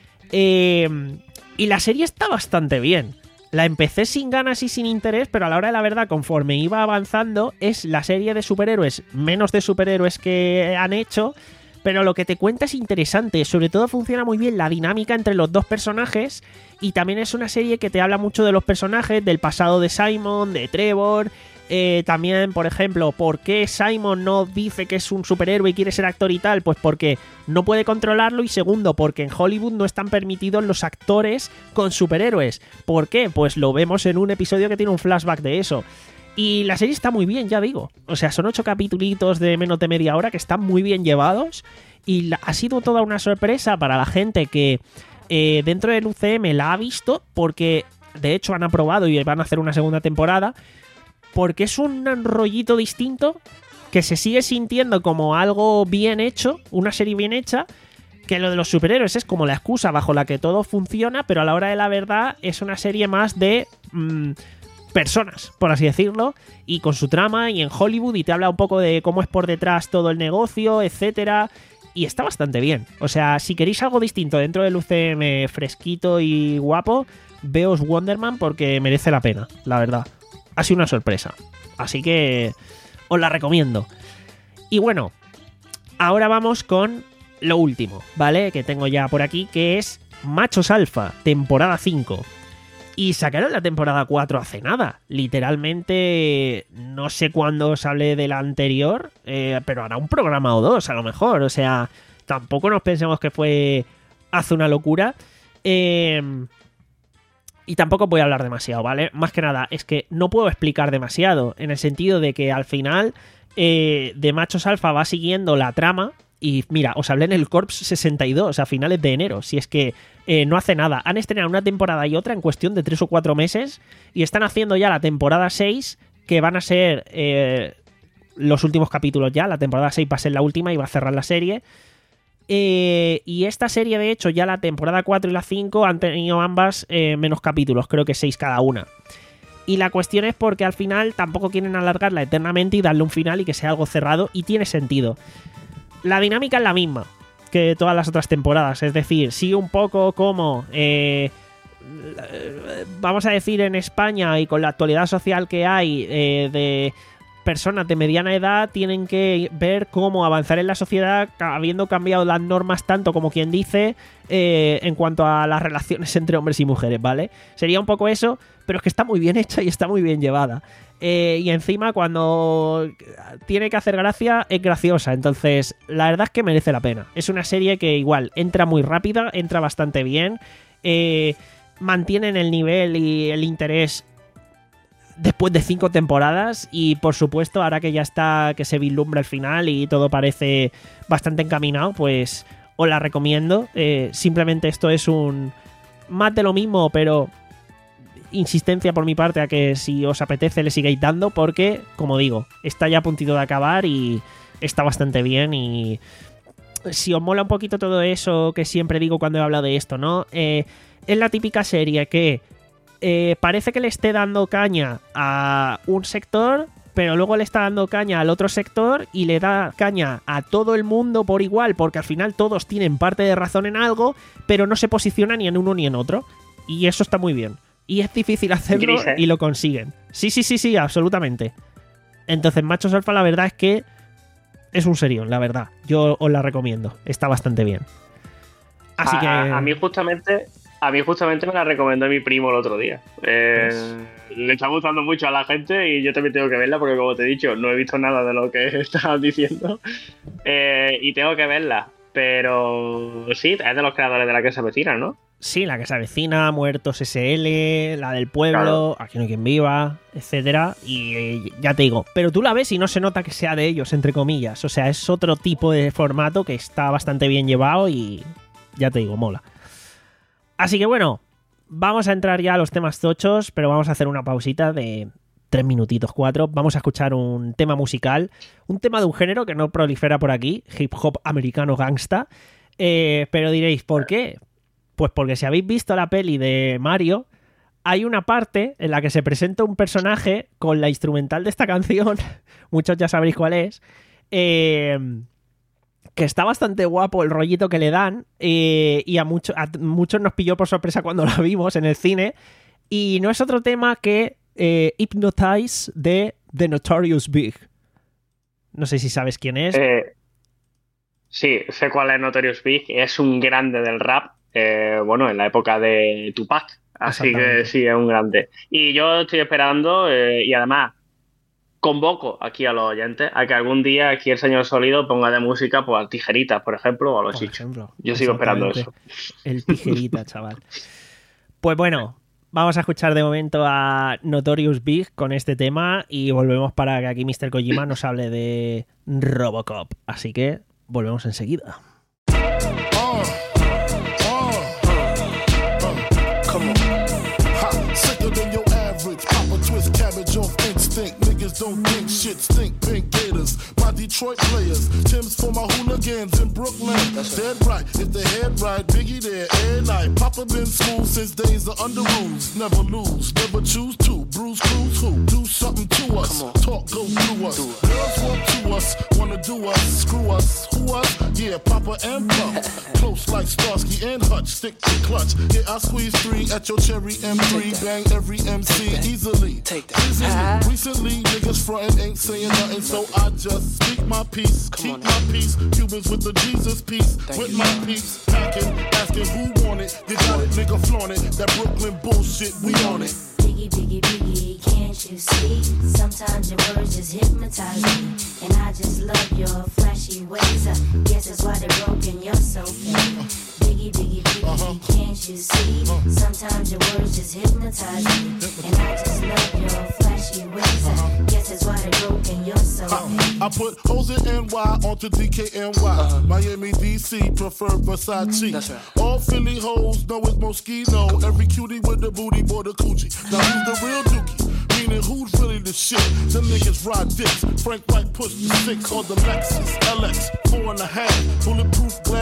Eh, y la serie está bastante bien. La empecé sin ganas y sin interés, pero a la hora de la verdad, conforme iba avanzando, es la serie de superhéroes, menos de superhéroes que han hecho, pero lo que te cuenta es interesante. Sobre todo funciona muy bien la dinámica entre los dos personajes y también es una serie que te habla mucho de los personajes, del pasado de Simon, de Trevor... Eh, también, por ejemplo, ¿por qué Simon no dice que es un superhéroe y quiere ser actor y tal? Pues porque no puede controlarlo, y segundo, porque en Hollywood no están permitidos los actores con superhéroes. ¿Por qué? Pues lo vemos en un episodio que tiene un flashback de eso. Y la serie está muy bien, ya digo. O sea, son ocho capítulos de menos de media hora que están muy bien llevados y la, ha sido toda una sorpresa para la gente que eh, dentro del U C M la ha visto, porque de hecho han aprobado y van a hacer una segunda temporada. Porque es un rollito distinto que se sigue sintiendo como algo bien hecho, una serie bien hecha, que lo de los superhéroes es como la excusa bajo la que todo funciona, pero a la hora de la verdad es una serie más de mmm, personas, por así decirlo, y con su trama y en Hollywood, y te habla un poco de cómo es por detrás todo el negocio, etcétera, y está bastante bien. O sea, si queréis algo distinto dentro del U C M fresquito y guapo, veos Wonder Man porque merece la pena, la verdad. Ha sido una sorpresa. Así que os la recomiendo. Y bueno, ahora vamos con lo último, ¿vale? Que tengo ya por aquí, que es Machos Alfa, temporada cinco. Y sacaron la temporada cuatro hace nada. Literalmente, no sé cuándo os hablé de la anterior, eh, pero hará un programa o dos a lo mejor. O sea, tampoco nos pensemos que fue hace una locura. Eh... Y tampoco voy a hablar demasiado, ¿vale? Más que nada, es que no puedo explicar demasiado, en el sentido de que al final eh, de Machos Alfa va siguiendo la trama. Y mira, os hablé en el Corps sesenta y dos a finales de enero, si es que eh, no hace nada. Han estrenado una temporada y otra en cuestión de tres o cuatro meses y están haciendo ya la temporada seis, que van a ser eh, los últimos capítulos ya. La temporada seis va a ser la última y va a cerrar la serie. Eh, y esta serie, de hecho, ya la temporada cuatro y la cinco han tenido ambas eh, menos capítulos, creo que seis cada una. Y la cuestión es porque al final tampoco quieren alargarla eternamente y darle un final y que sea algo cerrado, y tiene sentido. La dinámica es la misma que todas las otras temporadas, es decir, sigue un poco como, eh, vamos a decir, en España y con la actualidad social que hay, eh, de personas de mediana edad tienen que ver cómo avanzar en la sociedad habiendo cambiado las normas tanto como quien dice eh, en cuanto a las relaciones entre hombres y mujeres, ¿vale? Sería un poco eso, pero es que está muy bien hecha y está muy bien llevada. Eh, y encima cuando tiene que hacer gracia es graciosa, entonces la verdad es que merece la pena. Es una serie que igual entra muy rápida, entra bastante bien, eh, mantienen el nivel y el interés después de cinco temporadas, y por supuesto ahora que ya está, que se vislumbra el final y todo parece bastante encaminado, pues os la recomiendo. Eh, simplemente esto es un más de lo mismo, pero insistencia por mi parte a que si os apetece le sigáis dando, porque como digo, está ya a puntito de acabar y está bastante bien. Y si os mola un poquito todo eso que siempre digo cuando he hablado de esto, ¿no? Eh, es la típica serie que Eh, parece que le esté dando caña a un sector, pero luego le está dando caña al otro sector y le da caña a todo el mundo por igual, porque al final todos tienen parte de razón en algo, pero no se posicionan ni en uno ni en otro. Y eso está muy bien. Y es difícil hacerlo Gris, ¿eh? Y lo consiguen. Sí, sí, sí, sí, absolutamente. Entonces, Machos Alfa, la verdad es que es un serión, la verdad. Yo os la recomiendo. Está bastante bien. Así a, que... A mí justamente... A mí justamente me la recomendó mi primo el otro día. Eh, pues... Le está gustando mucho a la gente y yo también tengo que verla porque, como te he dicho, no he visto nada de lo que estabas diciendo. Eh, y tengo que verla. Pero sí, es de los creadores de La que se avecina, ¿no? Sí, La que se avecina, Muertos S L, La del Pueblo, claro. Aquí no hay quien viva, etcétera. Y eh, ya te digo, pero tú la ves y no se nota que sea de ellos, entre comillas. O sea, es otro tipo de formato que está bastante bien llevado y ya te digo, mola. Así que bueno, vamos a entrar ya a los temas tochos, pero vamos a hacer una pausita de tres minutitos, cuatro. Vamos a escuchar un tema musical, un tema de un género que no prolifera por aquí, hip hop americano gangsta. Eh, pero diréis, ¿por qué? Pues porque si habéis visto la peli de Mario, hay una parte en la que se presenta un personaje con la instrumental de esta canción, muchos ya sabréis cuál es, eh... que está bastante guapo el rollito que le dan, eh, y a, mucho, a muchos nos pilló por sorpresa cuando la vimos en el cine, y no es otro tema que eh, Hypnotize de The Notorious Big. No sé si sabes quién es. Eh, sí, sé cuál es Notorious Big, es un grande del rap, eh, bueno, en la época de Tupac, así que sí, es un grande. Y yo estoy esperando, eh, y además convoco aquí a los oyentes a que algún día aquí el señor Sólido ponga de música pues a Tijeritas, por ejemplo, o a los Chichos. Yo sigo esperando eso. El Tijerita, chaval. Pues bueno, vamos a escuchar de momento a Notorious Big con este tema y volvemos para que aquí mister Kojima nos hable de Robocop. Así que volvemos enseguida. Oh, oh, oh, oh. Come on. Ha, sicker than your average. Papa twist cabbage off instinct. Don't think shit stink, pink gators. My Detroit players, Tim's for my hooligans in Brooklyn. That's dead right, if they head right, Biggie there, every night. Papa been smooth since days of under rules. Never lose, never choose to. Bruise, cruise, who? Do something to us. Talk, go through us. Girls walk to us, wanna do us, screw us. Who us? Yeah, Papa and Pump. Close like Starsky and Hutch, stick to clutch. Yeah, I squeeze three at your cherry M three. Bang every M C easily. Take that. Easily. Recently, niggas frontin' ain't saying nothing, so I just speak my peace, keep my peace. Cubans with the Jesus peace, with my peace. Packing, asking who want it. You got it, nigga, flaunt it. That Brooklyn bullshit, we on it. Biggie, biggie, biggie, can't you see? Sometimes your words just hypnotize me, and I just love your flashy ways. I guess that's why they're broken, you're so fake. Biggie, biggie, biggie, uh-huh. Can't you see? Uh-huh. Sometimes your words just hypnotize me, and I just love your flashy ways. Uh-huh. I guess that's why they're broken, you're so fake. I, I put hoes in N Y onto D K N Y. Uh-huh. Miami, D C, prefer Versace. That's right. All Philly hoes know it's Moschino. Every cutie with the booty, boy, the coochie. Now who's the real dookie? Meaning who's really the shit? Them niggas ride dicks. Frank White pushed the six on the Lexus L X four and a half. Bulletproof glass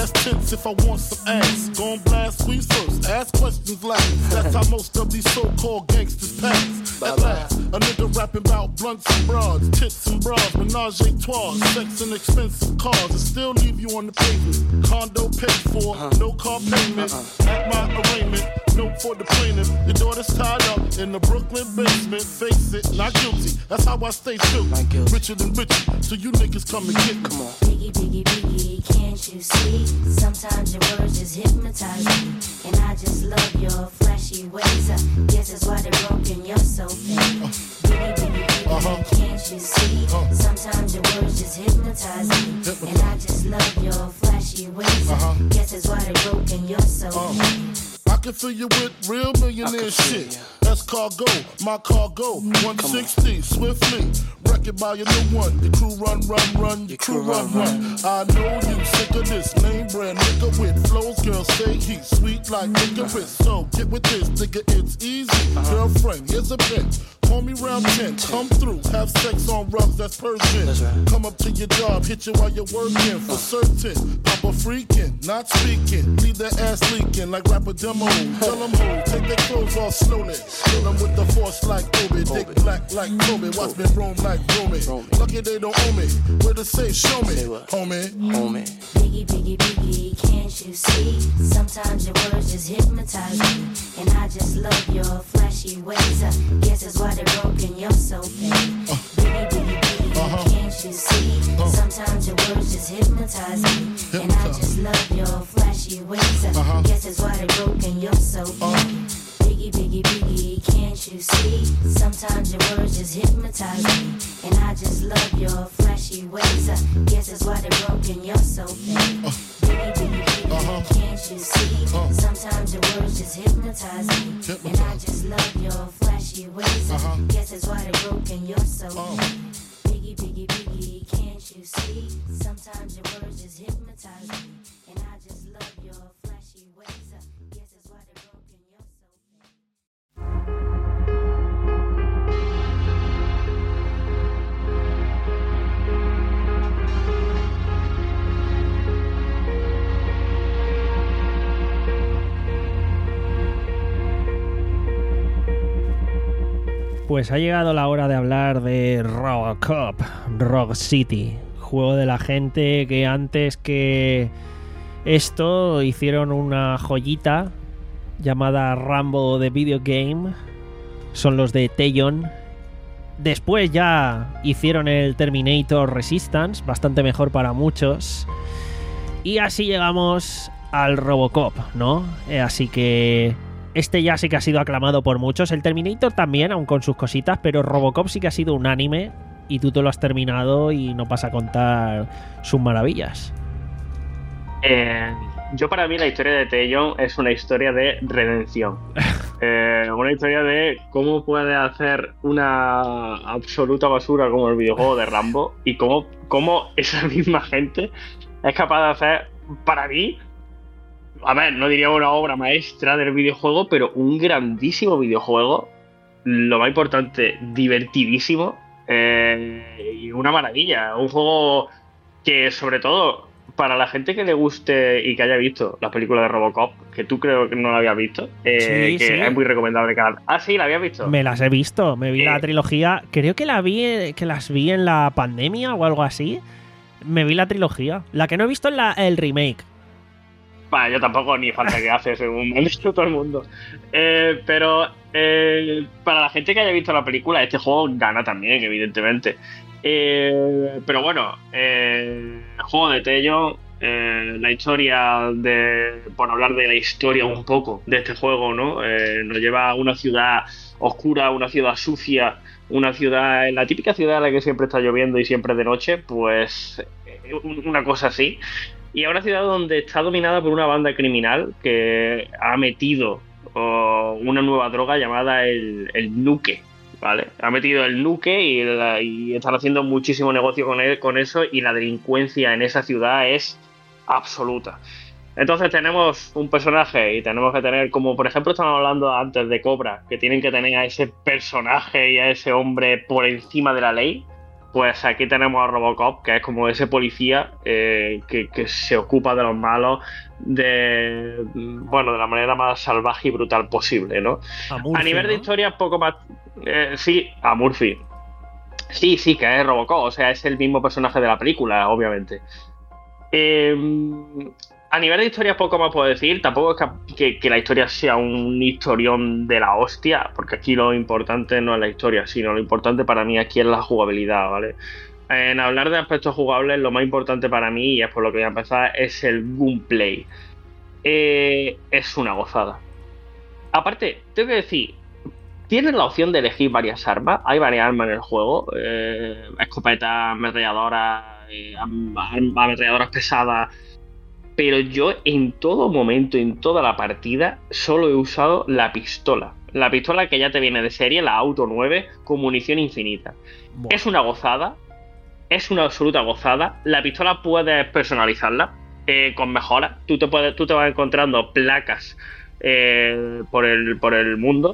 glass tips if I want some ass. Gon' blast sweets first, ask questions last. That's how most of these so-called gangsters pass. At last, a nigga rapping about blunts and broads, tits and bras, menage a trois, sex and expensive cars, and still leave you on the pavement. Condo paid for, no car payment. At my arraignment, note for the plaintiff. Your daughter's tied up in the Brooklyn basement. Face it, not guilty. That's how I stay true. Richer than richer, so you niggas come and get me. Come on. Biggie, biggie, biggie, can't you see? Sometimes your words just hypnotize me, and I just love your flashy ways. I guess that's why they're broken. You're so fake. Biggie, biggie, biggie, uh-huh. Can't you see? Uh-huh. Sometimes your words just hypnotize me, hypnotize. And I just love your flashy ways. Uh-huh. Guess that's why they're broken. You're so uh-huh. fake. I can fill you with real millionaire shit. That's cargo, my cargo. one sixty, swiftly. Wreck it by your new one. Your crew run, run, run. Your crew run, run. I know you sick of this name brand nigga with flows. Girl, say he's sweet like licorice. So get with this, nigga, it's easy. Girlfriend, here's a bitch. Call me round ten, come through, have sex on rubs, that's Persian. Right. Come up to your job, hit you while you're working, for certain. Papa freaking, not speaking, leave that ass leaking like rapper demo. Tell them who, take their clothes off slowly. Kill them with the force like Obi, dick black like Kobe. Watch me roam like Romy. Lucky they don't owe me, where to say, show me, homie. Homie. Biggie, biggie, biggie, can't you see? Sometimes your words just hypnotize me, and I just love your flashy ways. I guess that's why they're broken, you're so fake. Uh, biggie, biggie, biggie, uh-huh. Can't you see? Uh, Sometimes your words just hypnotize me, hypnotize. And I just love your flashy ways. Uh-huh. Guess that's why they're broken, you're so fake. Uh, Biggie, biggie, biggie, can't you see? Sometimes your words just hypnotize me, and I just love your flashy ways. I guess that's why they're broken, you're so fake. Uh, biggie, biggie, biggie, uh-huh. Can't you see? Uh, Sometimes your words just hypnotize me, hypnotize. And I just love your flashy ways. Uh-huh. I guess that's why they're broken, you're so uh. fake. Biggie, biggie, biggie, can't you see? Sometimes your words just hypnotize me, and I just love your flashy ways. I guess that's why they're broken, you're so fake. Pues ha llegado la hora de hablar de Robocop, Rogue City, juego de la gente que antes que esto hicieron una joyita llamada Rambo The Video Game, son los de Teyon. Después ya hicieron el Terminator Resistance, bastante mejor para muchos, y así llegamos al Robocop, ¿no? Así que este ya sí que ha sido aclamado por muchos. El Terminator también, aun con sus cositas, pero Robocop sí que ha sido unánime y tú te lo has terminado y no vas a contar sus maravillas. Eh, yo para mí la historia de Teyon es una historia de redención. Eh, una historia de cómo puede hacer una absoluta basura como el videojuego de Rambo y cómo, cómo esa misma gente es capaz de hacer, para mí, a ver, no diría una obra maestra del videojuego, pero un grandísimo videojuego, lo más importante, divertidísimo, eh, y una maravilla. Un juego que, sobre todo, para la gente que le guste y que haya visto las películas de Robocop, que tú creo que no la habías visto, eh, sí, que sí. Es muy recomendable que la... Ah, sí, ¿la habías visto? Me las he visto, me vi eh. la trilogía, creo que la vi, que las vi en la pandemia o algo así. Me vi la trilogía. La que no he visto es la, el remake. Vale, yo tampoco, ni falta que hace, según me ha dicho todo el mundo. Eh, pero eh, para la gente que haya visto la película, este juego gana también, evidentemente. Eh, pero bueno, eh, el juego de Teyon, eh, la historia de... Por hablar de la historia un poco de este juego, ¿no? Eh, nos lleva a una ciudad oscura, una ciudad sucia, una ciudad... La típica ciudad en la que siempre está lloviendo y siempre de noche, pues una cosa así. Y a una ciudad donde está dominada por una banda criminal que ha metido oh, una nueva droga llamada el, el nuke, ¿vale? Ha metido el nuke y, la, y están haciendo muchísimo negocio con, él, con eso, y la delincuencia en esa ciudad es absoluta. Entonces tenemos un personaje y tenemos que tener, como por ejemplo estamos hablando antes de Cobra, que tienen que tener a ese personaje y a ese hombre por encima de la ley. Pues aquí tenemos a Robocop, que es como ese policía eh, que, que se ocupa de los malos de, bueno, de la manera más salvaje y brutal posible, ¿no? A, Murphy, a nivel ¿no? de historia, poco más... Eh, sí, a Murphy. Sí, sí, que es Robocop, o sea, es el mismo personaje de la película, obviamente. Eh, a nivel de historia, poco más puedo decir. Tampoco es que, que, que la historia sea un historión de la hostia, porque aquí lo importante no es la historia, sino lo importante para mí aquí es la jugabilidad, ¿vale? En hablar de aspectos jugables, lo más importante para mí, y es por lo que voy a empezar, es el gameplay. Eh, es una gozada. Aparte, tengo que decir, tienes la opción de elegir varias armas. Hay varias armas en el juego. Eh, escopetas, ametralladoras, eh, ametralladoras pesadas. Pero yo en todo momento, en toda la partida, solo he usado la pistola. La pistola que ya te viene de serie, la Auto nueve, con munición infinita. Buah. Es una gozada. Es una absoluta gozada. La pistola puedes personalizarla eh, con mejoras. Tú te, puedes, tú te vas encontrando placas eh, por, el, por el mundo.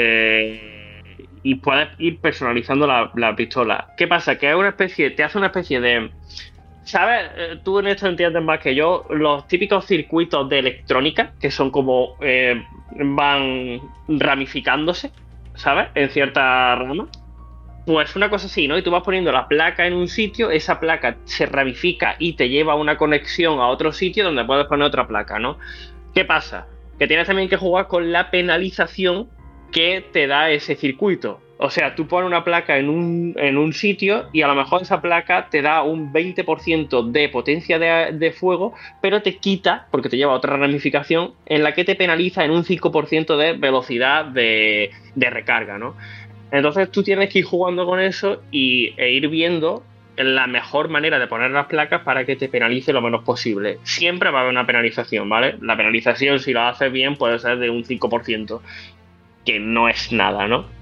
Eh, y puedes ir personalizando la, la pistola. ¿Qué pasa? Que es una especie, te hace una especie de... ¿Sabes? Eh, Tú en esto entiendes más que yo. Los típicos circuitos de electrónica, que son como... Eh, van ramificándose, ¿sabes? En ciertas ramas. Pues una cosa así, ¿no? Y tú vas poniendo la placa en un sitio, esa placa se ramifica y te lleva a una conexión a otro sitio donde puedes poner otra placa, ¿no? ¿Qué pasa? Que tienes también que jugar con la penalización que te da ese circuito. O sea, tú pones una placa en un, en un sitio y a lo mejor esa placa te da un veinte por ciento de potencia de, de fuego, pero te quita, porque te lleva a otra ramificación, en la que te penaliza en un cinco por ciento de velocidad de, de recarga, ¿no? Entonces tú tienes que ir jugando con eso y, e ir viendo la mejor manera de poner las placas para que te penalice lo menos posible. Siempre va a haber una penalización, ¿vale? La penalización, si lo haces bien, puede ser de un cinco por ciento, que no es nada, ¿no?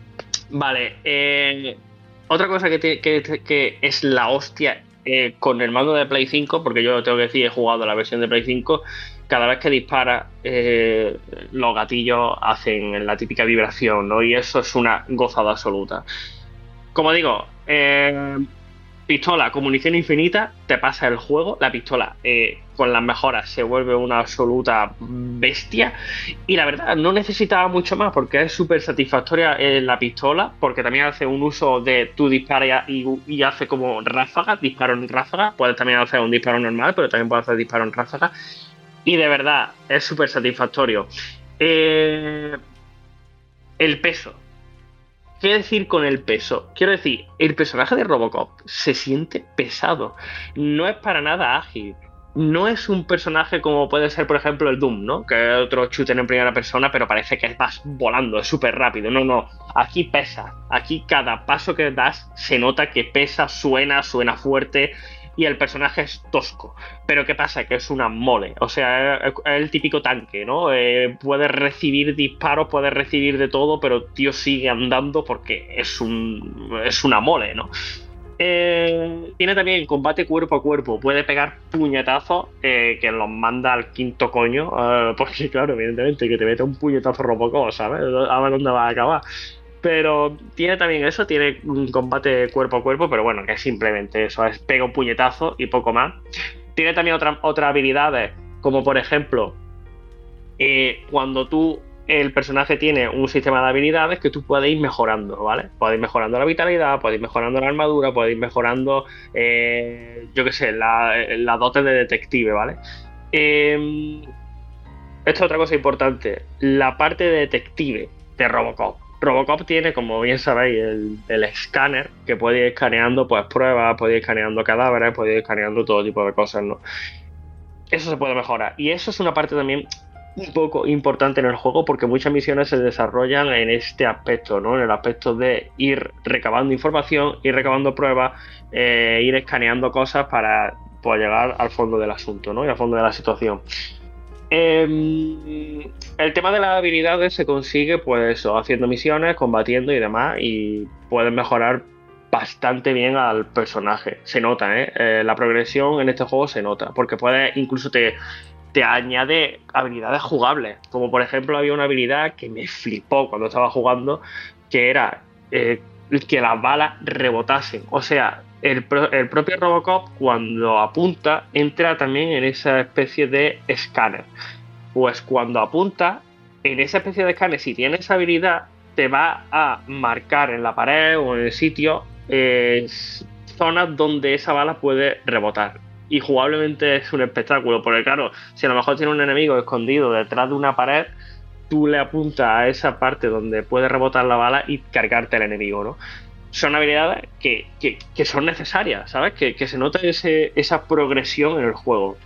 Vale, eh, otra cosa que, te, que, que es la hostia eh, con el mando de Play cinco, porque yo tengo que decir, he jugado la versión de Play cinco, cada vez que dispara eh, los gatillos hacen la típica vibración, ¿no? Y eso es una gozada absoluta. Como digo, eh, pistola con munición infinita, te pasa el juego. La pistola eh, con las mejoras se vuelve una absoluta bestia. Y la verdad, no necesitaba mucho más porque es súper satisfactoria eh, la pistola, porque también hace un uso de tu disparo y, y hace como ráfagas, disparo en ráfaga. Puedes también hacer un disparo normal, pero también puedes hacer disparo en ráfaga. Y de verdad, es súper satisfactorio. Eh, el peso. ¿Qué decir con el peso? Quiero decir, el personaje de Robocop se siente pesado. No es para nada ágil. No es un personaje como puede ser, por ejemplo, el Doom, ¿no? Que es otro shooter en primera persona, pero parece que vas volando, es súper rápido. No, no. Aquí pesa. Aquí cada paso que das se nota que pesa, suena, suena fuerte. Y el personaje es tosco. Pero ¿qué pasa? Que es una mole. O sea, es el típico tanque, ¿no? Eh, puede recibir disparos, puede recibir de todo, pero tío sigue andando porque es un es una mole, ¿no? Eh, tiene también combate cuerpo a cuerpo. Puede pegar puñetazos eh, que los manda al quinto coño. Eh, porque claro, evidentemente, que te mete un puñetazo Robocop, ¿sabes? A ver dónde va a acabar. Pero tiene también eso, tiene un combate cuerpo a cuerpo, pero bueno, que es simplemente eso, es pega un puñetazo y poco más. Tiene también otra, otras habilidades, como por ejemplo, eh, cuando tú, el personaje tiene un sistema de habilidades que tú puedes ir mejorando, ¿vale? Puedes ir mejorando la vitalidad, puedes ir mejorando la armadura, puedes ir mejorando, eh, yo qué sé, la, la dote de detective, ¿vale? Eh, esto es otra cosa importante, la parte de detective de Robocop. Robocop tiene, como bien sabéis, el, el escáner que puede ir escaneando pues pruebas, puede ir escaneando cadáveres, puede ir escaneando todo tipo de cosas, ¿no? Eso se puede mejorar. Y eso es una parte también un poco importante en el juego porque muchas misiones se desarrollan en este aspecto, ¿no? En el aspecto de ir recabando información, ir recabando pruebas, eh, ir escaneando cosas para pues, llegar al fondo del asunto, ¿no? Y al fondo de la situación. Eh, el tema de las habilidades se consigue pues eso, haciendo misiones, combatiendo y demás, y puedes mejorar bastante bien al personaje. Se nota, ¿eh? Eh, la progresión en este juego se nota, porque puedes, incluso te, te añade habilidades jugables, como por ejemplo había una habilidad que me flipó cuando estaba jugando, que era eh, que las balas rebotasen. O sea, el, pro, el propio Robocop cuando apunta entra también en esa especie de escáner. Pues cuando apunta en esa especie de escáner, si tienes esa habilidad, te va a marcar en la pared o en el sitio eh, zonas donde esa bala puede rebotar. Y jugablemente es un espectáculo, porque claro, si a lo mejor tiene un enemigo escondido detrás de una pared, tú le apuntas a esa parte donde puede rebotar la bala y cargarte al enemigo, ¿no? Son habilidades que, que, que son necesarias, ¿sabes? Que, que se nota ese, esa progresión en el juego.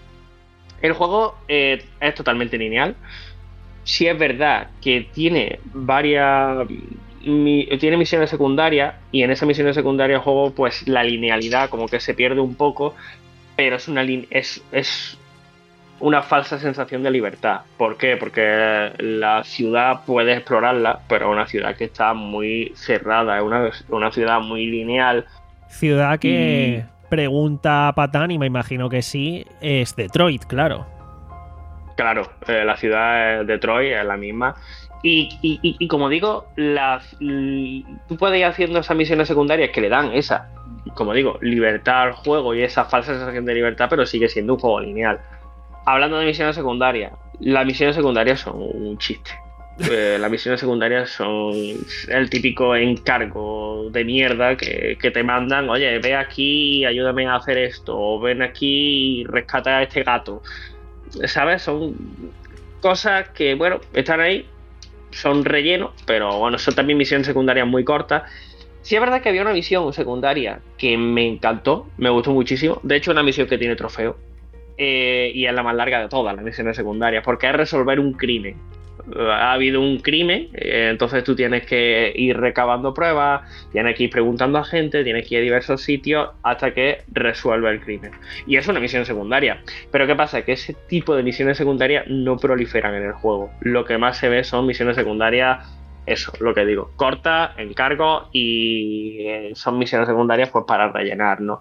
El juego eh, es totalmente lineal. Sí es verdad que tiene varias... Mi, tiene misiones secundarias, y en esas misiones secundarias el juego, pues la linealidad como que se pierde un poco, pero es una, es, es una falsa sensación de libertad. ¿Por qué? Porque la ciudad puedes explorarla, pero es una ciudad que está muy cerrada, es una, una ciudad muy lineal. Ciudad que, y... pregunta Patán, y me imagino que sí, es Detroit, claro. Claro, eh, la ciudad de Detroit es la misma. Y, y, y, y como digo, las, tú puedes ir haciendo esas misiones secundarias que le dan esa, como digo, libertad al juego y esa falsa sensación de libertad, pero sigue siendo un juego lineal. Hablando de misiones secundarias, las misiones secundarias son un chiste. Eh, las misiones secundarias son el típico encargo de mierda que, que te mandan, oye, ve aquí y ayúdame a hacer esto, o ven aquí y rescata a este gato. ¿Sabes? Son cosas que, bueno, están ahí, son relleno, pero bueno, son también misiones secundarias muy cortas. Sí es verdad que había una misión secundaria que me encantó, me gustó muchísimo. De hecho, una misión que tiene trofeo. Eh, y es la más larga de todas las misiones secundarias, porque es resolver un crimen. Ha habido un crimen, eh, entonces tú tienes que ir recabando pruebas, tienes que ir preguntando a gente, tienes que ir a diversos sitios hasta que resuelve el crimen. Y es una misión secundaria. Pero ¿qué pasa? Que ese tipo de misiones secundarias no proliferan en el juego. Lo que más se ve son misiones secundarias, eso, lo que digo, cortas, encargos, y eh, son misiones secundarias pues para rellenar, ¿no?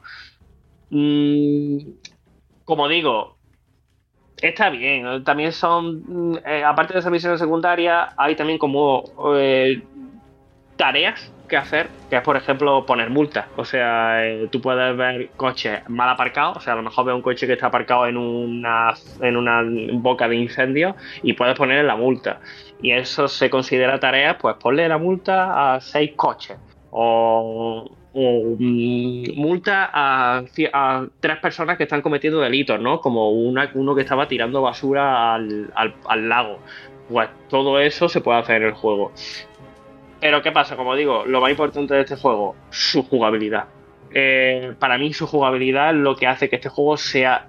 Mm, como digo, está bien. También son, eh, aparte de esas misiones secundarias, hay también como eh, tareas que hacer, que es por ejemplo poner multas. O sea, eh, tú puedes ver coches mal aparcados, o sea, a lo mejor ves un coche que está aparcado en una, en una boca de incendio y puedes ponerle la multa. Y eso se considera tarea, pues ponle la multa a seis coches. O... o mm, multa a, a tres personas que están cometiendo delitos, ¿no? Como una, uno que estaba tirando basura al, al, al lago. Pues todo eso se puede hacer en el juego. Pero ¿qué pasa? Como digo, lo más importante de este juego, su jugabilidad. Eh, para mí su jugabilidad es lo que hace que este juego sea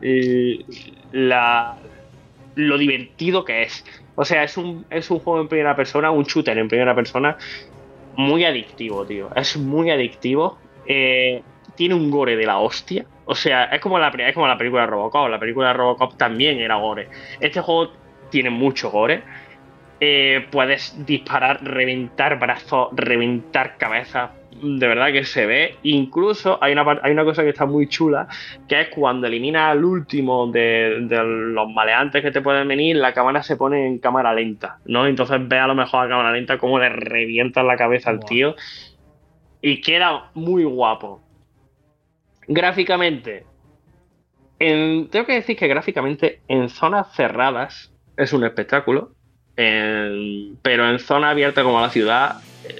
la, lo divertido que es. O sea, es un, es un juego en primera persona, un shooter en primera persona, muy adictivo, tío. Es muy adictivo. Eh, tiene un gore de la hostia. O sea, es como, la, es como la película de Robocop. La película de Robocop también era gore. Este juego tiene mucho gore. Eh, puedes disparar, reventar brazos, reventar cabezas. De verdad que se ve. Incluso hay una, hay una cosa que está muy chula, que es cuando eliminas al último de, de los maleantes que te pueden venir, la cámara se pone en cámara lenta, ¿no? Entonces ves a lo mejor a cámara lenta cómo le revientas la cabeza al tío. Y queda muy guapo. Gráficamente, en, tengo que decir que gráficamente en zonas cerradas es un espectáculo. En, pero en zona abierta como la ciudad,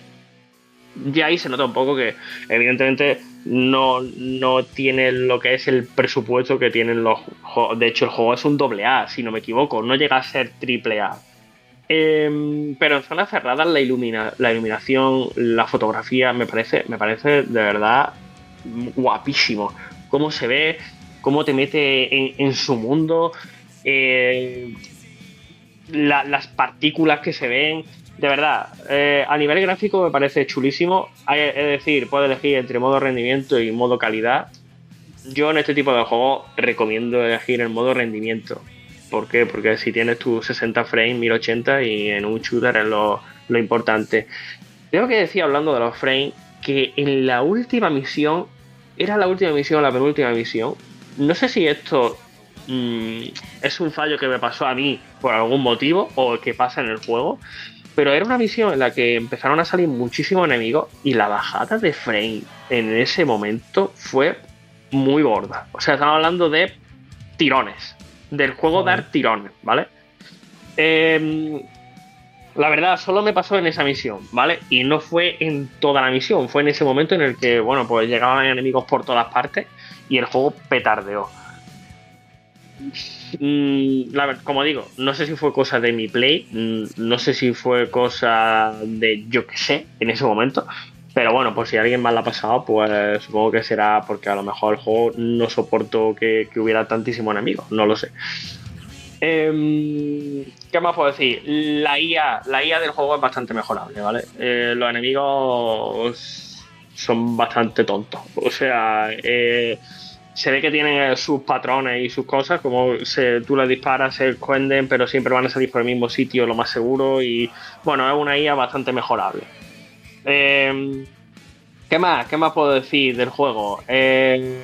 ya ahí se nota un poco que evidentemente no, no tiene lo que es el presupuesto que tienen los juegos. De hecho, el juego es un doble A, si no me equivoco, no llega a ser triple A. Eh, pero en zonas cerradas la, ilumina, la iluminación, la fotografía me parece, me parece de verdad guapísimo. Cómo se ve, cómo te mete en, en su mundo, eh, la, las partículas que se ven. De verdad, eh, a nivel gráfico me parece chulísimo. Es decir, puedes elegir entre modo rendimiento y modo calidad. Yo en este tipo de juegos recomiendo elegir el modo rendimiento. ¿Por qué? Porque si tienes tus sesenta frames, mil ochenta, y en un shooter es lo, lo importante. Tengo que decir, hablando de los frames, que en la última misión, era la última misión o la penúltima misión, no sé si esto mmm, es un fallo que me pasó a mí por algún motivo o que pasa en el juego, Pero era una misión en la que empezaron a salir muchísimos enemigos y la bajada de frame en ese momento fue muy gorda. O sea, estamos hablando de tirones, del juego Joder. dar tirones, ¿vale? Eh, la verdad, solo me pasó en esa misión, ¿vale? Y no fue en toda la misión, fue en ese momento en el que, bueno, pues llegaban enemigos por todas partes y el juego petardeó. Mm, la ver- como digo, no sé si fue cosa de mi play, mm, no sé si fue cosa de yo que sé en ese momento, pero bueno, pues si alguien más la ha pasado, pues supongo que será porque a lo mejor el juego no soportó que, que hubiera tantísimos enemigos, no lo sé. Em, ¿Qué más puedo decir? La I A, la I A del juego es bastante mejorable, ¿vale? Eh, los enemigos son bastante tontos, o sea, eh, se ve que tienen sus patrones y sus cosas, como se, tú les disparas, se esconden, pero siempre van a salir por el mismo sitio, lo más seguro, y bueno, es una I A bastante mejorable. Eh, ¿Qué más? ¿Qué más puedo decir del juego? Eh,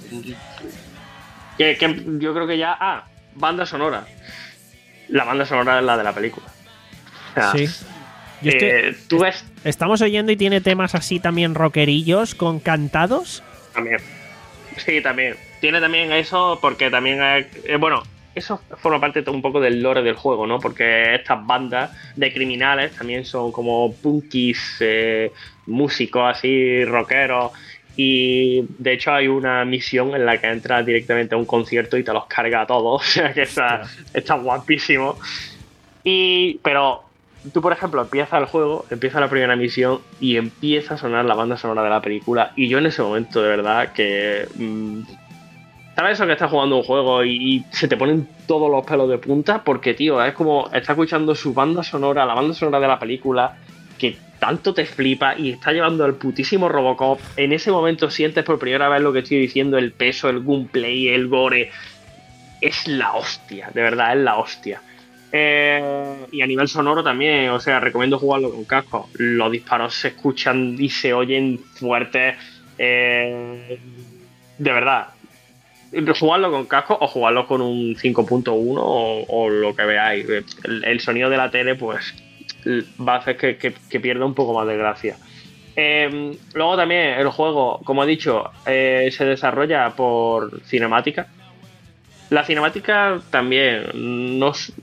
que, que yo creo que ya... Ah, banda sonora. La banda sonora es la de la película. O sea, Sí. Yo es que eh, tú ves estamos oyendo y tiene temas así también rockerillos con cantados. también. Sí, también. Tiene también eso porque también es, eh, bueno, eso forma parte un poco del lore del juego, ¿no? Porque estas bandas de criminales también son como punkis, eh, músicos así, rockeros. Y de hecho hay una misión en la que entras directamente a un concierto y te los carga a todos. O sea que está, está guapísimo. Y, pero tú, por ejemplo, empiezas el juego, empieza la primera misión y empieza a sonar la banda sonora de la película. Y yo en ese momento, de verdad, que... Mmm, ¿sabes eso que estás jugando un juego y, y se te ponen todos los pelos de punta? Porque, tío, es como estás escuchando su banda sonora, la banda sonora de la película, que tanto te flipa y está llevando el putísimo Robocop. En ese momento sientes por primera vez lo que estoy diciendo, el peso, el gunplay, el gore. Es la hostia, de verdad, es la hostia. Eh, y a nivel sonoro también, o sea, recomiendo jugarlo con casco. Los disparos se escuchan y se oyen fuertes. Eh, de verdad, jugarlo con casco o jugarlo con un cinco punto uno o, o lo que veáis. El, el sonido de la tele, pues, va a hacer que, que, que pierda un poco más de gracia. Eh, luego también el juego, como he dicho, eh, se desarrolla por cinemática. La cinemática también no es,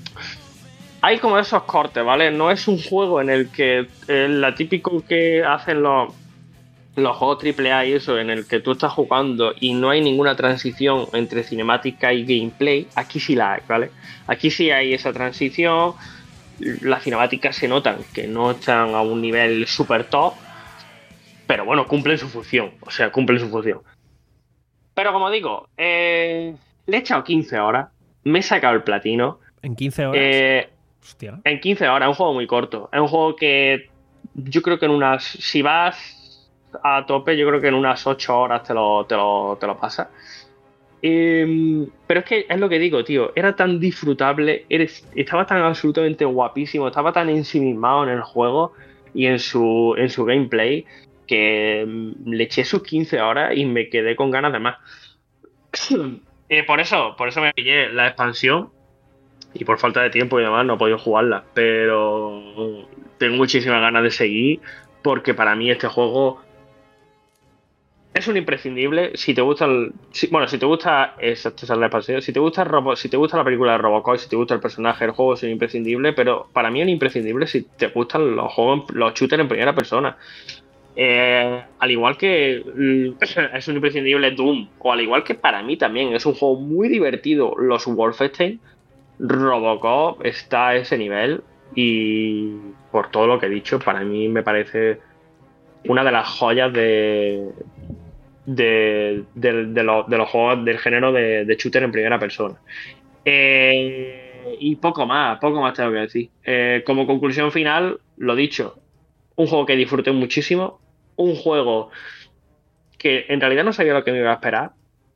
hay como esos cortes, ¿vale? No es un juego en el que eh, la típico que hacen los los juegos triple A y eso, en el que tú estás jugando y no hay ninguna transición entre cinemática y gameplay. Aquí sí la hay, ¿vale? Aquí sí hay esa transición. Las cinemáticas se notan que no están a un nivel super top, pero bueno, cumplen su función, o sea, cumplen su función. Pero como digo, eh, le he echado quince horas, me he sacado el platino. En quince horas. Eh, Hostia. en quince horas, es un juego muy corto. Es un juego que yo creo que en unas... Si vas a tope, yo creo que en unas ocho horas te lo, te lo, te lo pasas. Eh, pero es que es lo que digo, tío. Era tan disfrutable, eres, estaba tan absolutamente guapísimo, estaba tan ensimismado en el juego y en su, en su gameplay que le eché sus quince horas y me quedé con ganas de más. eh, por eso, por eso me pillé la expansión y por falta de tiempo y demás no he podido jugarla, pero tengo muchísimas ganas de seguir porque para mí este juego es un imprescindible. Si te gusta el, si, bueno, si te gusta exacto, esa es la expansión. Si te gusta el Robo, si te gusta la película de Robocop, si te gusta el personaje, el juego es un imprescindible, pero para mí es un imprescindible si te gustan los juegos, los shooters en primera persona. Eh, al igual que es un imprescindible Doom, o al igual que para mí también es un juego muy divertido los Wolfenstein, Robocop está a ese nivel y por todo lo que he dicho, para mí me parece una de las joyas de de, de, de, lo, de los juegos del género de, de shooter en primera persona. Eh, y poco más, poco más tengo que decir. Eh, como conclusión final, lo dicho, un juego que disfruté muchísimo, un juego que en realidad no sabía lo que me iba a esperar.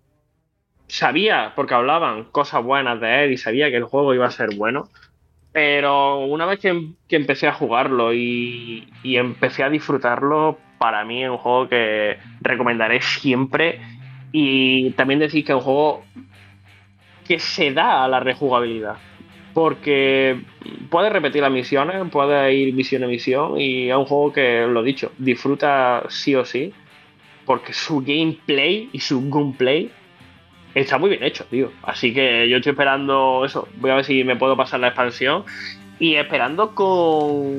Sabía, porque hablaban cosas buenas de él y sabía que el juego iba a ser bueno, pero una vez que, que empecé a jugarlo y, y empecé a disfrutarlo, para mí es un juego que recomendaré siempre. Y también decir que es un juego que se da a la rejugabilidad. porque puedes repetir las misiones, puedes ir misión a misión, y es un juego que, lo dicho, disfruta sí o sí, porque su gameplay y su gunplay está muy bien hecho, tío. Así que yo estoy esperando eso. Voy a ver si me puedo pasar la expansión. Y esperando con...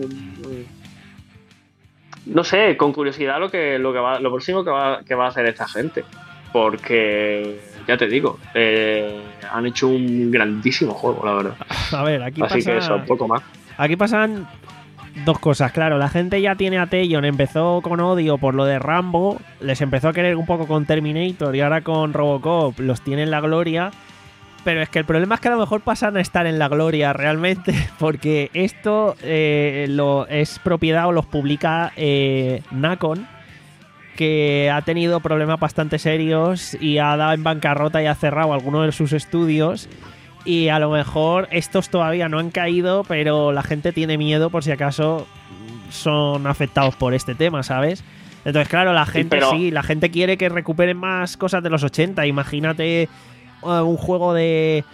no sé, con curiosidad lo que, lo que va, lo próximo que va, que va a hacer esta gente. Porque, ya te digo, eh, han hecho un grandísimo juego, la verdad. A ver, aquí Así pasa... que eso, un poco más. Aquí pasan dos cosas, claro. La gente ya tiene a Tayon, empezó con odio por lo de Rambo, les empezó a querer un poco con Terminator y ahora con Robocop los tiene en la gloria. Pero es que el problema es que a lo mejor pasan a estar en la gloria realmente, porque esto eh, lo es propiedad o los publica eh, Nacon, que ha tenido problemas bastante serios y ha dado en bancarrota y ha cerrado algunos de sus estudios. Y a lo mejor estos todavía no han caído, pero la gente tiene miedo por si acaso son afectados por este tema, ¿sabes? Entonces, claro, la gente pero... sí, la gente quiere que recuperen más cosas de los ochenta. Imagínate uh, un juego de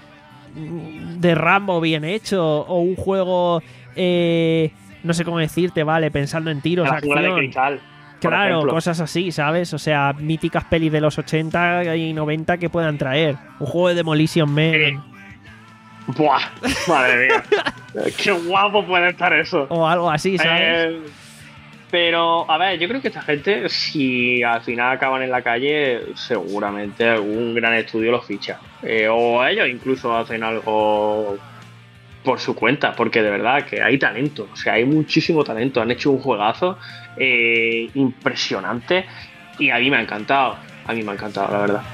de Rambo bien hecho, o un juego, eh, no sé cómo decirte, vale, pensando en tiros, la acción. de cristal. Claro, ejemplo. cosas así, ¿sabes? O sea, míticas pelis de los ochenta y noventa que puedan traer. Un juego de Demolition Man. Sí. Buah, madre mía. Qué guapo puede estar eso. O algo así, ¿sabes? Eh, pero, a ver, yo creo que esta gente, si al final acaban en la calle, seguramente algún gran estudio los ficha. Eh, o ellos incluso hacen algo por su cuenta, porque de verdad que hay talento. O sea, hay muchísimo talento. Han hecho un juegazo eh, impresionante y a mí me ha encantado. A mí me ha encantado, la verdad.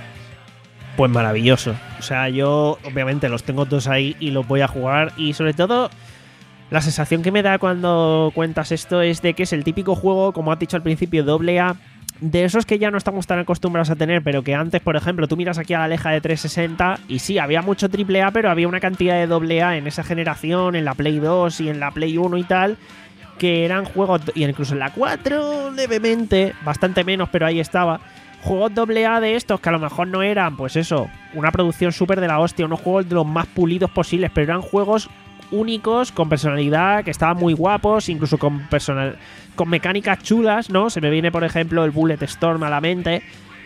Pues maravilloso. O sea, yo obviamente los tengo todos ahí y los voy a jugar. Y sobre todo, la sensación que me da cuando cuentas esto es de que es el típico juego, como has dicho al principio, doble A, de esos que ya no estamos tan acostumbrados a tener, pero que antes, por ejemplo, tú miras aquí a la Aleja de trescientos sesenta y sí, había mucho triple A, pero había una cantidad de doble A en esa generación, en la Play dos y en la Play uno y tal, que eran juegos, y incluso en la cuatro levemente, bastante menos, pero ahí estaba, juegos doble A de estos que a lo mejor no eran, pues eso, una producción súper de la hostia, unos juegos de los más pulidos posibles, pero eran juegos únicos, con personalidad, que estaban muy guapos, incluso con personal, con mecánicas chulas, ¿no? Se me viene, por ejemplo, el Bullet Storm a la mente,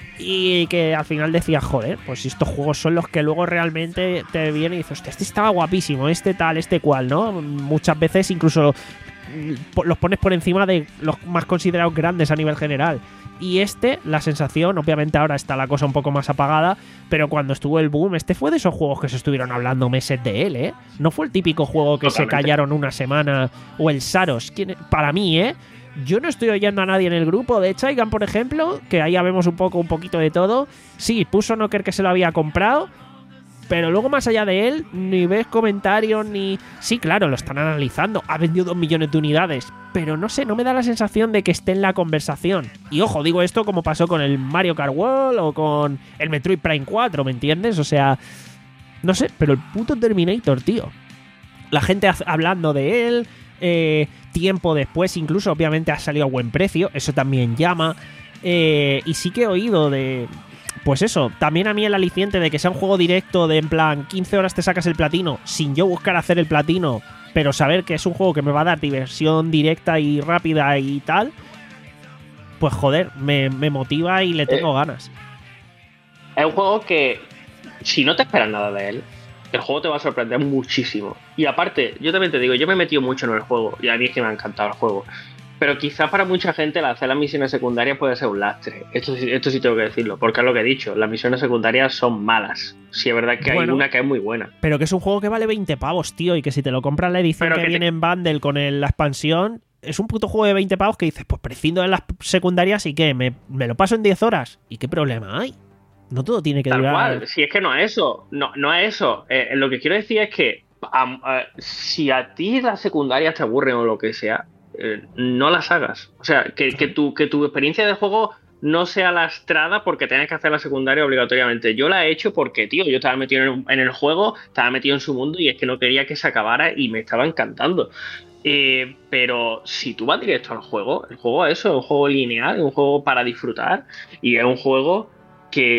y que al final decía, joder, pues estos juegos son los que luego realmente te vienen y dices, hostia, este estaba guapísimo, este tal, este cual, ¿no? Muchas veces incluso los pones por encima de los más considerados grandes a nivel general. Y este, la sensación, obviamente ahora está la cosa un poco más apagada, pero cuando estuvo el boom, este fue de esos juegos que se estuvieron hablando meses de él, ¿eh? No fue el típico juego que Totalmente. se callaron una semana, o el Saros, para mí, ¿eh? Yo no estoy oyendo a nadie en el grupo de Chaigan, por ejemplo, que ahí ya vemos un poco, un poquito de todo. Sí, puso Knocker que se lo había comprado, pero luego más allá de él, ni ves comentarios, ni... Sí, claro, lo están analizando. Ha vendido dos millones de unidades. Pero no sé, no me da la sensación de que esté en la conversación. Y ojo, digo esto como pasó con el Mario Kart World o con el Metroid Prime cuatro, ¿me entiendes? O sea, no sé, pero el puto Terminator, tío. La gente hablando de él, eh, tiempo después incluso, obviamente ha salido a buen precio. Eso también llama. Eh, y sí que he oído de... Pues eso, también a mí el aliciente de que sea un juego directo de en plan quince horas te sacas el platino sin yo buscar hacer el platino, pero saber que es un juego que me va a dar diversión directa y rápida y tal, pues joder, me, me motiva y le tengo eh, ganas. Es un juego que si no te esperas nada de él, el juego te va a sorprender muchísimo. Y aparte, yo también te digo, yo me he metido mucho en el juego y a mí es que me ha encantado el juego. Pero quizás para mucha gente el hacer las misiones secundarias puede ser un lastre. Esto, esto sí tengo que decirlo, porque es lo que he dicho. Las misiones secundarias son malas. Sí, es verdad que bueno, hay una que es muy buena. Pero que es un juego que vale veinte pavos, tío. Y que si te lo compras la edición que, que viene te... en bundle con el, la expansión, es un puto juego de veinte pavos que dices, pues prescindo de las secundarias y que me, me lo paso en diez horas. ¿Y qué problema hay? No todo tiene que Tal durar... cual. Si es que no es eso. No, no es eso. Eh, lo que quiero decir es que um, uh, si a ti las secundarias te aburren o lo que sea... Eh, no las hagas. O sea, que, que, tu, que tu experiencia de juego no sea lastrada porque tenés que hacer la secundaria obligatoriamente. Yo la he hecho porque, tío, yo estaba metido en el, en el juego, estaba metido en su mundo y es que no quería que se acabara y me estaba encantando. Eh, pero si tú vas directo al juego, el juego es eso, es un juego lineal, es un juego para disfrutar y es un juego que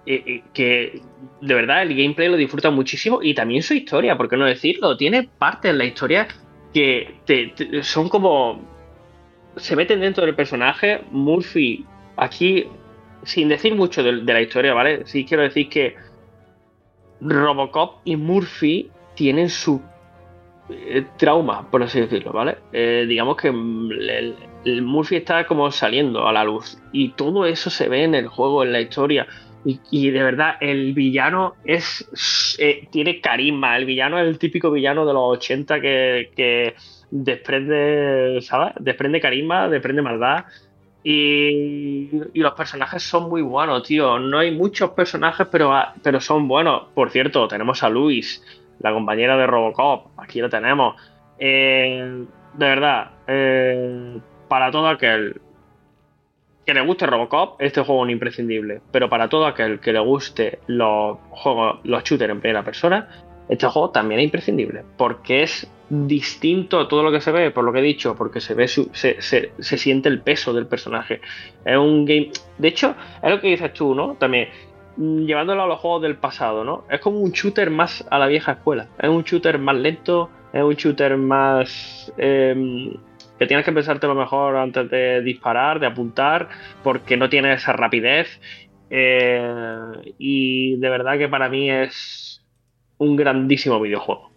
eh, eh, que de verdad el gameplay lo disfruta muchísimo y también su historia, ¿por qué no decirlo? Tiene partes en la historia que te, te, son como... se meten dentro del personaje. Murphy, aquí, sin decir mucho de, de la historia, ¿vale? Sí quiero decir que Robocop y Murphy tienen su eh, trauma, por así decirlo, ¿vale? Eh, digamos que el, el Murphy está como saliendo a la luz y todo eso se ve en el juego, en la historia. Y, y de verdad, el villano es eh, tiene carisma. El villano es el típico villano de los ochenta que, que desprende, ¿sabes? Desprende carisma, desprende maldad. Y, y los personajes son muy buenos, tío. No hay muchos personajes, pero, pero son buenos. Por cierto, tenemos a Luis, la compañera de Robocop. Aquí lo tenemos. Eh, de verdad, eh, para todo aquel que le guste Robocop, este juego es un imprescindible. Pero para todo aquel que le guste los juegos, los shooters en primera persona, este juego también es imprescindible. Porque es distinto a todo lo que se ve, por lo que he dicho, porque se ve su, se, se, se siente el peso del personaje. Es un game. De hecho, es lo que dices tú, ¿no? También, llevándolo a los juegos del pasado, ¿no? Es como un shooter más a la vieja escuela. Es un shooter más lento, es un shooter más. Eh, que tienes que pensarte lo mejor antes de disparar, de apuntar, porque no tiene esa rapidez. Eh, y de verdad que para mí es un grandísimo videojuego.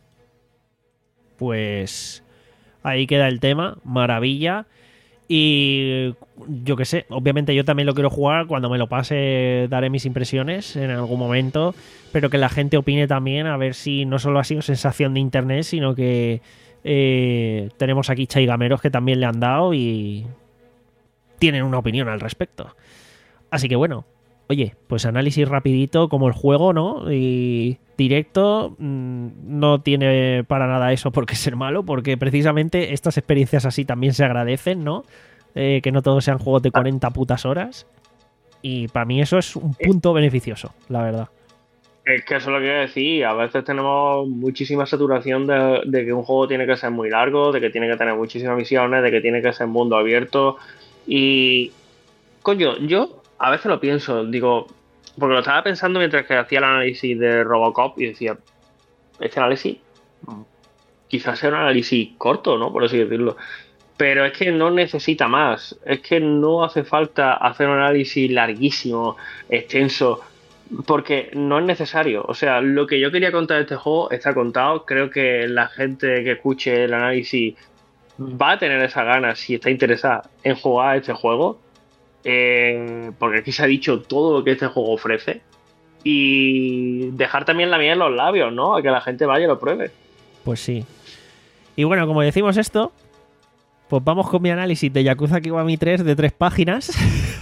Pues ahí queda el tema, maravilla. Y yo qué sé, obviamente yo también lo quiero jugar. Cuando me lo pase daré mis impresiones en algún momento, pero que la gente opine también, a ver si no solo ha sido sensación de internet, sino que eh, tenemos aquí chaigameros que también le han dado y tienen una opinión al respecto. Así que bueno, oye, pues análisis rapidito como el juego, ¿no? Y directo, no tiene para nada eso por qué ser malo, porque precisamente estas experiencias así también se agradecen, ¿no? Eh, que no todos sean juegos de cuarenta putas horas. Y para mí eso es un punto beneficioso, la verdad. Es que eso es lo que quiero decir. A veces tenemos muchísima saturación de, de que un juego tiene que ser muy largo, de que tiene que tener muchísimas misiones, de que tiene que ser mundo abierto. Y, coño, yo a veces lo pienso, digo, porque lo estaba pensando mientras que hacía el análisis de Robocop y decía, este análisis quizás sea un análisis corto, ¿no? Por así decirlo. Pero es que no necesita más. Es que no hace falta hacer un análisis larguísimo, extenso, porque no es necesario. O sea, lo que yo quería contar de este juego está contado. Creo que la gente que escuche el análisis va a tener esa ganas, si está interesada en jugar a este juego. Eh, porque aquí se ha dicho todo lo que este juego ofrece. Y dejar también la miel en los labios, ¿no? A que la gente vaya y lo pruebe. Pues sí. Y bueno, como decimos esto, pues vamos con mi análisis de Yakuza Kiwami tres de tres páginas.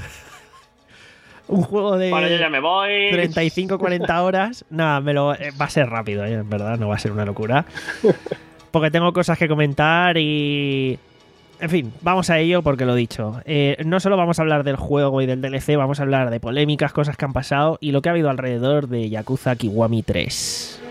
Un juego de bueno, yo ya me voy. treinta y cinco a cuarenta horas. Nada, me lo, eh, va a ser rápido, ¿eh? En verdad, no va a ser una locura. Porque tengo cosas que comentar y... En fin, vamos a ello porque lo dicho. Eh, no solo vamos a hablar del juego y del D L C, vamos a hablar de polémicas, cosas que han pasado y lo que ha habido alrededor de Yakuza Kiwami tres.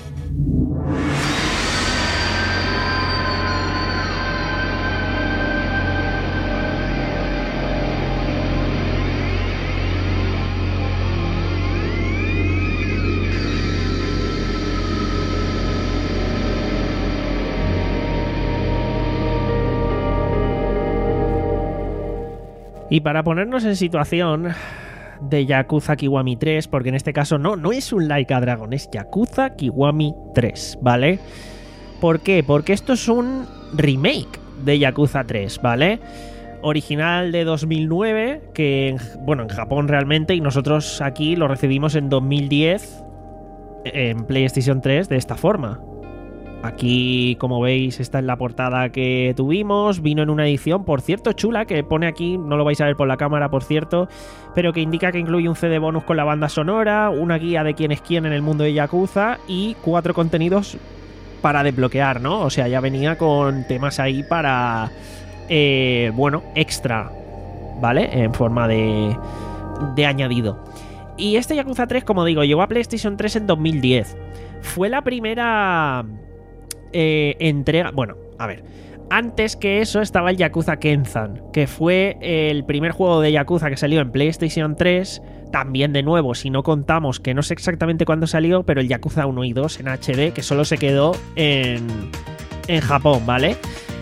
Y para ponernos en situación de Yakuza Kiwami tres, porque en este caso no, no es un Like a Dragon, es Yakuza Kiwami tres, ¿vale? ¿Por qué? Porque esto es un remake de Yakuza tres, ¿vale? Original de dos mil nueve, que en, bueno, en Japón realmente, y nosotros aquí lo recibimos en dos mil diez en PlayStation tres de esta forma. Aquí, como veis, está en la portada que tuvimos. Vino en una edición, por cierto, chula, que pone aquí, no lo vais a ver por la cámara, por cierto, pero que indica que incluye un C D bonus con la banda sonora, una guía de quién es quién en el mundo de Yakuza y cuatro contenidos para desbloquear, ¿no? O sea, ya venía con temas ahí para, eh, bueno, extra, ¿vale? En forma de, de añadido. Y este Yakuza tres, como digo, llegó a PlayStation tres en dos mil diez. Fue la primera... Eh, entrega... Bueno, a ver. Antes que eso estaba el Yakuza Kenzan, que fue el primer juego de Yakuza que salió en PlayStation tres. También, de nuevo, si no contamos que no sé exactamente cuándo salió, pero el Yakuza uno y dos en H D, que solo se quedó en, en Japón, ¿vale?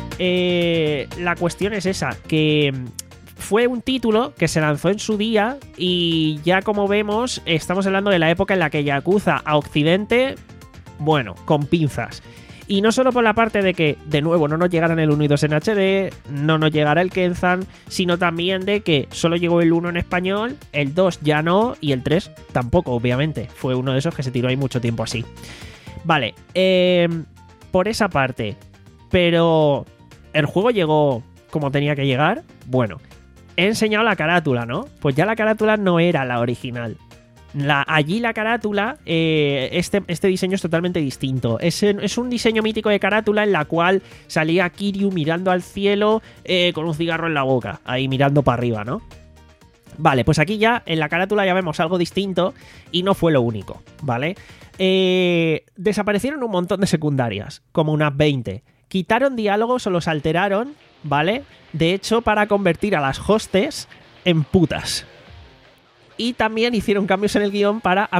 Eh, la cuestión es esa, que fue un título que se lanzó en su día y ya como vemos, estamos hablando de la época en la que Yakuza a Occidente, bueno, con pinzas. Y no solo por la parte de que, de nuevo, no nos llegaran el uno y dos en H D, no nos llegara el Kenzan, sino también de que solo llegó el uno en español, el dos ya no, y el tres tampoco, obviamente. Fue uno de esos que se tiró ahí mucho tiempo así. Vale, eh, por esa parte. Pero, ¿el juego llegó como tenía que llegar? Bueno, he enseñado la carátula, ¿no? Pues ya la carátula no era la original. La, allí la carátula, eh, este, este diseño es totalmente distinto. Es, es un diseño mítico de carátula en la cual salía Kiryu mirando al cielo eh, con un cigarro en la boca, ahí mirando para arriba, ¿no? Vale, pues aquí ya en la carátula ya vemos algo distinto y no fue lo único, ¿vale? Eh, desaparecieron un montón de secundarias, como unas veinte. Quitaron diálogos o los alteraron, ¿vale? De hecho, para convertir a las hostes en putas. Y también hicieron cambios en el guión para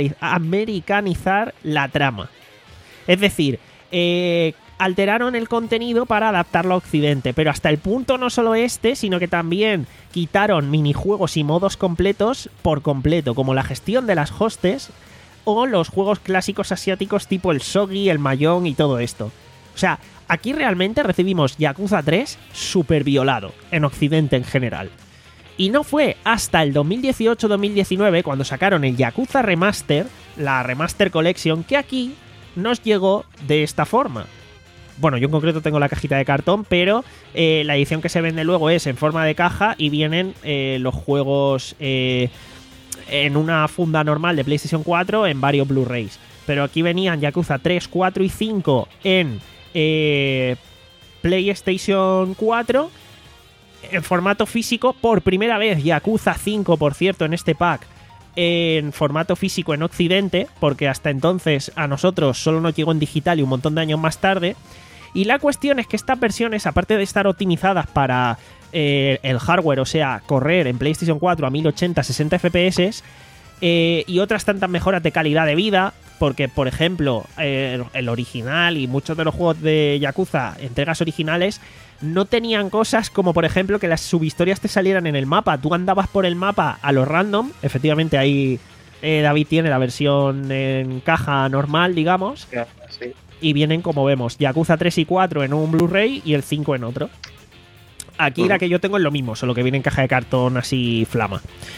americanizar la trama. Es decir, eh, alteraron el contenido para adaptarlo a Occidente, pero hasta el punto no solo este, sino que también quitaron minijuegos y modos completos por completo, como la gestión de las hostes o los juegos clásicos asiáticos tipo el Shogi, el Mahjong y todo esto. O sea, aquí realmente recibimos Yakuza tres super violado en Occidente en general. Y no fue hasta el dos mil dieciocho dos mil diecinueve cuando sacaron el Yakuza Remaster, la Remaster Collection, que aquí nos llegó de esta forma. Bueno, yo en concreto tengo la cajita de cartón, pero eh, la edición que se vende luego es en forma de caja y vienen eh, los juegos eh, en una funda normal de PlayStation cuatro en varios Blu-rays. Pero aquí venían Yakuza tres, cuatro y cinco en eh, PlayStation cuatro. En formato físico, por primera vez Yakuza cinco, por cierto, en este pack, en formato físico en Occidente, porque hasta entonces a nosotros solo nos llegó en digital y un montón de años más tarde. Y la cuestión es que estas versiones, aparte de estar optimizadas para eh, el hardware, o sea, correr en PlayStation cuatro a mil ochenta, sesenta F P S, eh, y otras tantas mejoras de calidad de vida, porque, por ejemplo, eh, el original y muchos de los juegos de Yakuza, entregas originales, no tenían cosas como, por ejemplo, que las subhistorias te salieran en el mapa. Tú andabas por el mapa a lo random. Efectivamente, ahí eh, David tiene la versión en caja normal, digamos. Sí. Y vienen, como vemos, Yakuza tres y cuatro en un Blu-ray y el cinco en otro. Aquí uh-huh. La que yo tengo es lo mismo, solo que viene en caja de cartón así flama.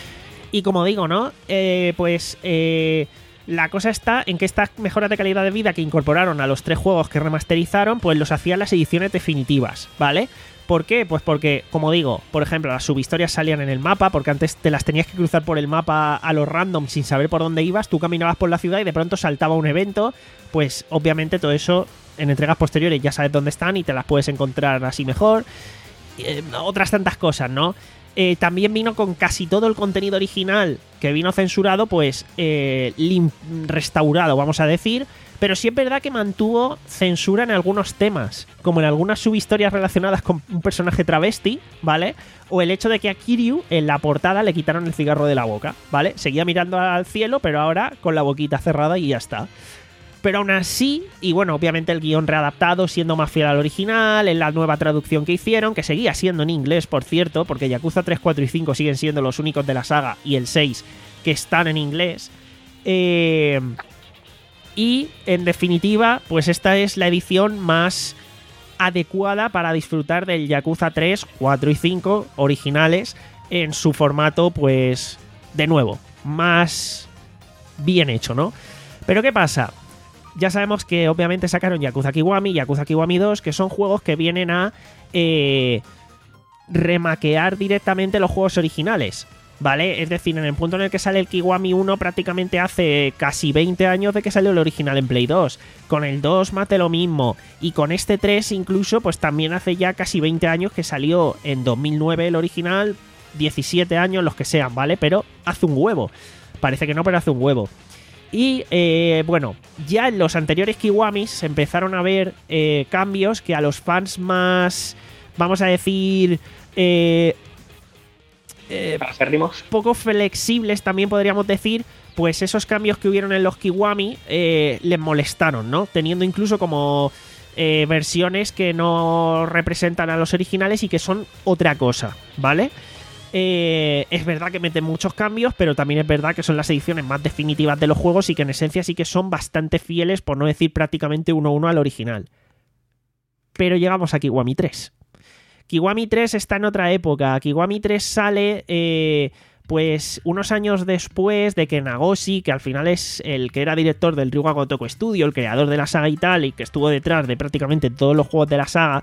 Y como digo, ¿no? Eh, pues... Eh, la cosa está en que estas mejoras de calidad de vida que incorporaron a los tres juegos que remasterizaron, pues los hacían las ediciones definitivas, ¿vale? ¿Por qué? Pues porque, como digo, por ejemplo, las subhistorias salían en el mapa, porque antes te las tenías que cruzar por el mapa a lo random sin saber por dónde ibas, tú caminabas por la ciudad y de pronto saltaba un evento, pues obviamente todo eso en entregas posteriores ya sabes dónde están y te las puedes encontrar así mejor. Eh, otras tantas cosas, ¿no? Eh, también vino con casi todo el contenido original que vino censurado, pues eh, lim- restaurado, vamos a decir. Pero sí es verdad que mantuvo censura en algunos temas, como en algunas subhistorias relacionadas con un personaje travesti, ¿vale? O el hecho de que a Kiryu en la portada le quitaron el cigarro de la boca, ¿vale? Seguía mirando al cielo, pero ahora con la boquita cerrada y ya está. Pero aún así, y bueno, obviamente el guión readaptado, siendo más fiel al original, en la nueva traducción que hicieron, que seguía siendo en inglés, por cierto, porque Yakuza tres, cuatro y cinco siguen siendo los únicos de la saga, y el seis que están en inglés. Eh, y, en definitiva, pues esta es la edición más adecuada para disfrutar del Yakuza tres, cuatro y cinco originales en su formato, pues, de nuevo, más bien hecho, ¿no? Pero ¿qué pasa? Ya sabemos que obviamente sacaron Yakuza Kiwami y Yakuza Kiwami dos, que son juegos que vienen a eh, remaquear directamente los juegos originales, ¿vale? Es decir, en el punto en el que sale el Kiwami uno prácticamente hace casi veinte años de que salió el original en Play dos. Con el dos mate lo mismo. Y con este tres incluso, pues también hace ya casi veinte años que salió en dos mil nueve el original, diecisiete años, los que sean, ¿vale? Pero hace un huevo. Parece que no, pero hace un huevo. Y eh, bueno, ya en los anteriores Kiwamis se empezaron a ver eh, cambios que a los fans más, vamos a decir, eh, eh, poco flexibles también podríamos decir, pues esos cambios que hubieron en los Kiwami eh, les molestaron, ¿no? Teniendo incluso como eh, versiones que no representan a los originales y que son otra cosa, ¿vale? Eh, es verdad que meten muchos cambios, pero también es verdad que son las ediciones más definitivas de los juegos y que en esencia sí que son bastante fieles, por no decir prácticamente uno a uno al original. Pero llegamos a Kiwami tres. Kiwami tres está en otra época. Kiwami tres sale eh, pues unos años después de que Nagoshi, que al final es el que era director del Ryuga Gotoku Studio, el creador de la saga y tal, y que estuvo detrás de prácticamente todos los juegos de la saga,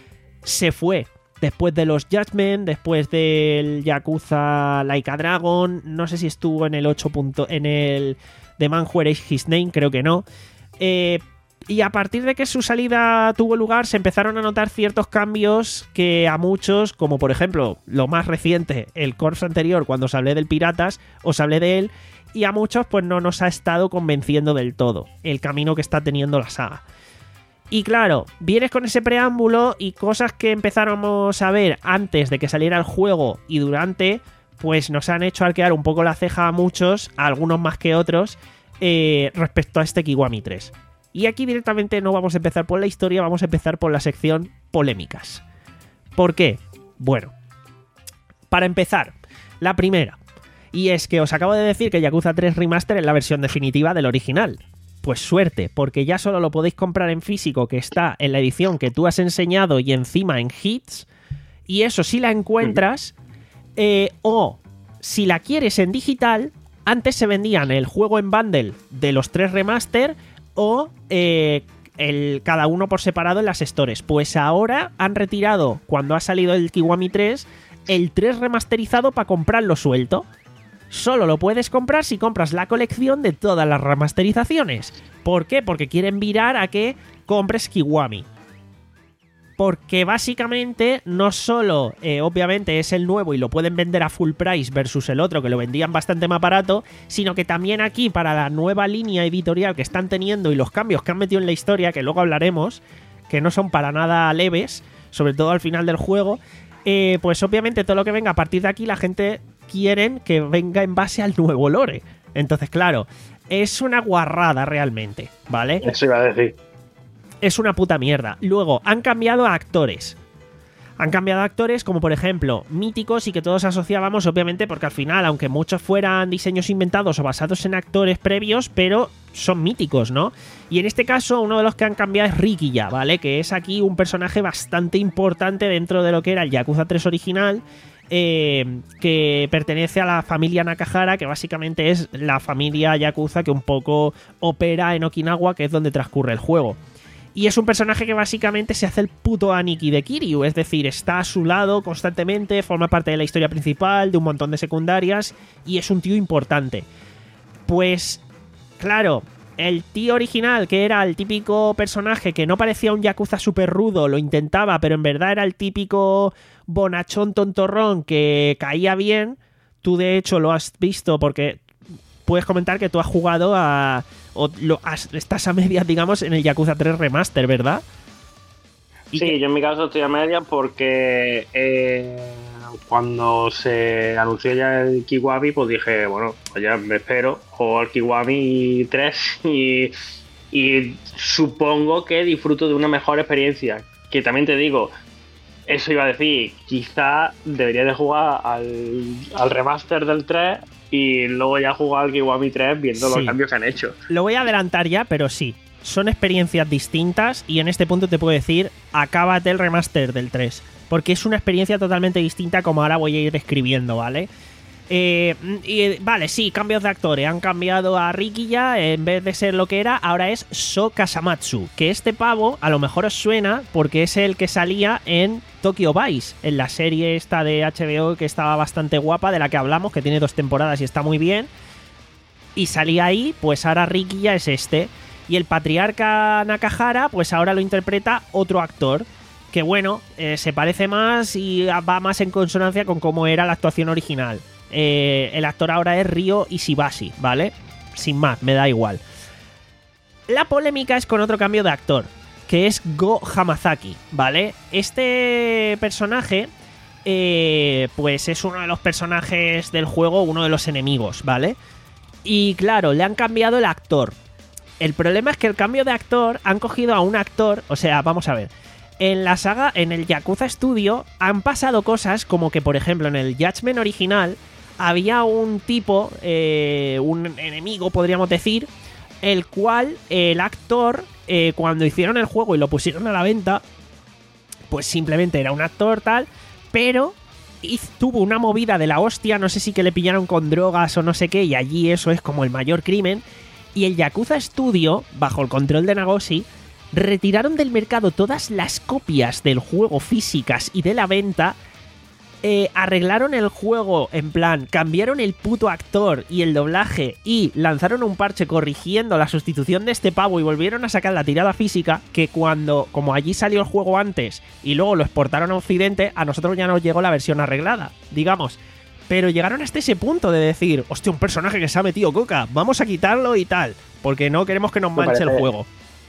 se fue. Después de los Judgment, después del Yakuza Like a Dragon, no sé si estuvo en el ocho. En el The Man Who Erased His Name, creo que no. Eh, y a partir de que su salida tuvo lugar, se empezaron a notar ciertos cambios que a muchos, como por ejemplo, lo más reciente, el Corps anterior, cuando os hablé del Piratas, os hablé de él, y a muchos pues no nos ha estado convenciendo del todo el camino que está teniendo la saga. Y claro, vienes con ese preámbulo y cosas que empezáramos a ver antes de que saliera el juego y durante, pues nos han hecho arquear un poco la ceja a muchos, a algunos más que otros, eh, respecto a este Kiwami tres. Y aquí directamente no vamos a empezar por la historia, vamos a empezar por la sección polémicas. ¿Por qué? Bueno, para empezar, la primera. Y es que os acabo de decir que Yakuza tres Remaster es la versión definitiva del original. Pues suerte, porque ya solo lo podéis comprar en físico, que está en la edición que tú has enseñado y encima en Hits. Y eso si la encuentras, eh, o si la quieres en digital, antes se vendían el juego en bundle de los tres remaster o eh, el, cada uno por separado en las stores. Pues ahora han retirado, cuando ha salido el Kiwami tres, el tres remasterizado para comprarlo suelto. Solo lo puedes comprar si compras la colección de todas las remasterizaciones. ¿Por qué? Porque quieren virar a que compres Kiwami. Porque básicamente no solo, eh, obviamente, es el nuevo y lo pueden vender a full price versus el otro que lo vendían bastante más barato, sino que también aquí para la nueva línea editorial que están teniendo y los cambios que han metido en la historia, que luego hablaremos, que no son para nada leves, sobre todo al final del juego, eh, pues obviamente todo lo que venga a partir de aquí la gente quieren que venga en base al nuevo lore. Entonces, claro, es una guarrada realmente, ¿vale? Eso iba a decir. Es una puta mierda. Luego, han cambiado a actores. Han cambiado a actores como, por ejemplo, míticos y que todos asociábamos, obviamente, porque al final, aunque muchos fueran diseños inventados o basados en actores previos, pero son míticos, ¿no? Y en este caso, uno de los que han cambiado es Rikiya, ¿vale? Que es aquí un personaje bastante importante dentro de lo que era el Yakuza tres original, eh, que pertenece a la familia Nakahara, que básicamente es la familia Yakuza que un poco opera en Okinawa, que es donde transcurre el juego. Y es un personaje que básicamente se hace el puto Aniki de Kiryu, es decir, está a su lado constantemente, forma parte de la historia principal, de un montón de secundarias, y es un tío importante. Pues, claro, el tío original, que era el típico personaje que no parecía un Yakuza súper rudo, lo intentaba, pero en verdad era el típico bonachón tontorrón que caía bien. Tú de hecho lo has visto porque puedes comentar que tú has jugado a... o lo, has, estás a medias, digamos, en el Yakuza tres Remaster, ¿verdad? Sí, que... yo en mi caso estoy a medias porque eh, cuando se anunció ya el Kiwami, pues dije, bueno, pues ya me espero, juego al Kiwami tres y, y supongo que disfruto de una mejor experiencia. Que también te digo, eso iba a decir, quizá debería de jugar al, al remaster del tres y luego ya jugar al Kiwami tres viendo sí. los cambios que han hecho. Lo voy a adelantar ya, pero sí, son experiencias distintas y en este punto te puedo decir, acábate el remaster del tres, porque es una experiencia totalmente distinta como ahora voy a ir describiendo, ¿vale? Eh, y, vale, sí, cambios de actores. Han cambiado a Rikiya, en vez de ser lo que era, ahora es So Kasamatsu. Que este pavo a lo mejor os suena porque es el que salía en Tokyo Vice, en la serie esta de H B O que estaba bastante guapa, de la que hablamos, que tiene dos temporadas y está muy bien. Y salía ahí, pues ahora Rikiya es este. Y el patriarca Nakahara, pues ahora lo interpreta otro actor. Que bueno, eh, se parece más y va más en consonancia con cómo era la actuación original. Eh, el actor ahora es Ryo Ishibashi, ¿vale? sin más, me da igual. La polémica es con otro cambio de actor, que es Go Hamazaki, ¿vale? Este personaje, eh, pues es uno de los personajes del juego, uno de los enemigos, ¿vale? Y claro, le han cambiado el actor. El problema es que el cambio de actor, han cogido a un actor, o sea, vamos a ver, en la saga, en el Yakuza Studio, han pasado cosas como que, por ejemplo, en el Judgment original, había un tipo, eh, un enemigo, podríamos decir, el cual el actor, eh, cuando hicieron el juego y lo pusieron a la venta, pues simplemente era un actor tal, pero tuvo una movida de la hostia, no sé si que le pillaron con drogas o no sé qué, y allí eso es como el mayor crimen, y el Yakuza Studio, bajo el control de Nagoshi, retiraron del mercado todas las copias del juego físicas y de la venta. Eh, arreglaron el juego, en plan, cambiaron el puto actor y el doblaje y lanzaron un parche corrigiendo la sustitución de este pavo y volvieron a sacar la tirada física, que cuando, como allí salió el juego antes y luego lo exportaron a Occidente, a nosotros ya nos llegó la versión arreglada, digamos. Pero llegaron hasta ese punto de decir, hostia, un personaje que se ha metido coca, vamos a quitarlo y tal, porque no queremos que nos manche parece, el juego.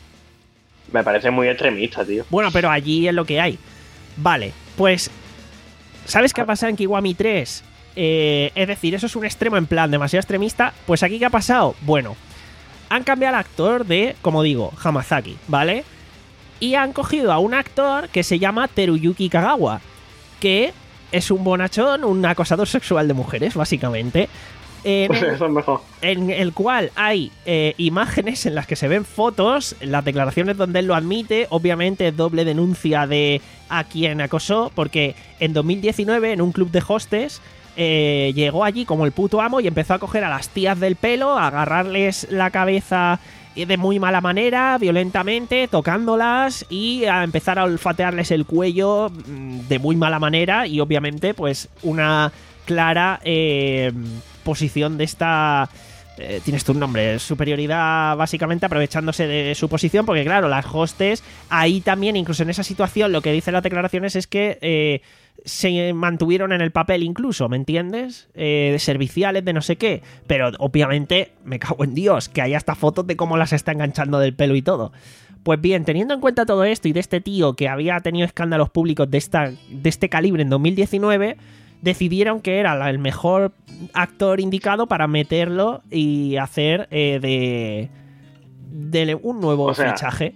Me parece muy extremista, tío. Bueno, pero allí es lo que hay. Vale, pues... ¿Sabes qué ha pasado en Kiwami tres? Eh, es decir, eso es un extremo en plan demasiado extremista. Pues aquí, ¿qué ha pasado? Bueno, han cambiado al actor de, como digo, Hamazaki, ¿vale? Y han cogido a un actor que se llama Teruyuki Kagawa, que es un bonachón, un acosador sexual de mujeres, básicamente. En Pues el, eso es mejor. En el cual hay eh, imágenes en las que se ven fotos, las declaraciones donde él lo admite, obviamente doble denuncia de a quien acosó, porque en dos mil diecinueve en un club de hostes eh, llegó allí como el puto amo y empezó a coger a las tías del pelo, a agarrarles la cabeza de muy mala manera, violentamente, tocándolas y a empezar a olfatearles el cuello de muy mala manera y obviamente pues una clara... Eh, posición de esta... Eh, tienes tu nombre, superioridad básicamente aprovechándose de su posición, porque claro, las hostes, ahí también, incluso en esa situación, lo que dicen las declaraciones es que eh, se mantuvieron en el papel incluso, ¿me entiendes? Eh, de serviciales, de no sé qué, pero obviamente, me cago en Dios, que hay hasta fotos de cómo las está enganchando del pelo y todo. Pues bien, teniendo en cuenta todo esto y de este tío que había tenido escándalos públicos de, esta, de este calibre en dos mil diecinueve... decidieron que era el mejor actor indicado para meterlo y hacer eh, de, de un nuevo o sea, fichaje.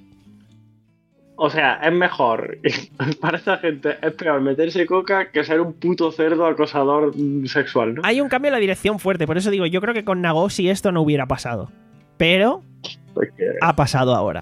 O sea, es mejor para esta gente, es peor meterse coca que ser un puto cerdo acosador sexual, ¿no? Hay un cambio en la dirección fuerte, por eso digo, yo creo que con Nagoshi esto no hubiera pasado. Pero Porque... ha pasado ahora.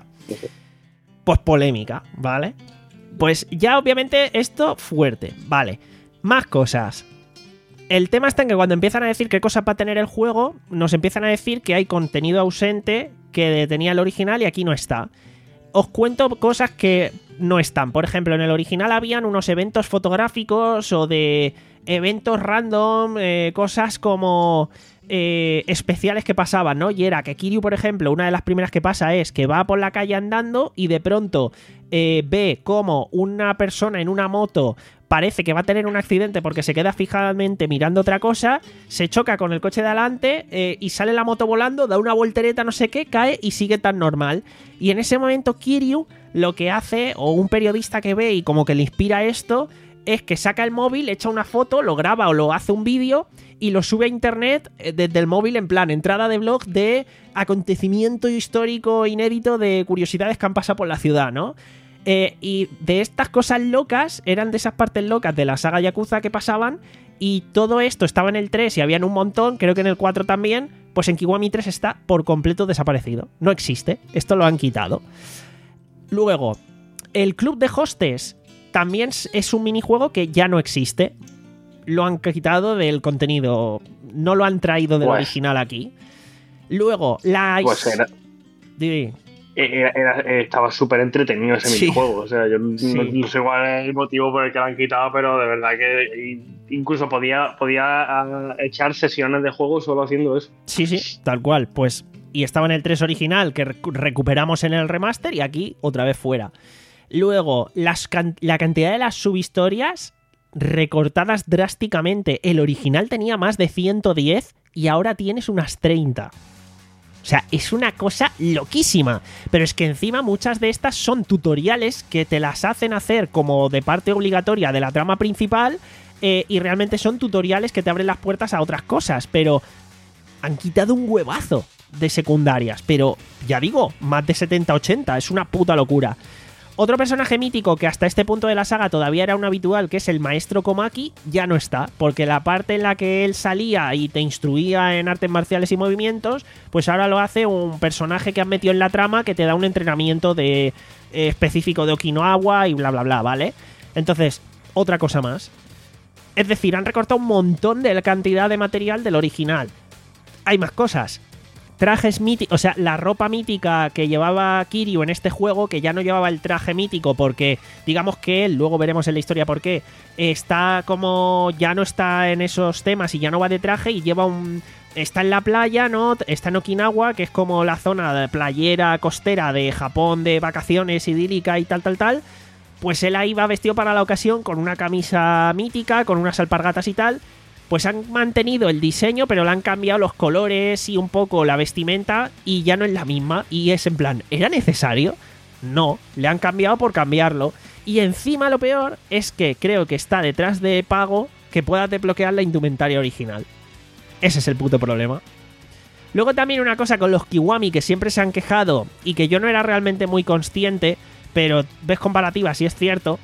Pues polémica, ¿vale? Pues ya obviamente esto fuerte, vale. Más cosas. El tema está en que cuando empiezan a decir qué cosas va a tener el juego, nos empiezan a decir que hay contenido ausente que tenía el original y aquí no está. Os cuento cosas que no están. Por ejemplo, en el original habían unos eventos fotográficos o de eventos random, eh, cosas como eh, especiales que pasaban, ¿no? Y era que Kiryu, por ejemplo, una de las primeras que pasa es que va por la calle andando y de pronto eh, ve como una persona en una moto parece que va a tener un accidente porque se queda fijamente mirando otra cosa, se choca con el coche de adelante eh, y sale la moto volando, da una voltereta no sé qué, cae y sigue tan normal. Y en ese momento Kiryu lo que hace, o un periodista que ve y como que le inspira esto, es que saca el móvil, echa una foto, lo graba o lo hace un vídeo y lo sube a internet desde el móvil en plan entrada de blog de acontecimiento histórico inédito de curiosidades que han pasado por la ciudad, ¿no? Eh, y de estas cosas locas, eran de esas partes locas de la saga Yakuza que pasaban, y todo esto estaba en el tres y habían un montón, creo que en el cuatro también, pues en Kiwami tres está por completo desaparecido. No existe, esto lo han quitado. Luego, el club de hostes también es un minijuego que ya no existe. Lo han quitado del contenido, no lo han traído del pues, original aquí. Luego, la... Pues era... Dime. Era, era, estaba súper entretenido ese sí. minijuego. O sea, yo sí. no, no sé cuál es el motivo por el que lo han quitado, pero de verdad que incluso podía, podía echar sesiones de juego solo haciendo eso. Sí, sí, tal cual. Pues, y estaba en el tres original, que rec- recuperamos en el remaster, y aquí otra vez fuera. Luego, las can- la cantidad de las subhistorias recortadas drásticamente. El original tenía más de ciento diez y ahora tienes unas treinta. O sea, es una cosa loquísima. Pero es que encima muchas de estas son tutoriales que te las hacen hacer como de parte obligatoria de la trama principal, eh, y realmente son tutoriales que te abren las puertas a otras cosas. Pero han quitado un huevazo de secundarias. Pero, ya digo, más de setenta ochenta. Es una puta locura. Otro personaje mítico que hasta este punto de la saga todavía era un habitual, que es el maestro Komaki, ya no está, porque la parte en la que él salía y te instruía en artes marciales y movimientos, pues ahora lo hace un personaje que han metido en la trama que te da un entrenamiento de, eh, específico de Okinawa y bla bla bla, ¿vale? Entonces, otra cosa más. Es decir, han recortado un montón de la cantidad de material del original. Hay más cosas. Trajes míticos, o sea, la ropa mítica que llevaba Kiryu en este juego, que ya no llevaba el traje mítico porque, digamos que él, luego veremos en la historia por qué, está como, ya no está en esos temas y ya no va de traje y lleva un... Está en la playa, ¿no? Está en Okinawa, que es como la zona de playera costera de Japón, de vacaciones idílica y tal, tal, tal. Pues él ahí va vestido para la ocasión con una camisa mítica, con unas alpargatas y tal. Pues han mantenido el diseño, pero le han cambiado los colores y un poco la vestimenta y ya no es la misma. Y es en plan, ¿era necesario? No, le han cambiado por cambiarlo. Y encima lo peor es que creo que está detrás de pago que puedas desbloquear la indumentaria original. Ese es el puto problema. Luego también una cosa con los Kiwami que siempre se han quejado y que yo no era realmente muy consciente, pero ves comparativas y es cierto,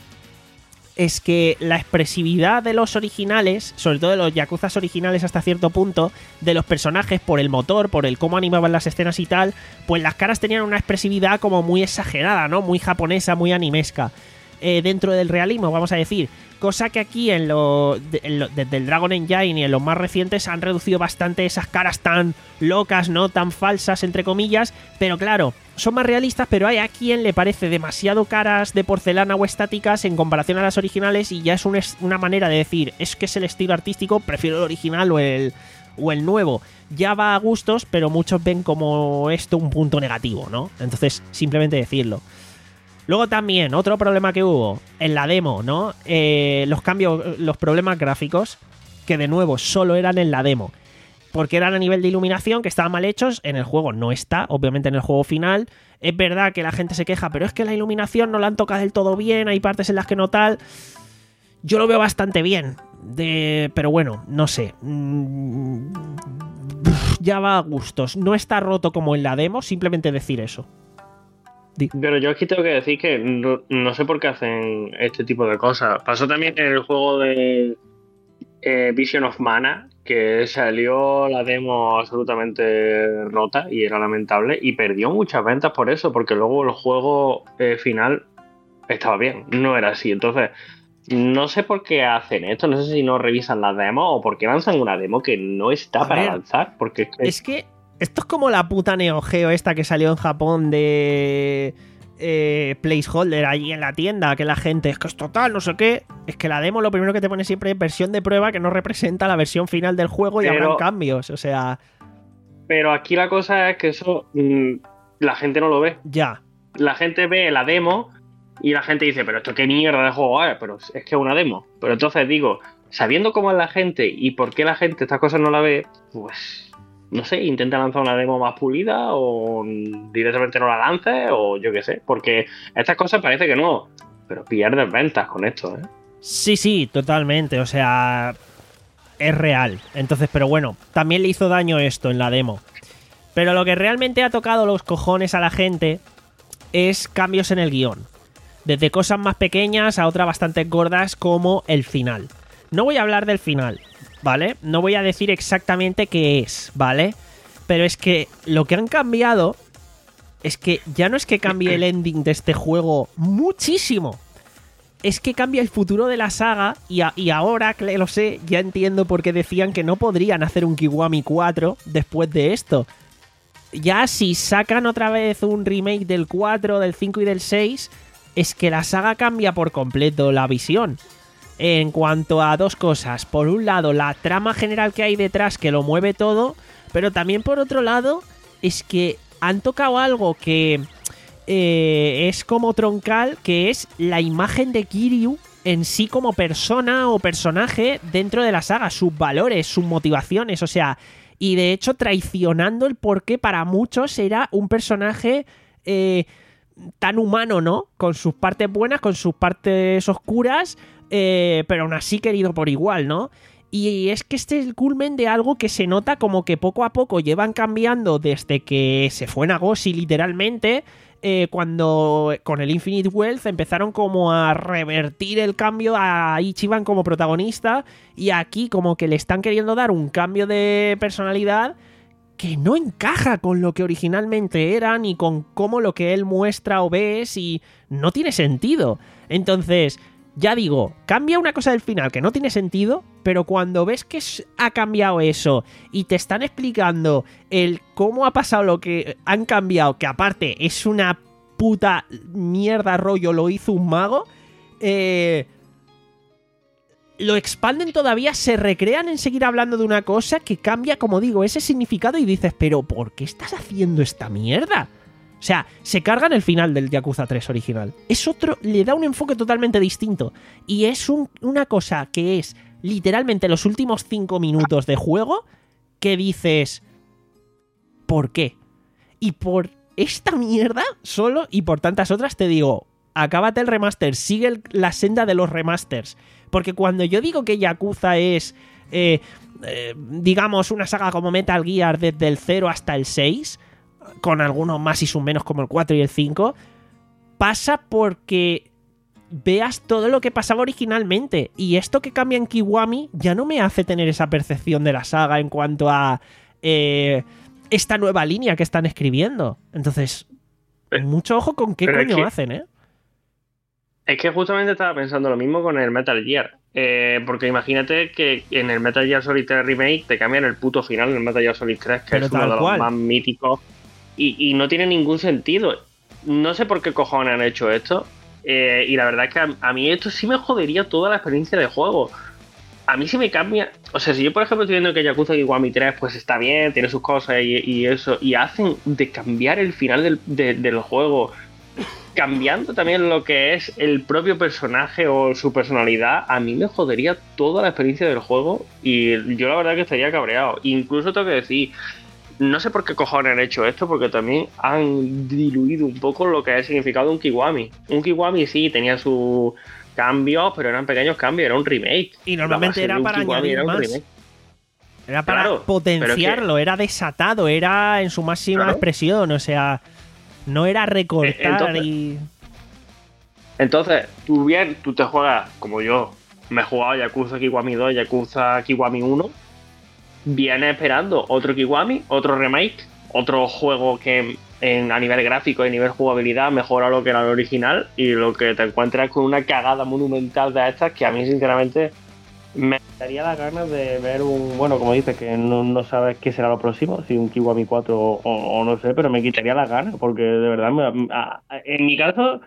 es que la expresividad de los originales, sobre todo de los yakuzas originales hasta cierto punto, de los personajes por el motor, por el cómo animaban las escenas y tal, pues las caras tenían una expresividad como muy exagerada, ¿no? Muy japonesa, muy animesca. Eh, dentro del realismo, vamos a decir. Cosa que aquí en lo, en lo, desde el Dragon Engine y en los más recientes han reducido bastante esas caras tan locas, ¿no? Tan falsas, entre comillas. Pero claro, son más realistas, pero hay a quien le parece demasiado caras de porcelana o estáticas en comparación a las originales y ya es un, una manera de decir, es que es el estilo artístico, prefiero el original o el, o el nuevo. Ya va a gustos, pero muchos ven como esto un punto negativo, ¿no? Entonces, simplemente decirlo. Luego también, otro problema que hubo en la demo, ¿no? Eh, los cambios, los problemas gráficos, que de nuevo solo eran en la demo. Porque eran a nivel de iluminación, que estaban mal hechos. En el juego no está, obviamente en el juego final. Es verdad que la gente se queja, pero es que la iluminación no la han tocado del todo bien, hay partes en las que no tal. Yo lo veo bastante bien. De... Pero bueno, no sé. Mm... Ya va a gustos. No está roto como en la demo, simplemente decir eso. Pero yo aquí tengo que decir que no, no sé por qué hacen este tipo de cosas. Pasó también en el juego de eh, Vision of Mana, que salió la demo absolutamente rota y era lamentable y perdió muchas ventas por eso, porque luego el juego eh, final estaba bien, no era así. Entonces, no sé por qué hacen esto, no sé si no revisan la demo o por qué lanzan una demo que no está A para ver, lanzar. Porque es que esto es como la puta Neo Geo esta que salió en Japón de eh, placeholder allí en la tienda, que la gente es que es total, no sé qué. Es que la demo lo primero que te pone siempre es versión de prueba que no representa la versión final del juego y Pero, habrán cambios, o sea... Pero aquí la cosa es que eso mmm, la gente no lo ve. Ya. La gente ve la demo y la gente dice, pero esto qué mierda de juego es, pero es que es una demo. Pero entonces digo, sabiendo cómo es la gente y por qué la gente estas cosas no la ve, pues... No sé, intenta lanzar una demo más pulida o directamente no la lances o yo qué sé. Porque estas cosas parece que no, pero pierdes ventas con esto, ¿eh? Sí, sí, totalmente. O sea, es real. Entonces, pero bueno, también le hizo daño esto en la demo. Pero lo que realmente ha tocado los cojones a la gente es cambios en el guión. Desde cosas más pequeñas a otras bastante gordas como el final. No voy a hablar del final, ¿vale? No voy a decir exactamente qué es, ¿vale? Pero es que lo que han cambiado es que ya no es que cambie el ending de este juego muchísimo. Es que cambia el futuro de la saga y, a, y ahora, que lo sé, ya entiendo por qué decían que no podrían hacer un Kiwami cuatro después de esto. Ya si sacan otra vez un remake del cuatro, del cinco y del seis, es que la saga cambia por completo la visión. En cuanto a dos cosas, por un lado la trama general que hay detrás que lo mueve todo, pero también por otro lado es que han tocado algo que eh, es como troncal, que es la imagen de Kiryu en sí como persona o personaje dentro de la saga, sus valores, sus motivaciones, o sea, y de hecho traicionando el por qué para muchos era un personaje eh, tan humano, ¿no? Con sus partes buenas, con sus partes oscuras, eh, pero aún así querido por igual, ¿no? Y es que este es el culmen de algo que se nota como que poco a poco llevan cambiando desde que se fue Nagoshi literalmente, eh, cuando con el Infinite Wealth empezaron como a revertir el cambio a Ichiban como protagonista, y aquí como que le están queriendo dar un cambio de personalidad que no encaja con lo que originalmente era, ni con cómo lo que él muestra o ves, y no tiene sentido. Entonces, ya digo, cambia una cosa del final que no tiene sentido, pero cuando ves que ha cambiado eso y te están explicando el cómo ha pasado lo que han cambiado, que aparte es una puta mierda rollo, lo hizo un mago, eh... lo expanden todavía, se recrean en seguir hablando de una cosa que cambia, como digo, ese significado y dices, pero ¿por qué estás haciendo esta mierda? O sea, se cargan el final del Yakuza tres original. Es otro, le da un enfoque totalmente distinto. Y es un, una cosa que es literalmente los últimos cinco minutos de juego que dices, ¿por qué? Y por esta mierda solo y por tantas otras te digo, acábate el remaster, sigue el, la senda de los remasters. Porque cuando yo digo que Yakuza es, eh, eh, digamos, una saga como Metal Gear desde el cero hasta el seis, con algunos más y sus menos como el cuatro y el cinco, pasa porque veas todo lo que pasaba originalmente. Y esto que cambia en Kiwami ya no me hace tener esa percepción de la saga en cuanto a eh, esta nueva línea que están escribiendo. Entonces, mucho ojo con qué Pero coño es que... hacen, ¿eh? Es que justamente estaba pensando lo mismo con el Metal Gear. Eh, porque imagínate que en el Metal Gear Solid tres Remake te cambian el puto final en el Metal Gear Solid tres, que Pero es uno de los cual. más míticos. Y, y no tiene ningún sentido. No sé por qué cojones han hecho esto. Eh, y la verdad es que a, a mí esto sí me jodería toda la experiencia de juego. A mí sí me cambia. O sea, si yo por ejemplo estoy viendo que Yakuza Kiwami tres pues está bien, tiene sus cosas y, y eso, y hacen de cambiar el final del, de, del juego, cambiando también lo que es el propio personaje o su personalidad, a mí me jodería toda la experiencia del juego. Y yo la verdad que estaría cabreado. Incluso tengo que decir, no sé por qué cojones han hecho esto, porque también han diluido un poco lo que es el significado de un Kiwami. Un Kiwami sí tenía sus cambios, pero eran pequeños cambios, era un remake. Y normalmente era para añadir era más. Remake. Era para Claro, potenciarlo, que... era desatado, era en su máxima Claro. expresión, o sea, no era recortar Entonces, y... Entonces, tú bien, tú te juegas, como yo, me he jugado Yakuza Kiwami dos, Yakuza Kiwami uno, vienes esperando otro Kiwami, otro remake, otro juego que en, a nivel gráfico y a nivel jugabilidad mejora lo que era el original, y lo que te encuentras es con una cagada monumental de estas que a mí sinceramente me daría las ganas de ver un, bueno, como dices, que no, no sabes qué será lo próximo, si un Kiwami cuatro o, o no sé, pero me quitaría las ganas, porque de verdad, me, a, en mi caso,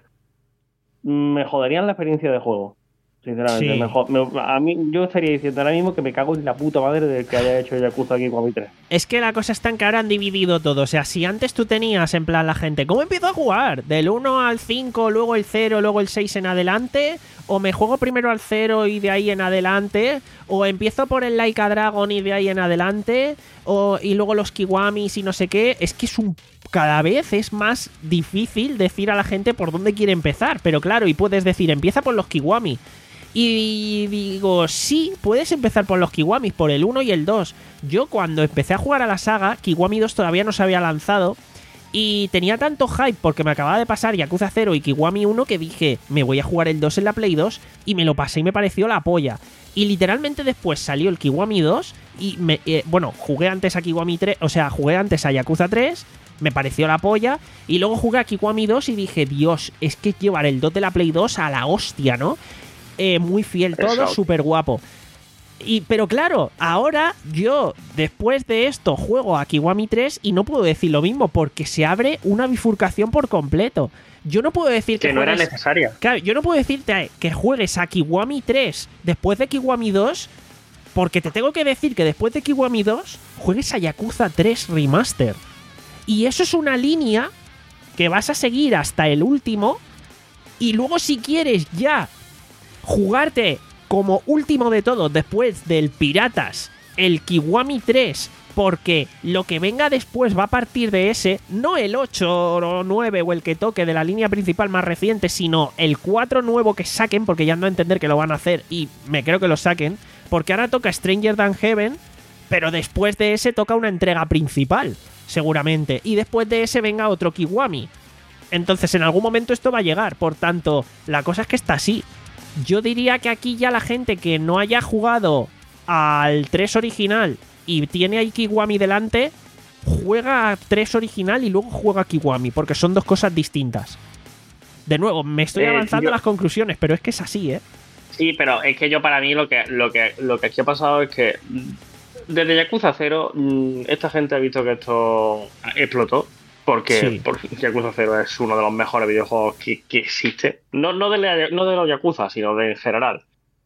me joderían la experiencia de juego. Sinceramente, Sí. me jo- me- a mí yo estaría diciendo ahora mismo que me cago en la puta madre del que haya hecho Yakuza Kiwami tres. Es que la cosa está en que ahora han dividido todo. O sea, si antes tú tenías en plan la gente, ¿cómo empiezo a jugar? Del uno al cinco, luego el cero, luego el seis en adelante, o me juego primero al cero y de ahí en adelante, o empiezo por el Laika Dragon y de ahí en adelante, o y luego los Kiwamis y no sé qué. Es que es un... Cada vez es más difícil decir a la gente por dónde quiere empezar. Pero claro, y puedes decir, empieza por los Kiwami. Y digo, sí, puedes empezar por los Kiwamis, por el uno y el dos. Yo cuando empecé a jugar a la saga, Kiwami dos todavía no se había lanzado, y tenía tanto hype porque me acababa de pasar Yakuza cero y Kiwami uno que dije, me voy a jugar el dos en la Play dos, y me lo pasé y me pareció la polla. Y literalmente después salió el Kiwami dos y, me, eh, bueno, jugué antes a Kiwami tres, o sea, jugué antes a Yakuza tres, me pareció la polla, y luego jugué a Kiwami dos y dije, Dios, es que llevar el dos de la Play dos a la hostia, ¿no? Eh, muy fiel todo, Exacto. súper guapo. Y, pero claro, ahora yo, después de esto, juego a Kiwami tres y no puedo decir lo mismo porque se abre una bifurcación por completo. Yo no puedo decir que, Que no era juegues- necesaria. Claro, yo no puedo decirte que juegues a Kiwami tres después de Kiwami dos, porque te tengo que decir que después de Kiwami dos juegues a Yakuza tres Remaster. Y eso es una línea que vas a seguir hasta el último, y luego si quieres ya jugarte como último de todo después del Piratas el Kiwami tres, porque lo que venga después va a partir de ese, no el ocho o nueve o el que toque de la línea principal más reciente, sino el cuatro nuevo que saquen, porque ya no a entender que lo van a hacer, y me creo que lo saquen, porque ahora toca Stranger Than Heaven, pero después de ese toca una entrega principal, seguramente, y después de ese venga otro Kiwami. Entonces en algún momento esto va a llegar, por tanto, la cosa es que está así. Yo diría que aquí ya la gente que no haya jugado al tres original y tiene ahí Kiwami delante, juega a tres original y luego juega a Kiwami, porque son dos cosas distintas. De nuevo, me estoy Eh, avanzando yo- a las conclusiones, pero es que es así, ¿eh? Sí, pero es que yo para mí lo que, lo que, lo que aquí ha pasado es que mm, desde Yakuza cero mm, esta gente ha visto que esto explotó. Porque, Sí. porque Yakuza cero es uno de los mejores videojuegos que, que existe. No, no, de la- no de los Yakuza, sino de en general.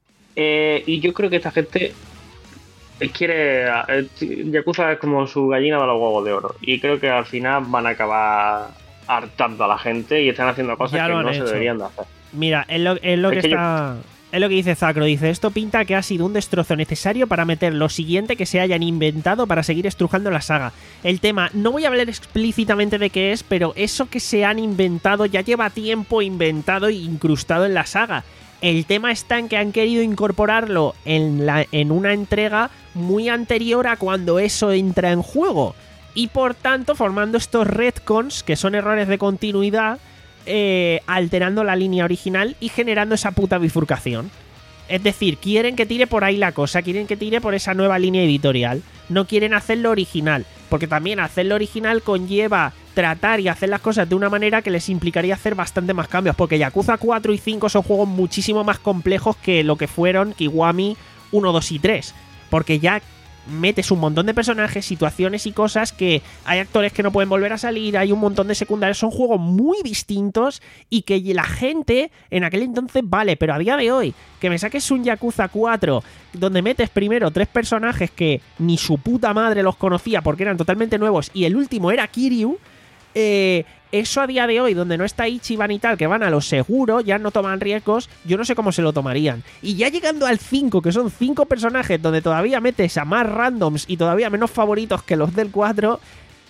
Eh, y yo creo que esta gente quiere... eh, Yakuza es como su gallina de los huevos de oro. Y creo que al final van a acabar hartando a la gente y están haciendo cosas Ya que lo han no hecho. se deberían de hacer. Mira, es lo, es lo Es que, que yo- está... Es lo que dice Zacro, dice, esto pinta que ha sido un destrozo necesario para meter lo siguiente que se hayan inventado para seguir estrujando la saga. El tema, no voy a hablar explícitamente de qué es, pero eso que se han inventado ya lleva tiempo inventado e incrustado en la saga. El tema está en que han querido incorporarlo en, la, en una entrega muy anterior a cuando eso entra en juego. Y por tanto, formando estos retcons, que son errores de continuidad, eh, alterando la línea original y generando esa puta bifurcación. Es decir, quieren que tire por ahí la cosa, quieren que tire por esa nueva línea editorial. No quieren hacerlo original, porque también hacerlo original conlleva tratar y hacer las cosas de una manera que les implicaría hacer bastante más cambios, porque Yakuza cuatro y cinco son juegos muchísimo más complejos que lo que fueron Kiwami uno, dos y tres, porque ya metes un montón de personajes, situaciones y cosas que hay actores que no pueden volver a salir, hay un montón de secundarios, son juegos muy distintos y que la gente en aquel entonces vale, pero a día de hoy que me saques un Yakuza cuatro donde metes primero tres personajes que ni su puta madre los conocía porque eran totalmente nuevos y el último era Kiryu, eh, eso a día de hoy, donde no está Ichiban y tal, que van a lo seguro, ya no toman riesgos, yo no sé cómo se lo tomarían. Y ya llegando al cinco, que son cinco personajes, donde todavía metes a más randoms y todavía menos favoritos que los del cuatro,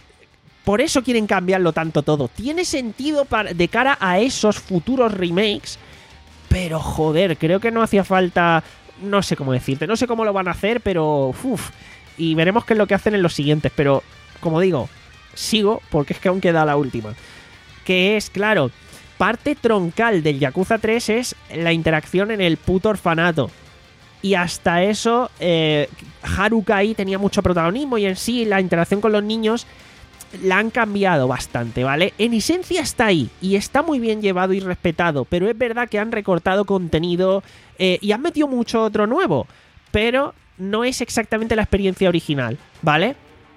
por eso quieren cambiarlo tanto todo. Tiene sentido para, de cara a esos futuros remakes, pero joder, creo que no hacía falta... No sé cómo decirte, no sé cómo lo van a hacer, pero... Uf, y veremos qué es lo que hacen en los siguientes, pero como digo... Sigo, porque es que aún queda la última. Que es, claro, parte troncal del Yakuza tres es la interacción en el puto orfanato. Y hasta eso, eh, Haruka ahí tenía mucho protagonismo y en sí la interacción con los niños la han cambiado bastante, ¿vale? En esencia está ahí y está muy bien llevado y respetado, pero es verdad que han recortado contenido eh, y han metido mucho otro nuevo, pero no es exactamente la experiencia original, ¿vale?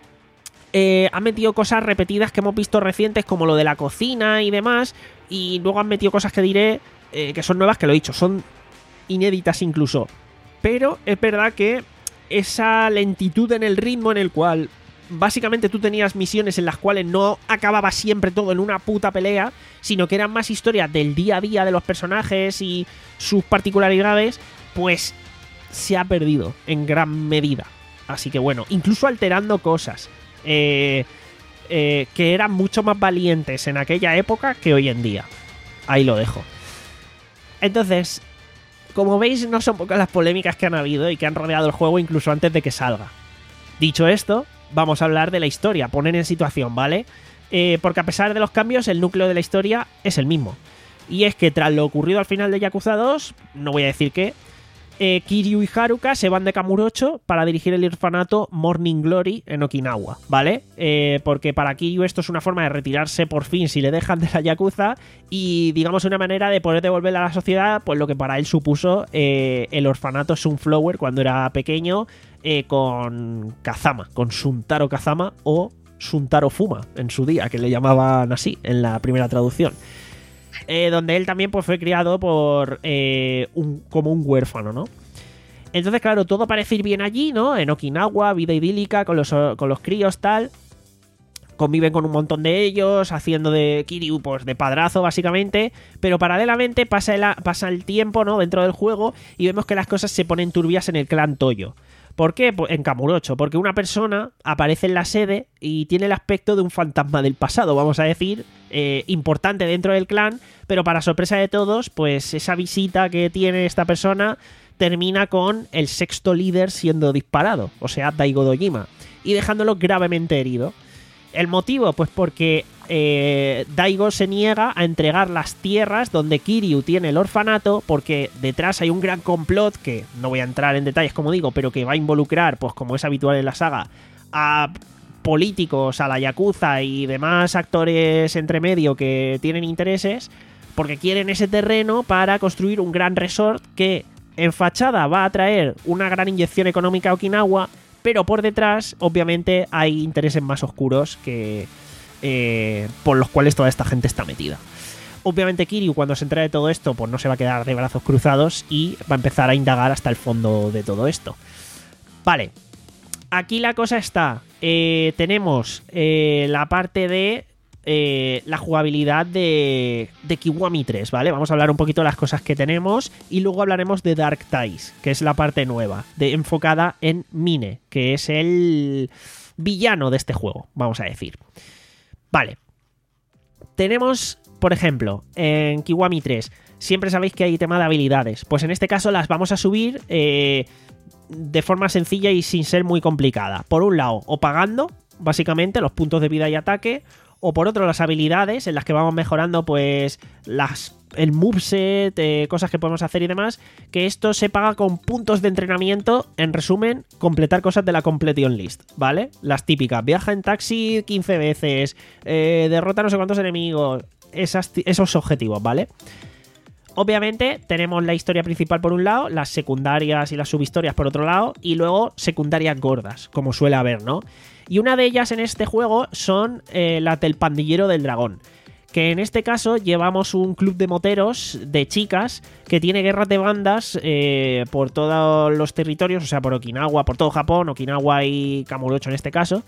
Eh, han metido cosas repetidas que hemos visto recientes como lo de la cocina y demás, y luego han metido cosas que diré eh, que son nuevas, que lo he dicho, son inéditas incluso, pero es verdad que esa lentitud en el ritmo en el cual básicamente tú tenías misiones en las cuales no acababa siempre todo en una puta pelea, sino que eran más historias del día a día de los personajes y sus particularidades, pues se ha perdido en gran medida. Así que bueno, incluso alterando cosas Eh, eh, que eran mucho más valientes en aquella época que hoy en día. Ahí lo dejo. Entonces, como veis, no son pocas las polémicas que han habido y que han rodeado el juego incluso antes de que salga. Dicho esto, vamos a hablar de la historia, poner en situación, ¿vale? Eh, porque a pesar de los cambios, el núcleo de la historia es el mismo. Y es que tras lo ocurrido al final de Yakuza dos, no voy a decir qué, Eh, Kiryu y Haruka se van de Kamurocho para dirigir el orfanato Morning Glory en Okinawa, ¿vale? Eh, porque para Kiryu esto es una forma de retirarse por fin si le dejan de la Yakuza y digamos una manera de poder devolver a la sociedad pues lo que para él supuso eh, el orfanato Sunflower cuando era pequeño eh, con Kazama, con Suntaro Kazama o Suntaro Fuma en su día, que le llamaban así en la primera traducción. Eh, donde él también pues, fue criado por eh, un, como un huérfano, ¿no? Entonces, claro, todo parece ir bien allí, ¿no? En Okinawa, vida idílica, con los, con los críos, tal. Conviven con un montón de ellos, haciendo de Kiryu, pues, de padrazo, básicamente. Pero paralelamente pasa el, pasa el tiempo, ¿no? Dentro del juego y vemos que las cosas se ponen turbias en el clan Toyo. ¿Por qué? Pues en Kamurocho, porque una persona aparece en la sede y tiene el aspecto de un fantasma del pasado, vamos a decir, eh, importante dentro del clan, pero para sorpresa de todos, pues esa visita que tiene esta persona termina con el sexto líder siendo disparado, o sea, Daigo Dojima, y dejándolo gravemente herido. ¿El motivo? Pues porque eh, Daigo se niega a entregar las tierras donde Kiryu tiene el orfanato, porque detrás hay un gran complot que no voy a entrar en detalles, como digo, pero que va a involucrar, pues como es habitual en la saga, a políticos, a la Yakuza y demás actores entre medio que tienen intereses, porque quieren ese terreno para construir un gran resort que en fachada va a traer una gran inyección económica a Okinawa, pero por detrás, obviamente, hay intereses más oscuros que eh, por los cuales toda esta gente está metida. Obviamente Kiryu, cuando se entera de todo esto, pues no se va a quedar de brazos cruzados y va a empezar a indagar hasta el fondo de todo esto. Vale, aquí la cosa está. Eh, tenemos eh, la parte de eh, la jugabilidad de, de Kiwami tres, ¿vale? Vamos a hablar un poquito de las cosas que tenemos y luego hablaremos de Dark Ties, que es la parte nueva, de, enfocada en Mine, que es el villano de este juego, vamos a decir. Vale. Tenemos, por ejemplo, en Kiwami tres, siempre sabéis que hay tema de habilidades. Pues en este caso las vamos a subir eh, de forma sencilla y sin ser muy complicada. Por un lado, o pagando, básicamente, los puntos de vida y ataque, o por otro, las habilidades en las que vamos mejorando, pues, las el moveset, eh, cosas que podemos hacer y demás, que esto se paga con puntos de entrenamiento. En resumen, completar cosas de la completion list, ¿vale? Las típicas, viaja en taxi quince veces, eh, derrota no sé cuántos enemigos, esas, esos objetivos, ¿vale? Obviamente tenemos la historia principal por un lado, las secundarias y las subhistorias por otro lado, y luego secundarias gordas, como suele haber, ¿no? Y una de ellas en este juego son eh, las del pandillero del dragón, que en este caso llevamos un club de moteros de chicas que tiene guerras de bandas eh, por todos los territorios, o sea, por Okinawa, por todo Japón, Okinawa y Kamurocho en este caso.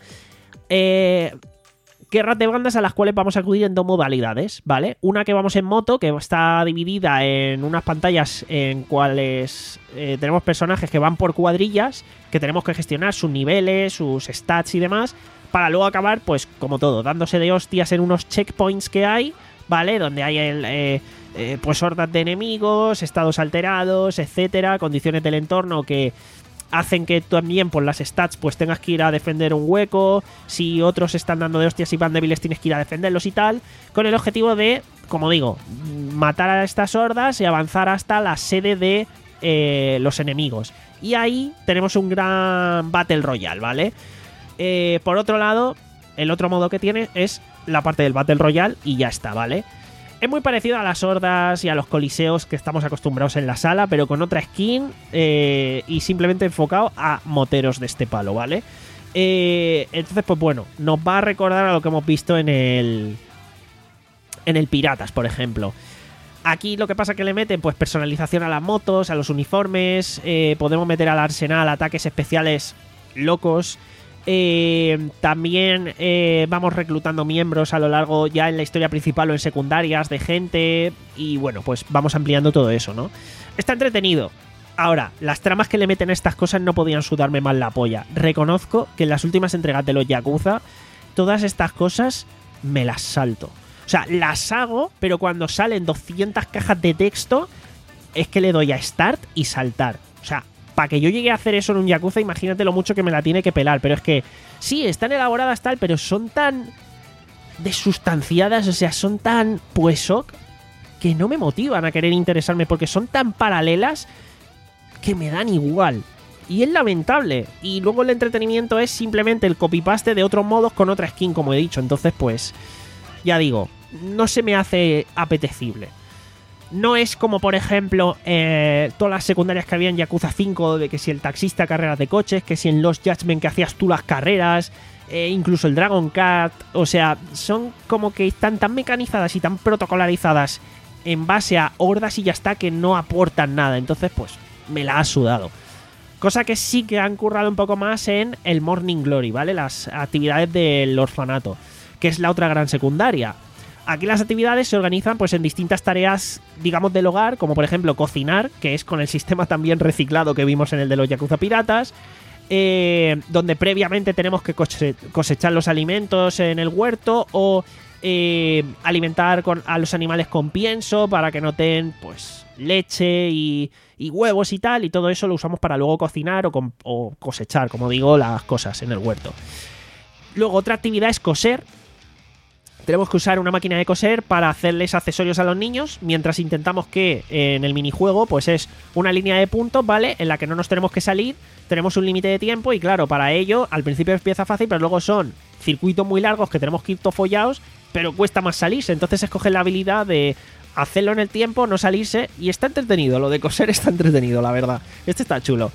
Eh... Guerras de bandas a las cuales vamos a acudir en dos modalidades, ¿vale? Una que vamos en moto, que está dividida en unas pantallas en cuales eh, tenemos personajes que van por cuadrillas, que tenemos que gestionar sus niveles, sus stats y demás, para luego acabar, pues, como todo, dándose de hostias en unos checkpoints que hay, ¿vale? Donde hay el, eh, eh, pues hordas de enemigos, estados alterados, etcétera, condiciones del entorno que hacen que también por las stats pues tengas que ir a defender un hueco, si otros están dando de hostias y van débiles tienes que ir a defenderlos y tal, con el objetivo de, como digo, matar a estas hordas y avanzar hasta la sede de eh, los enemigos. Y ahí tenemos un gran Battle Royale, ¿vale? Eh, por otro lado, el otro modo que tiene es la parte del Battle Royale y ya está, ¿vale? Es muy parecido a las hordas y a los coliseos que estamos acostumbrados en la sala, pero con otra skin eh, y simplemente enfocado a moteros de este palo, ¿vale? Eh, entonces, pues bueno, nos va a recordar a lo que hemos visto en el en el Piratas, por ejemplo. Aquí lo que pasa es que le meten pues personalización a las motos, a los uniformes, eh, podemos meter al arsenal ataques especiales locos. Eh, también eh, vamos reclutando miembros a lo largo ya en la historia principal o en secundarias de gente y bueno, pues vamos ampliando todo eso, ¿no? Está entretenido. Ahora, las tramas que le meten a estas cosas no podían sudarme más la polla. Reconozco que en las últimas entregas de los Yakuza todas estas cosas me las salto. O sea, las hago, pero cuando salen doscientas cajas de texto es que le doy a start y saltar. O sea, para que yo llegue a hacer eso en un Yakuza, imagínate lo mucho que me la tiene que pelar. Pero es que, sí, están elaboradas tal, pero son tan desustanciadas, o sea, son tan puesoc que no me motivan a querer interesarme porque son tan paralelas que me dan igual. Y es lamentable. Y luego el entretenimiento es simplemente el copy-paste de otros modos con otra skin, como he dicho. Entonces, pues, ya digo, no se me hace apetecible. No es como, por ejemplo, eh, todas las secundarias que había en Yakuza cinco, de que si el taxista, carreras de coches, que si en Lost Judgment que hacías tú las carreras, eh, incluso el Dragon Kart. O sea, son como que están tan mecanizadas y tan protocolarizadas en base a hordas y ya está, que no aportan nada. Entonces, pues, me la ha sudado. Cosa que sí que han currado un poco más en el Morning Glory, ¿vale? Las actividades del orfanato, que es la otra gran secundaria. Aquí las actividades se organizan pues en distintas tareas, digamos, del hogar, como por ejemplo cocinar, que es con el sistema también reciclado que vimos en el de los Yakuza Piratas, eh, donde previamente tenemos que cose- cosechar los alimentos en el huerto o eh, alimentar con, a los animales con pienso para que no den pues leche y, y huevos y tal, y todo eso lo usamos para luego cocinar o, com- o cosechar, como digo, las cosas en el huerto. Luego otra actividad es coser. Tenemos que usar una máquina de coser para hacerles accesorios a los niños, mientras intentamos que eh, en el minijuego pues es una línea de puntos, ¿vale? En la que no nos tenemos que salir, tenemos un límite de tiempo y claro, para ello al principio empieza fácil, pero luego son circuitos muy largos que tenemos que ir tofollados, pero cuesta más salirse, entonces escoger la habilidad de hacerlo en el tiempo, no salirse, y está entretenido, lo de coser está entretenido, la verdad. Este está chulo.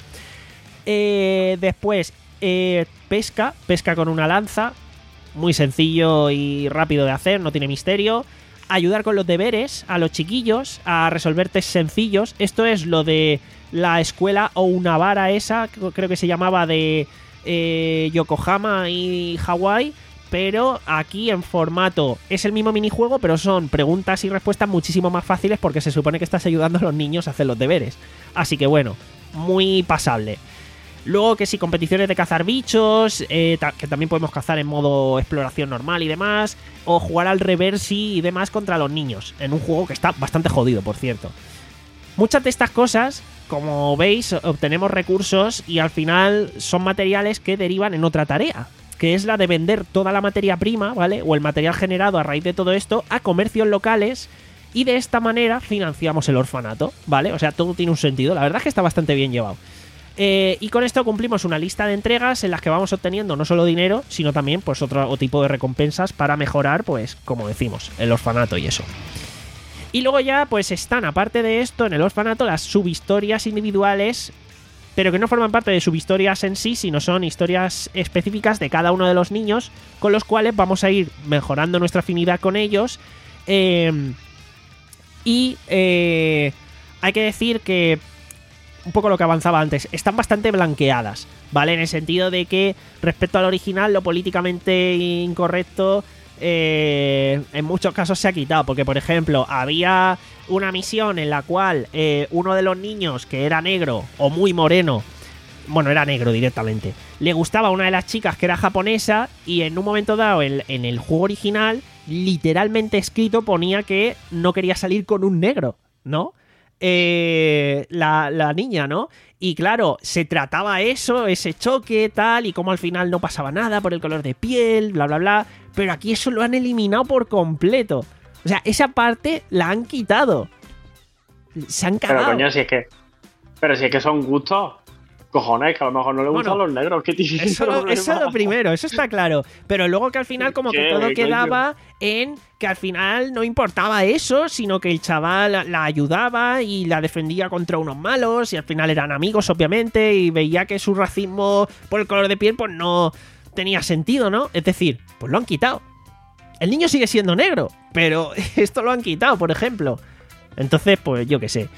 Eh, después, eh, pesca, pesca con una lanza. Muy sencillo y rápido de hacer, no tiene misterio. Ayudar con los deberes a los chiquillos a resolver test sencillos. Esto es lo de la escuela o una vara esa, creo que se llamaba de eh, Yokohama y Hawái, pero aquí en formato es el mismo minijuego, pero son preguntas y respuestas muchísimo más fáciles porque se supone que estás ayudando a los niños a hacer los deberes. Así que bueno, muy pasable. Luego que sí, competiciones de cazar bichos, eh, ta- que también podemos cazar en modo exploración normal y demás, o jugar al reversi y demás contra los niños, en un juego que está bastante jodido, por cierto. Muchas de estas cosas, como veis, obtenemos recursos y al final son materiales que derivan en otra tarea, que es la de vender toda la materia prima, ¿vale? O el material generado a raíz de todo esto a comercios locales, y de esta manera financiamos el orfanato, ¿vale? O sea, todo tiene un sentido, la verdad es que está bastante bien llevado. Eh, y con esto cumplimos una lista de entregas en las que vamos obteniendo no solo dinero, sino también pues otro tipo de recompensas para mejorar, pues como decimos, el orfanato y eso. Y luego ya pues están, aparte de esto, en el orfanato las subhistorias individuales, pero que no forman parte de subhistorias en sí, sino son historias específicas de cada uno de los niños, con los cuales vamos a ir mejorando nuestra afinidad con ellos. Eh, y eh, hay que decir que un poco lo que avanzaba antes, están bastante blanqueadas, ¿vale? En el sentido de que respecto al original, lo políticamente incorrecto eh, en muchos casos se ha quitado, porque por ejemplo, había una misión en la cual eh, uno de los niños que era negro o muy moreno, bueno, era negro directamente, le gustaba a una de las chicas que era japonesa, y en un momento dado en, en el juego original, literalmente escrito ponía que no quería salir con un negro, ¿no? Eh, la, la niña, ¿no? Y claro, se trataba eso, ese choque, tal, y como al final no pasaba nada por el color de piel, bla, bla, bla. Pero aquí eso lo han eliminado por completo. O sea, esa parte la han quitado. Se han cagado. Pero coño, si es que. Pero si es que son gustos. Cojones, que a lo mejor no le gustan Bueno, los negros. ¿Qué tiene Eso, lo, problema? eso es lo primero, eso está claro. Pero luego que al final como que ¿Qué, todo coño? quedaba en que al final no importaba eso, sino que el chaval la, la ayudaba y la defendía contra unos malos, y al final eran amigos, obviamente, y veía que su racismo por el color de piel pues no tenía sentido, ¿no? Es decir, pues lo han quitado. El niño sigue siendo negro, pero esto lo han quitado, por ejemplo. Entonces, pues yo qué sé.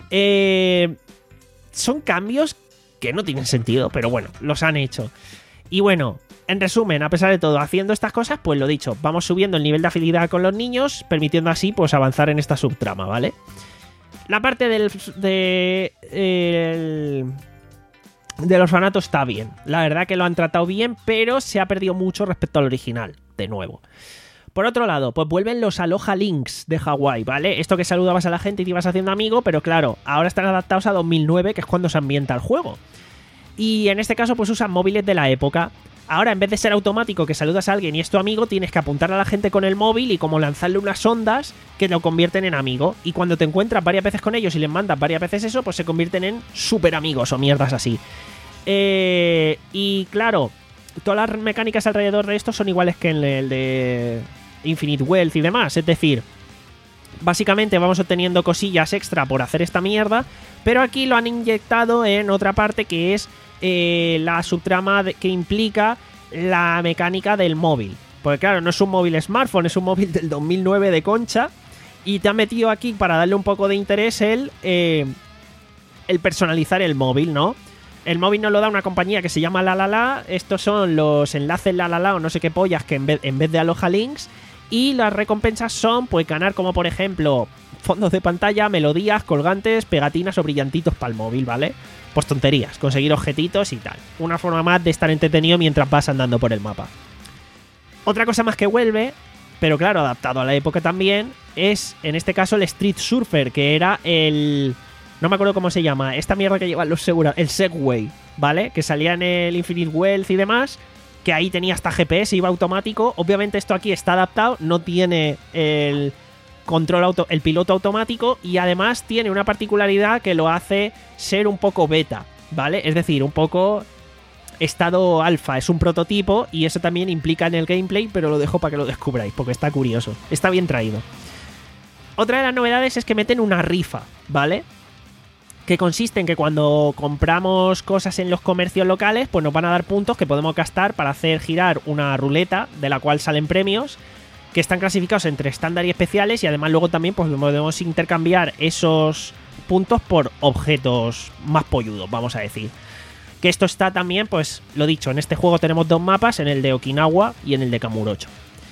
Eh, son cambios que no tienen sentido, pero bueno, los han hecho. Y bueno, en resumen, a pesar de todo, haciendo estas cosas, pues lo dicho, vamos subiendo el nivel de afinidad con los niños, permitiendo así pues avanzar en esta subtrama, ¿vale? La parte del de, el, del orfanato está bien, la verdad que lo han tratado bien, pero se ha perdido mucho respecto al original, de nuevo. Por otro lado, pues vuelven los Aloha Links de Hawái, ¿vale? Esto que saludabas a la gente y te ibas haciendo amigo, pero claro, ahora están adaptados a dos mil nueve, que es cuando se ambienta el juego. Y en este caso, pues usan móviles de la época. Ahora, en vez de ser automático que saludas a alguien y es tu amigo, tienes que apuntar a la gente con el móvil y como lanzarle unas ondas que lo convierten en amigo. Y cuando te encuentras varias veces con ellos y les mandas varias veces eso, pues se convierten en súper amigos o mierdas así. Eh, y claro, todas las mecánicas alrededor de esto son iguales que en el de Infinite Wealth y demás. Es decir, básicamente vamos obteniendo cosillas extra por hacer esta mierda, pero aquí lo han inyectado en otra parte que es eh, la subtrama de, que implica la mecánica del móvil. Porque claro, no es un móvil smartphone, es un móvil del dos mil nueve de concha, y te han metido aquí para darle un poco de interés el, eh, el personalizar el móvil, ¿no? El móvil nos lo da una compañía que se llama La La La. Estos son los enlaces La La La o no sé qué pollas que en vez, en vez de Aloha Links. Y las recompensas son, pues, ganar como, por ejemplo, fondos de pantalla, melodías, colgantes, pegatinas o brillantitos para el móvil, ¿vale? Pues tonterías, conseguir objetitos y tal. Una forma más de estar entretenido mientras vas andando por el mapa. Otra cosa más que vuelve, pero claro, adaptado a la época también, es, en este caso, el Street Surfer, que era el... No me acuerdo cómo se llama, esta mierda que llevan los seguros, el Segway, ¿vale? Que salía en el Infinite Wealth y demás, que ahí tenía hasta G P S, iba automático. Obviamente esto aquí está adaptado, no tiene el control auto, el piloto automático, y además tiene una particularidad que lo hace ser un poco beta, ¿vale? Es decir, un poco estado alfa, es un prototipo, y eso también implica en el gameplay, pero lo dejo para que lo descubráis, porque está curioso, está bien traído. Otra de las novedades es que meten una rifa, ¿vale? Que consiste en que cuando compramos cosas en los comercios locales, pues nos van a dar puntos que podemos gastar para hacer girar una ruleta, de la cual salen premios, que están clasificados entre estándar y especiales, y además luego también pues podemos intercambiar esos puntos por objetos más polludos, vamos a decir. Que esto está también, pues lo dicho, en este juego tenemos dos mapas, en el de Okinawa y en el de Kamurocho.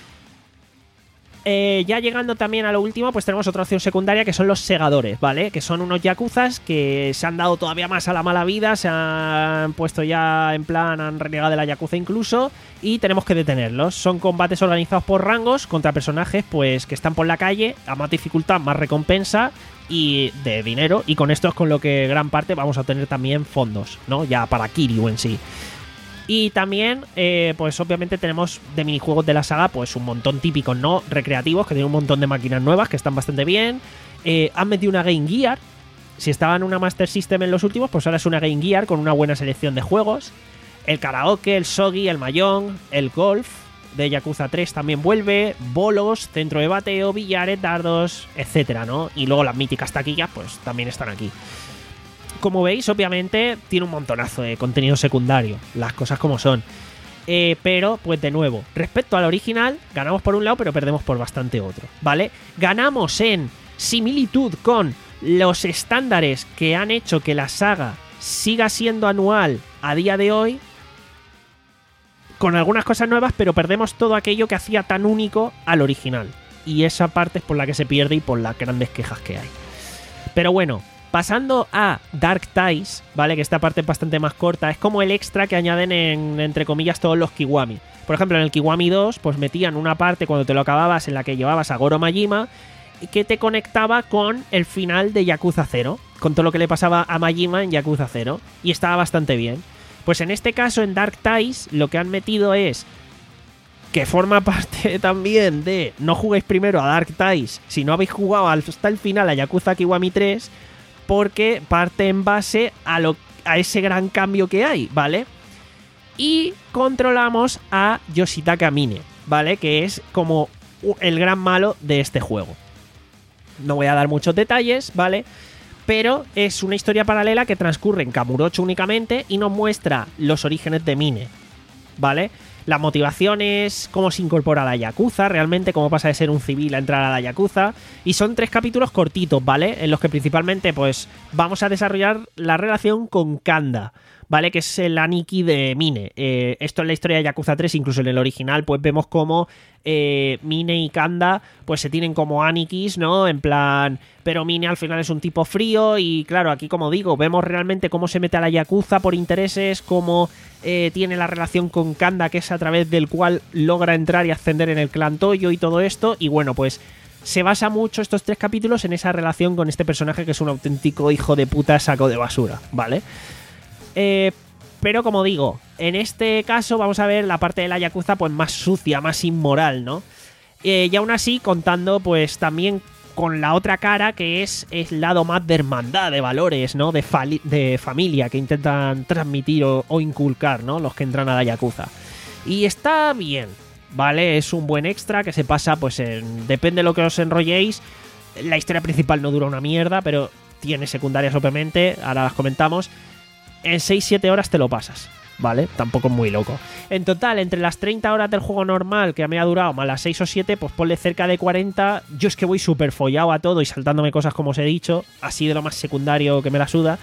Eh, ya llegando también a lo último, pues tenemos otra opción secundaria, que son los segadores, ¿vale? Que son unos yakuzas que se han dado todavía más a la mala vida, se han puesto ya en plan, han renegado de la yakuza incluso, y tenemos que detenerlos. Son combates organizados por rangos contra personajes pues que están por la calle, a más dificultad, más recompensa y de dinero, y con esto es con lo que gran parte vamos a tener también fondos, ¿no? Ya para Kiryu en sí. Y también, eh, pues obviamente tenemos de minijuegos de la saga, pues un montón típicos, ¿no? Recreativos, que tienen un montón de máquinas nuevas que están bastante bien. Eh, han metido una Game Gear. Si estaba en una Master System en los últimos, pues ahora es una Game Gear con una buena selección de juegos. El karaoke, el shogi, el mahjong, el golf de Yakuza tres también vuelve. Bolos, centro de bateo, billares, dardos, etcétera, ¿no? Y luego las míticas taquillas, pues también están aquí. Como veis, obviamente, tiene un montonazo de contenido secundario, las cosas como son. Eh, pero, pues de nuevo, respecto al original, ganamos por un lado, pero perdemos por bastante otro, ¿vale? Ganamos en similitud con los estándares que han hecho que la saga siga siendo anual a día de hoy, con algunas cosas nuevas, pero perdemos todo aquello que hacía tan único al original. Y esa parte es por la que se pierde y por las grandes quejas que hay. Pero bueno, pasando a Dark Ties, ¿vale? Que esta parte es bastante más corta. Es como el extra que añaden en, entre comillas, todos los Kiwami. Por ejemplo, en el Kiwami dos, pues metían una parte cuando te lo acababas en la que llevabas a Goro Majima, que te conectaba con el final de Yakuza cero, con todo lo que le pasaba a Majima en Yakuza cero. Y estaba bastante bien. Pues en este caso, en Dark Ties, lo que han metido es que forma parte también de no juguéis primero a Dark Ties si no habéis jugado hasta el final a Yakuza Kiwami tres, porque parte en base a, lo, a ese gran cambio que hay, ¿vale? Y controlamos a Yoshitaka Mine, ¿vale? Que es como el gran malo de este juego. No voy a dar muchos detalles, ¿vale? Pero es una historia paralela que transcurre en Kamurocho únicamente y nos muestra los orígenes de Mine, ¿vale? Las motivaciones, cómo se incorpora a la Yakuza, realmente cómo pasa de ser un civil a entrar a la Yakuza. Y son tres capítulos cortitos, ¿vale? En los que principalmente pues vamos a desarrollar la relación con Kanda, ¿vale? Que es el Aniki de Mine. Eh, esto en la historia de Yakuza tres, incluso en el original, pues vemos cómo eh, Mine y Kanda pues se tienen como Anikis, ¿no? En plan, pero Mine al final es un tipo frío y claro, aquí como digo, vemos realmente cómo se mete a la Yakuza por intereses, cómo eh, tiene la relación con Kanda, que es a través del cual logra entrar y ascender en el clan Toyo y todo esto. Y bueno, pues se basa mucho estos tres capítulos en esa relación con este personaje que es un auténtico hijo de puta saco de basura, ¿vale? Eh, pero como digo, en este caso vamos a ver la parte de la Yakuza pues más sucia, más inmoral, ¿no? Eh, y aún así contando pues también con la otra cara, que es el lado más de hermandad, de valores, ¿no? De, de familia que intentan transmitir o, o inculcar, ¿no? Los que entran a la Yakuza. Y está bien, ¿vale? Es un buen extra que se pasa pues en... Depende de lo que os enrolléis. La historia principal no dura una mierda, pero tiene secundarias obviamente, ahora las comentamos. En seis siete horas te lo pasas, ¿vale? Tampoco es muy loco. En total, entre las treinta horas del juego normal que me ha durado, más las seis o siete, pues ponle cerca de cuarenta. Yo es que voy súper follado a todo y saltándome cosas como os he dicho, así de lo más secundario que me la suda.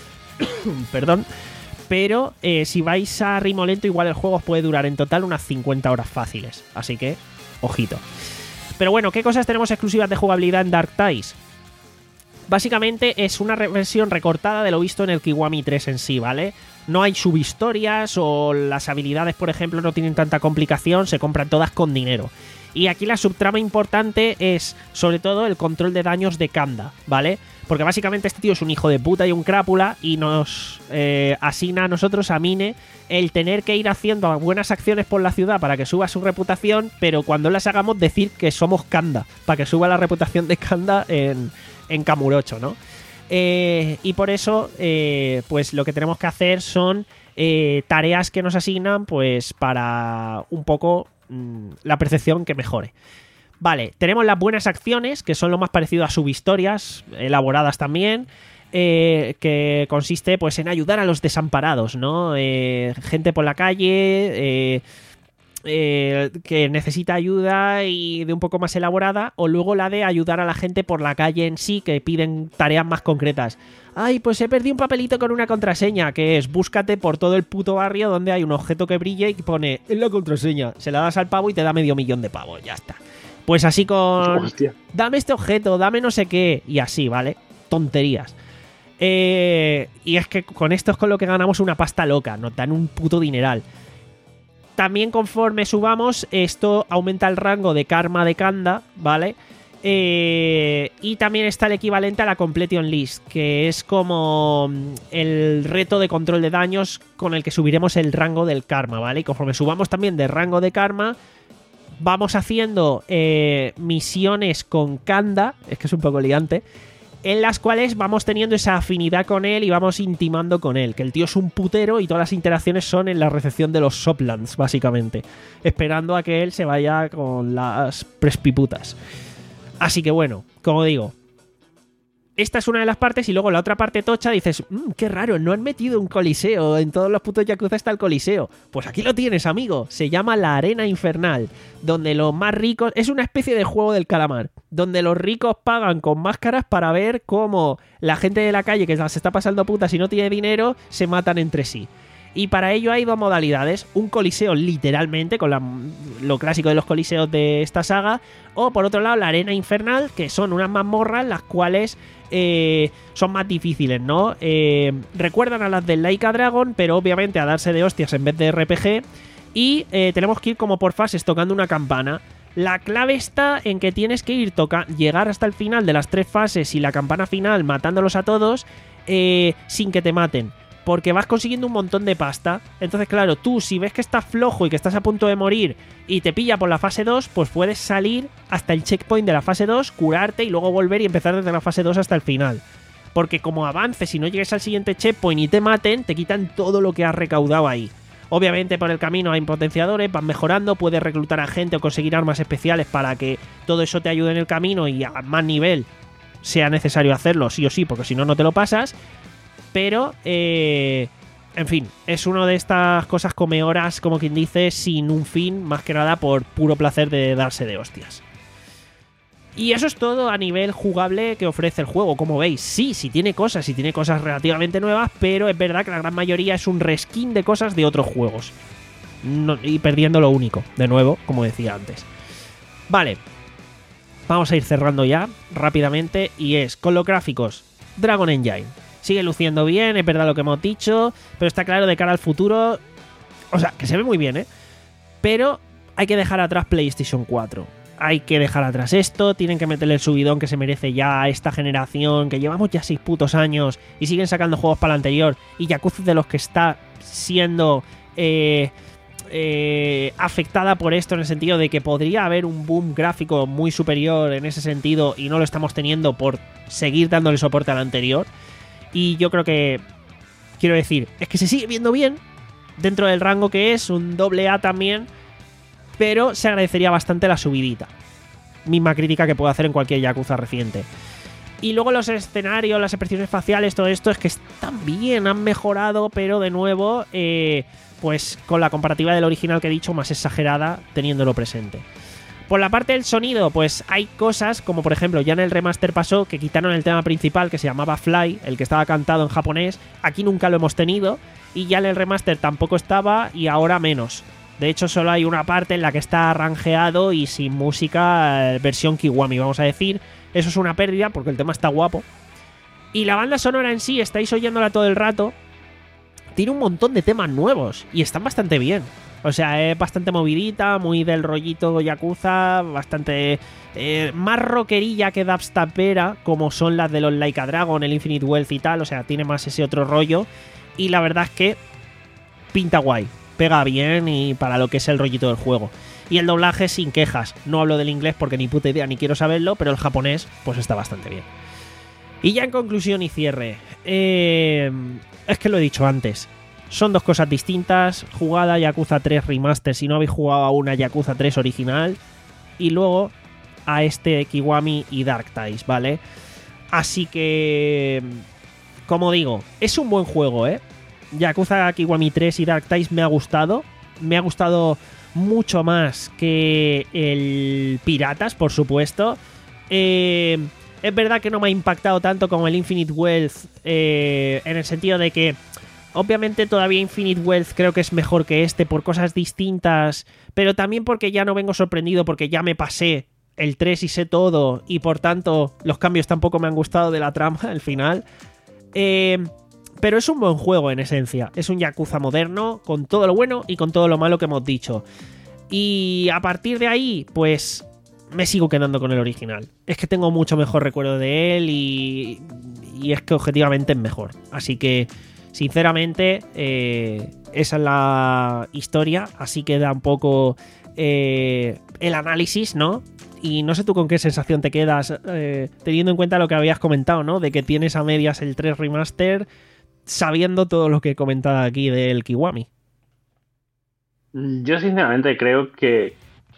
Perdón. Pero eh, si vais a ritmo lento, igual el juego os puede durar en total unas cincuenta horas fáciles. Así que, ojito. Pero bueno, ¿qué cosas tenemos exclusivas de jugabilidad en Dark Ties? Básicamente es una re- versión recortada de lo visto en el Kiwami tres en sí, ¿vale? No hay subhistorias o las habilidades, por ejemplo, no tienen tanta complicación, se compran todas con dinero. Y aquí la subtrama importante es, sobre todo, el control de daños de Kanda, ¿vale? Porque básicamente este tío es un hijo de puta y un crápula y nos eh, asigna a nosotros, a Mine, el tener que ir haciendo buenas acciones por la ciudad para que suba su reputación, pero cuando las hagamos decir que somos Kanda, para que suba la reputación de Kanda en, en Kamurocho, ¿no? Eh, y por eso, eh, pues lo que tenemos que hacer son eh, tareas que nos asignan, pues para un poco mmm, la percepción que mejore. Vale, tenemos las buenas acciones, que son lo más parecido a subhistorias, elaboradas también, eh, que consiste pues en ayudar a los desamparados, ¿no? Eh, gente por la calle, eh, eh, que necesita ayuda y de un poco más elaborada, o luego la de ayudar a la gente por la calle en sí, que piden tareas más concretas. Ay, pues he perdido un papelito con una contraseña, que es búscate por todo el puto barrio donde hay un objeto que brille y que pone en la contraseña. Se la das al pavo y te da medio millón de pavos, ya está. Pues así con... Hostia. Dame este objeto, dame no sé qué, y así, ¿vale? Tonterías. Eh, y es que con esto es con lo que ganamos una pasta loca, nos dan un puto dineral. También conforme subamos, esto aumenta el rango de karma de Kanda, ¿vale? Eh, y también está el equivalente a la Completion List, que es como el reto de control de daños con el que subiremos el rango del karma, ¿vale? Y conforme subamos también de rango de karma, vamos haciendo eh, misiones con Kanda, es que es un poco liante, en las cuales vamos teniendo esa afinidad con él y vamos intimando con él, que el tío es un putero y todas las interacciones son en la recepción de los Soplands, básicamente, esperando a que él se vaya con las prespiputas. Así que bueno, como digo, esta es una de las partes y luego la otra parte tocha dices, mmm, qué raro, no han metido un coliseo, en todos los putos Yakuza está el coliseo. Pues aquí lo tienes, amigo, se llama la Arena Infernal, donde los más ricos, es una especie de juego del calamar, donde los ricos pagan con máscaras para ver cómo la gente de la calle que se está pasando putas y no tiene dinero, se matan entre sí. Y para ello hay dos modalidades, un coliseo literalmente, con la, lo clásico de los coliseos de esta saga, o por otro lado la Arena Infernal, que son unas mazmorras las cuales eh, son más difíciles, ¿no? Eh, recuerdan a las del Laika Dragon, pero obviamente a darse de hostias en vez de R P G, y eh, tenemos que ir como por fases tocando una campana. La clave está en que tienes que ir toca llegar hasta el final de las tres fases y la campana final matándolos a todos eh, sin que te maten, porque vas consiguiendo un montón de pasta. Entonces, claro, tú si ves que estás flojo y que estás a punto de morir y te pilla por la fase dos, pues puedes salir hasta el checkpoint de la fase dos, curarte y luego volver y empezar desde la fase dos hasta el final. Porque como avances y no llegues al siguiente checkpoint y te maten, te quitan todo lo que has recaudado ahí. Obviamente por el camino hay potenciadores, vas mejorando, puedes reclutar a gente o conseguir armas especiales para que todo eso te ayude en el camino y a más nivel sea necesario hacerlo, sí o sí, porque si no, no te lo pasas. Pero, eh, en fin, es una de estas cosas come horas, como quien dice, sin un fin, más que nada por puro placer de darse de hostias. Y eso es todo a nivel jugable que ofrece el juego. Como veis, sí, sí tiene cosas, sí tiene cosas relativamente nuevas, pero es verdad que la gran mayoría es un reskin de cosas de otros juegos. No, y perdiendo lo único, de nuevo, como decía antes. Vale, vamos a ir cerrando ya, rápidamente, y es, con los gráficos, Dragon Engine. Sigue luciendo bien, es verdad lo que hemos dicho, pero está claro de cara al futuro, o sea, que se ve muy bien, ¿eh? Pero hay que dejar atrás PlayStation cuatro. Hay que dejar atrás esto, tienen que meterle el subidón que se merece ya a esta generación, que llevamos ya seis putos años y siguen sacando juegos para el anterior, y Yakuza de los que está siendo eh, eh, afectada por esto, en el sentido de que podría haber un boom gráfico muy superior en ese sentido y no lo estamos teniendo por seguir dándole soporte al anterior. Y yo creo que, quiero decir, es que se sigue viendo bien dentro del rango que es, un doble A también, pero se agradecería bastante la subidita. Misma crítica que puedo hacer en cualquier Yakuza reciente. Y luego los escenarios, las expresiones faciales, todo esto es que están bien, han mejorado, pero de nuevo, eh, pues con la comparativa del original que he dicho, más exagerada, teniéndolo presente. Por la parte del sonido, pues hay cosas, como por ejemplo, ya en el remaster pasó, que quitaron el tema principal que se llamaba Fly, el que estaba cantado en japonés. Aquí nunca lo hemos tenido, y ya en el remaster tampoco estaba, y ahora menos. De hecho, solo hay una parte en la que está rangeado y sin música, eh, versión Kiwami, vamos a decir. Eso es una pérdida porque el tema está guapo. Y la banda sonora en sí, estáis oyéndola todo el rato, tiene un montón de temas nuevos y están bastante bien. O sea, es bastante movidita, muy del rollito Yakuza, bastante eh, más rockerilla que dubstepera, como son las de los Like a Dragon, el Infinite Wealth y tal. O sea, tiene más ese otro rollo. Y la verdad es que pinta guay, pega bien y para lo que es el rollito del juego. Y el doblaje sin quejas. No hablo del inglés porque ni puta idea ni quiero saberlo, pero el japonés pues está bastante bien. Y ya en conclusión y cierre, eh, es que lo he dicho antes, son dos cosas distintas. Jugad a Yakuza tres Remaster si no habéis jugado a una Yakuza tres original, y luego a este Kiwami y Dark Ties, ¿vale? Así que, como digo, es un buen juego, ¿eh? Yakuza Kiwami tres y Dark Ties me ha gustado. Me ha gustado mucho más que el Piratas, por supuesto. Eh... Es verdad que no me ha impactado tanto como el Infinite Wealth, eh, en el sentido de que obviamente todavía Infinite Wealth creo que es mejor que este por cosas distintas, pero también porque ya no vengo sorprendido porque ya me pasé el tres y sé todo, y por tanto los cambios tampoco me han gustado de la trama al final. Eh, pero es un buen juego en esencia, es un Yakuza moderno con todo lo bueno y con todo lo malo que hemos dicho. Y a partir de ahí, pues me sigo quedando con el original. Es que tengo mucho mejor recuerdo de él y, y es que objetivamente es mejor. Así que, sinceramente, eh, esa es la historia. Así queda un poco eh, el análisis, ¿no? Y no sé tú con qué sensación te quedas, eh, teniendo en cuenta lo que habías comentado, ¿no? De que tienes a medias el tres Remaster, sabiendo todo lo que he comentado aquí del Kiwami. Yo, sinceramente, creo que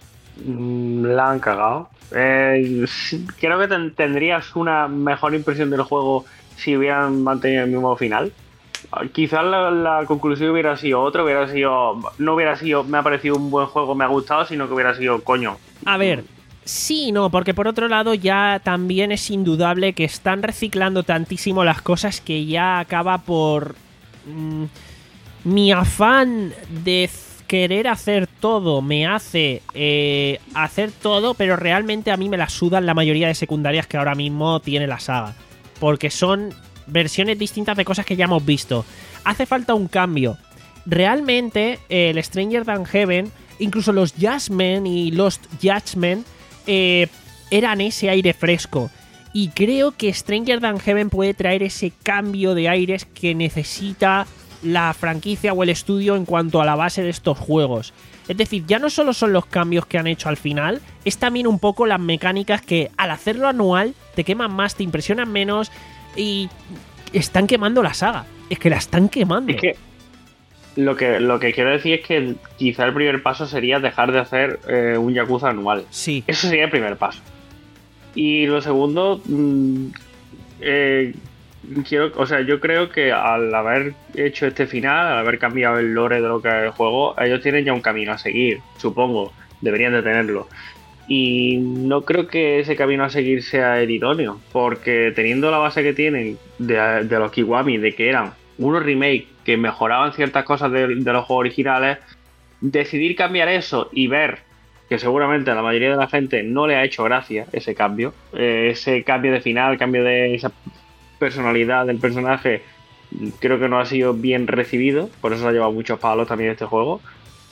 la han cagado. Eh, creo que ten- tendrías una mejor impresión del juego si hubieran mantenido el mismo final. Quizás la, la conclusión hubiera sido otra, hubiera sido, no hubiera sido, me ha parecido un buen juego, me ha gustado, sino que hubiera sido, coño. A ver, sí y no, porque por otro lado ya también es indudable que están reciclando tantísimo las cosas que ya acaba por mmm, mi afán de querer hacer todo me hace eh, hacer todo, pero realmente a mí me la sudan la mayoría de secundarias que ahora mismo tiene la saga, porque son versiones distintas de cosas que ya hemos visto. Hace falta un cambio. Realmente eh, el Stranger Than Heaven, incluso los Judgment y Lost Judgment, eh, eran ese aire fresco, y creo que Stranger Than Heaven puede traer ese cambio de aires que necesita la franquicia o el estudio en cuanto a la base de estos juegos. Es decir, ya no solo son los cambios que han hecho al final, es también un poco las mecánicas que al hacerlo anual te queman más, te impresionan menos y están quemando la saga. Es que la están quemando. Es que lo que, lo que quiero decir es que quizá el primer paso sería dejar de hacer eh, un Yakuza anual. Sí. Eso sería el primer paso. Y lo segundo, mmm, eh, quiero, o sea, yo creo que al haber hecho este final, al haber cambiado el lore de lo que es el juego, ellos tienen ya un camino a seguir, supongo, deberían de tenerlo. Y no creo que ese camino a seguir sea el idóneo, porque teniendo la base que tienen de, de los Kiwami, de que eran unos remakes que mejoraban ciertas cosas de, de los juegos originales, decidir cambiar eso y ver que seguramente a la mayoría de la gente no le ha hecho gracia ese cambio, eh, ese cambio de final, cambio de esa personalidad del personaje, creo que no ha sido bien recibido, por eso se ha llevado muchos palos también este juego.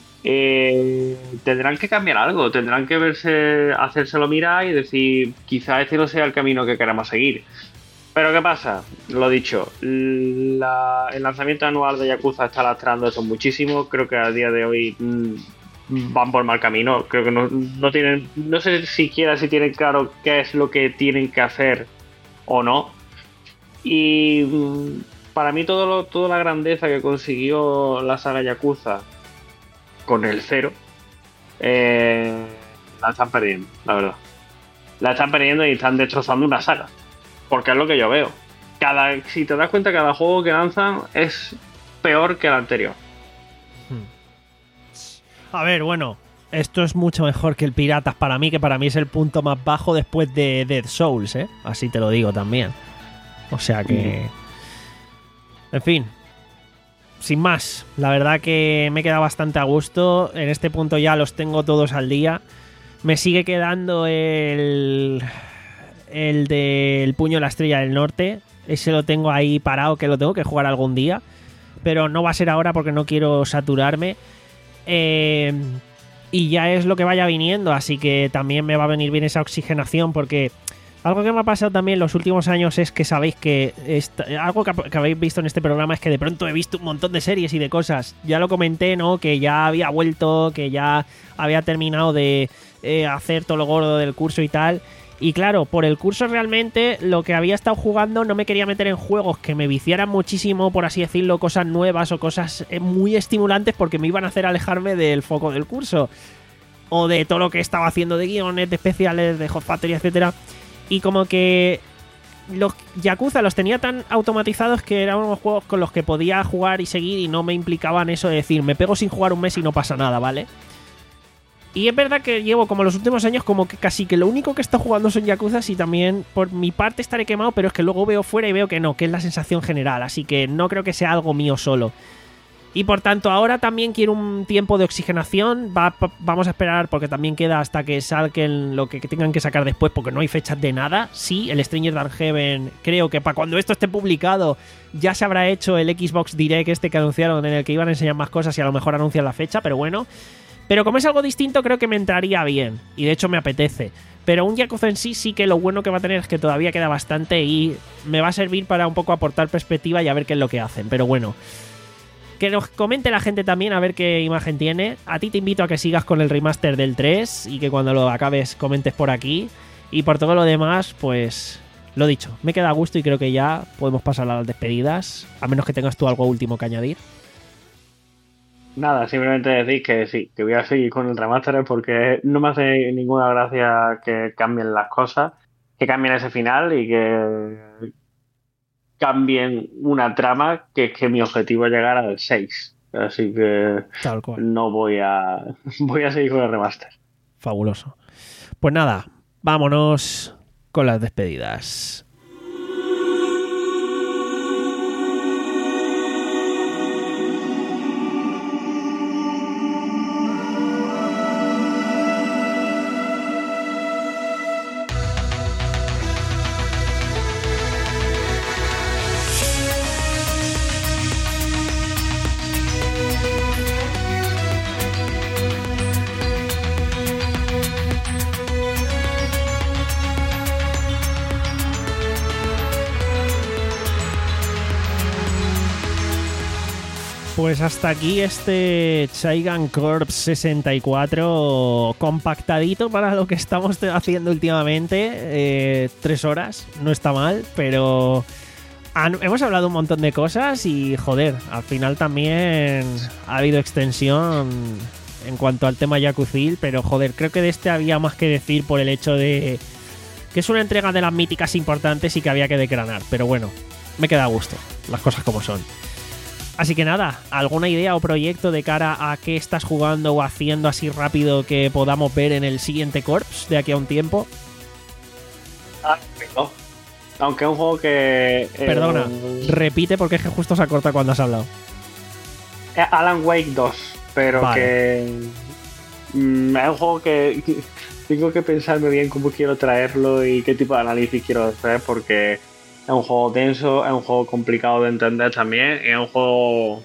Eh, tendrán que cambiar algo, tendrán que verse, hacérselo mirar y decir, quizá este no sea el camino que queramos seguir. Pero ¿qué pasa? Lo dicho, la, el lanzamiento anual de Yakuza está lastrando esto muchísimo. Creo que a día de hoy mmm, van por mal camino. Creo que no, no tienen, no sé siquiera si tienen claro qué es lo que tienen que hacer o no. Y mmm, para mí todo lo, toda la grandeza que consiguió la saga Yakuza con el cero, eh, la están perdiendo, la verdad. La están perdiendo y están destrozando una saga. Porque es lo que yo veo. Cada, si te das cuenta, cada juego que lanzan es peor que el anterior. A ver, bueno, esto es mucho mejor que el Piratas para mí, que para mí es el punto más bajo después de Dead Souls, ¿eh? Así te lo digo también. O sea que... En fin. sin más, la verdad que me he quedado bastante a gusto. En este punto ya los tengo todos al día. Me sigue quedando el... el del Puño de la Estrella del Norte. Ese lo tengo ahí parado, que lo tengo que jugar algún día. Pero no va a ser ahora porque no quiero saturarme. Eh, y ya es lo que vaya viniendo, así que también me va a venir bien esa oxigenación, porque algo que me ha pasado también los últimos años es que sabéis que esta, algo que, que habéis visto en este programa es que de pronto he visto un montón de series y de cosas. Ya lo comenté, ¿no? Que ya había vuelto, que ya había terminado de eh, hacer todo lo gordo del curso y tal. Y claro, por el curso realmente lo que había estado jugando no me quería meter en juegos que me viciaran muchísimo, por así decirlo, cosas nuevas o cosas muy estimulantes, porque me iban a hacer alejarme del foco del curso. O de todo lo que estaba haciendo de guiones, de especiales, de Hot Factory, etcétera. Y como que los Yakuza los tenía tan automatizados que eran unos juegos con los que podía jugar y seguir y no me implicaban eso de decir, me pego sin jugar un mes y no pasa nada, ¿vale? Y es verdad que llevo como los últimos años como que casi que lo único que está jugando son Yakuzas, y también por mi parte estaré quemado, pero es que luego veo fuera y veo que no, que es la sensación general, así que no creo que sea algo mío solo. Y por tanto ahora también quiero un tiempo de oxigenación. Va, vamos a esperar porque también queda hasta que salquen lo que tengan que sacar después, porque no hay fechas de nada. Sí, el Stranger Dark Heaven, creo que para cuando esto esté publicado ya se habrá hecho el Xbox Direct este que anunciaron, en el que iban a enseñar más cosas y a lo mejor anuncian la fecha, pero bueno. Pero como es algo distinto, creo que me entraría bien, y de hecho me apetece. Pero un Yakuza en sí sí que lo bueno que va a tener es que todavía queda bastante y me va a servir para un poco aportar perspectiva y a ver qué es lo que hacen. Pero bueno, que nos comente la gente también a ver qué imagen tiene. A ti te invito a que sigas con el remaster del tres y que cuando lo acabes comentes por aquí. Y por todo lo demás, pues lo dicho, me queda a gusto y creo que ya podemos pasar a las despedidas, a menos que tengas tú algo último que añadir. Nada, simplemente decir que sí, que voy a seguir con el remaster porque no me hace ninguna gracia que cambien las cosas, que cambien ese final y que cambien una trama, que es que mi objetivo es llegar al seis. Así que Tal cual. no voy a voy a seguir con el remaster. Fabuloso. Pues nada, vámonos con las despedidas. Pues hasta aquí este Trigun Corps sesenta y cuatro compactadito para lo que estamos haciendo últimamente. Eh, tres horas, no está mal, pero han, hemos hablado un montón de cosas y joder, al final también ha habido extensión en cuanto al tema Yakuzil, pero joder, creo que de este había más que decir por el hecho de que es una entrega de las míticas importantes y que había que decranar, pero bueno, me queda a gusto, las cosas como son. Así que nada, ¿alguna idea o proyecto de cara a qué estás jugando o haciendo así rápido que podamos ver en el siguiente Corps de aquí a un tiempo? Ah, no. Aunque es un juego que... Perdona, eh, repite porque es que justo se ha cortado cuando has hablado. Alan Wake dos, pero Vale. que... Mm, es un juego que tengo que pensarme bien cómo quiero traerlo y qué tipo de análisis quiero hacer, porque... es un juego denso, es un juego complicado de entender también, y es un juego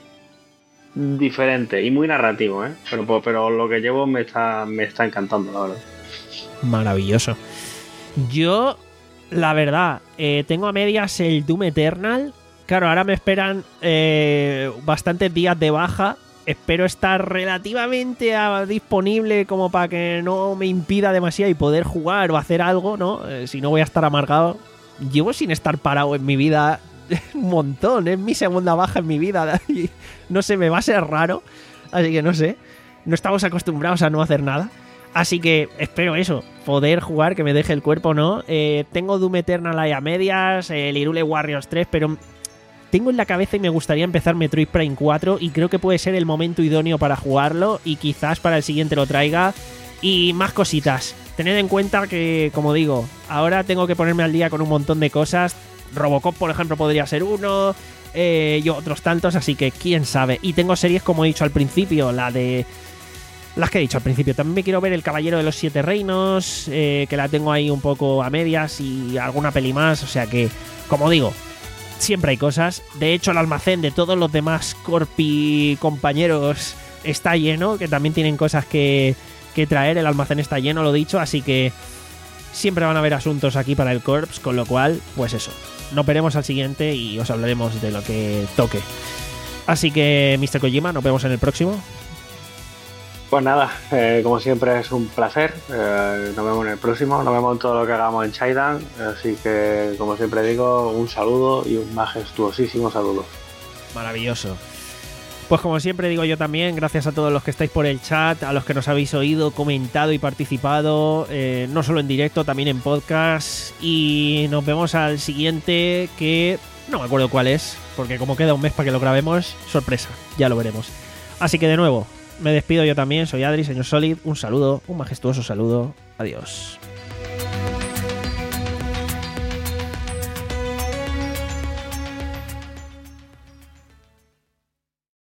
diferente y muy narrativo, ¿eh? Pero, pero lo que llevo me está, me está encantando, la verdad. Maravilloso. Yo, la verdad, eh, tengo a medias el Doom Eternal. Claro, ahora me esperan eh, bastantes días de baja. Espero estar relativamente a, disponible como para que no me impida demasiado y poder jugar o hacer algo, ¿no? Eh, si no voy a estar amargado. Llevo sin estar parado en mi vida un montón, es mi segunda baja en mi vida y no sé, me va a ser raro, así que no sé, no estamos acostumbrados a no hacer nada, así que espero eso, poder jugar, que me deje el cuerpo, ¿no? Eh, tengo Doom Eternal ahí a medias, el Hyrule Warriors tres, pero tengo en la cabeza y me gustaría empezar Metroid Prime cuatro y creo que puede ser el momento idóneo para jugarlo y quizás para el siguiente lo traiga y más cositas. Tened en cuenta que, como digo, ahora tengo que ponerme al día con un montón de cosas. Robocop, por ejemplo, podría ser uno, eh, y otros tantos, así que quién sabe. Y tengo series, como he dicho al principio, la de... Las que he dicho al principio. También me quiero ver El Caballero de los Siete Reinos, eh, que la tengo ahí un poco a medias, y alguna peli más, o sea que, como digo, siempre hay cosas. De hecho, el almacén de todos los demás Corpi compañeros está lleno, que también tienen cosas que, que traer. El almacén está lleno, lo dicho, así que siempre van a haber asuntos aquí para el Corps, con lo cual, pues eso, nos veremos al siguiente y os hablaremos de lo que toque. Así que, mister Kojima, nos vemos en el próximo. Pues nada, eh, como siempre es un placer, eh, nos vemos en el próximo, nos vemos en todo lo que hagamos en Chaidan, así que como siempre digo, un saludo y un majestuosísimo saludo. Maravilloso. Pues como siempre digo yo también, gracias a todos los que estáis por el chat, a los que nos habéis oído, comentado y participado, eh, no solo en directo, también en podcast, y nos vemos al siguiente, que no me acuerdo cuál es, porque como queda un mes para que lo grabemos, sorpresa, ya lo veremos. Así que de nuevo, me despido yo también, soy Adri, señor Solid, un saludo, un majestuoso saludo, adiós.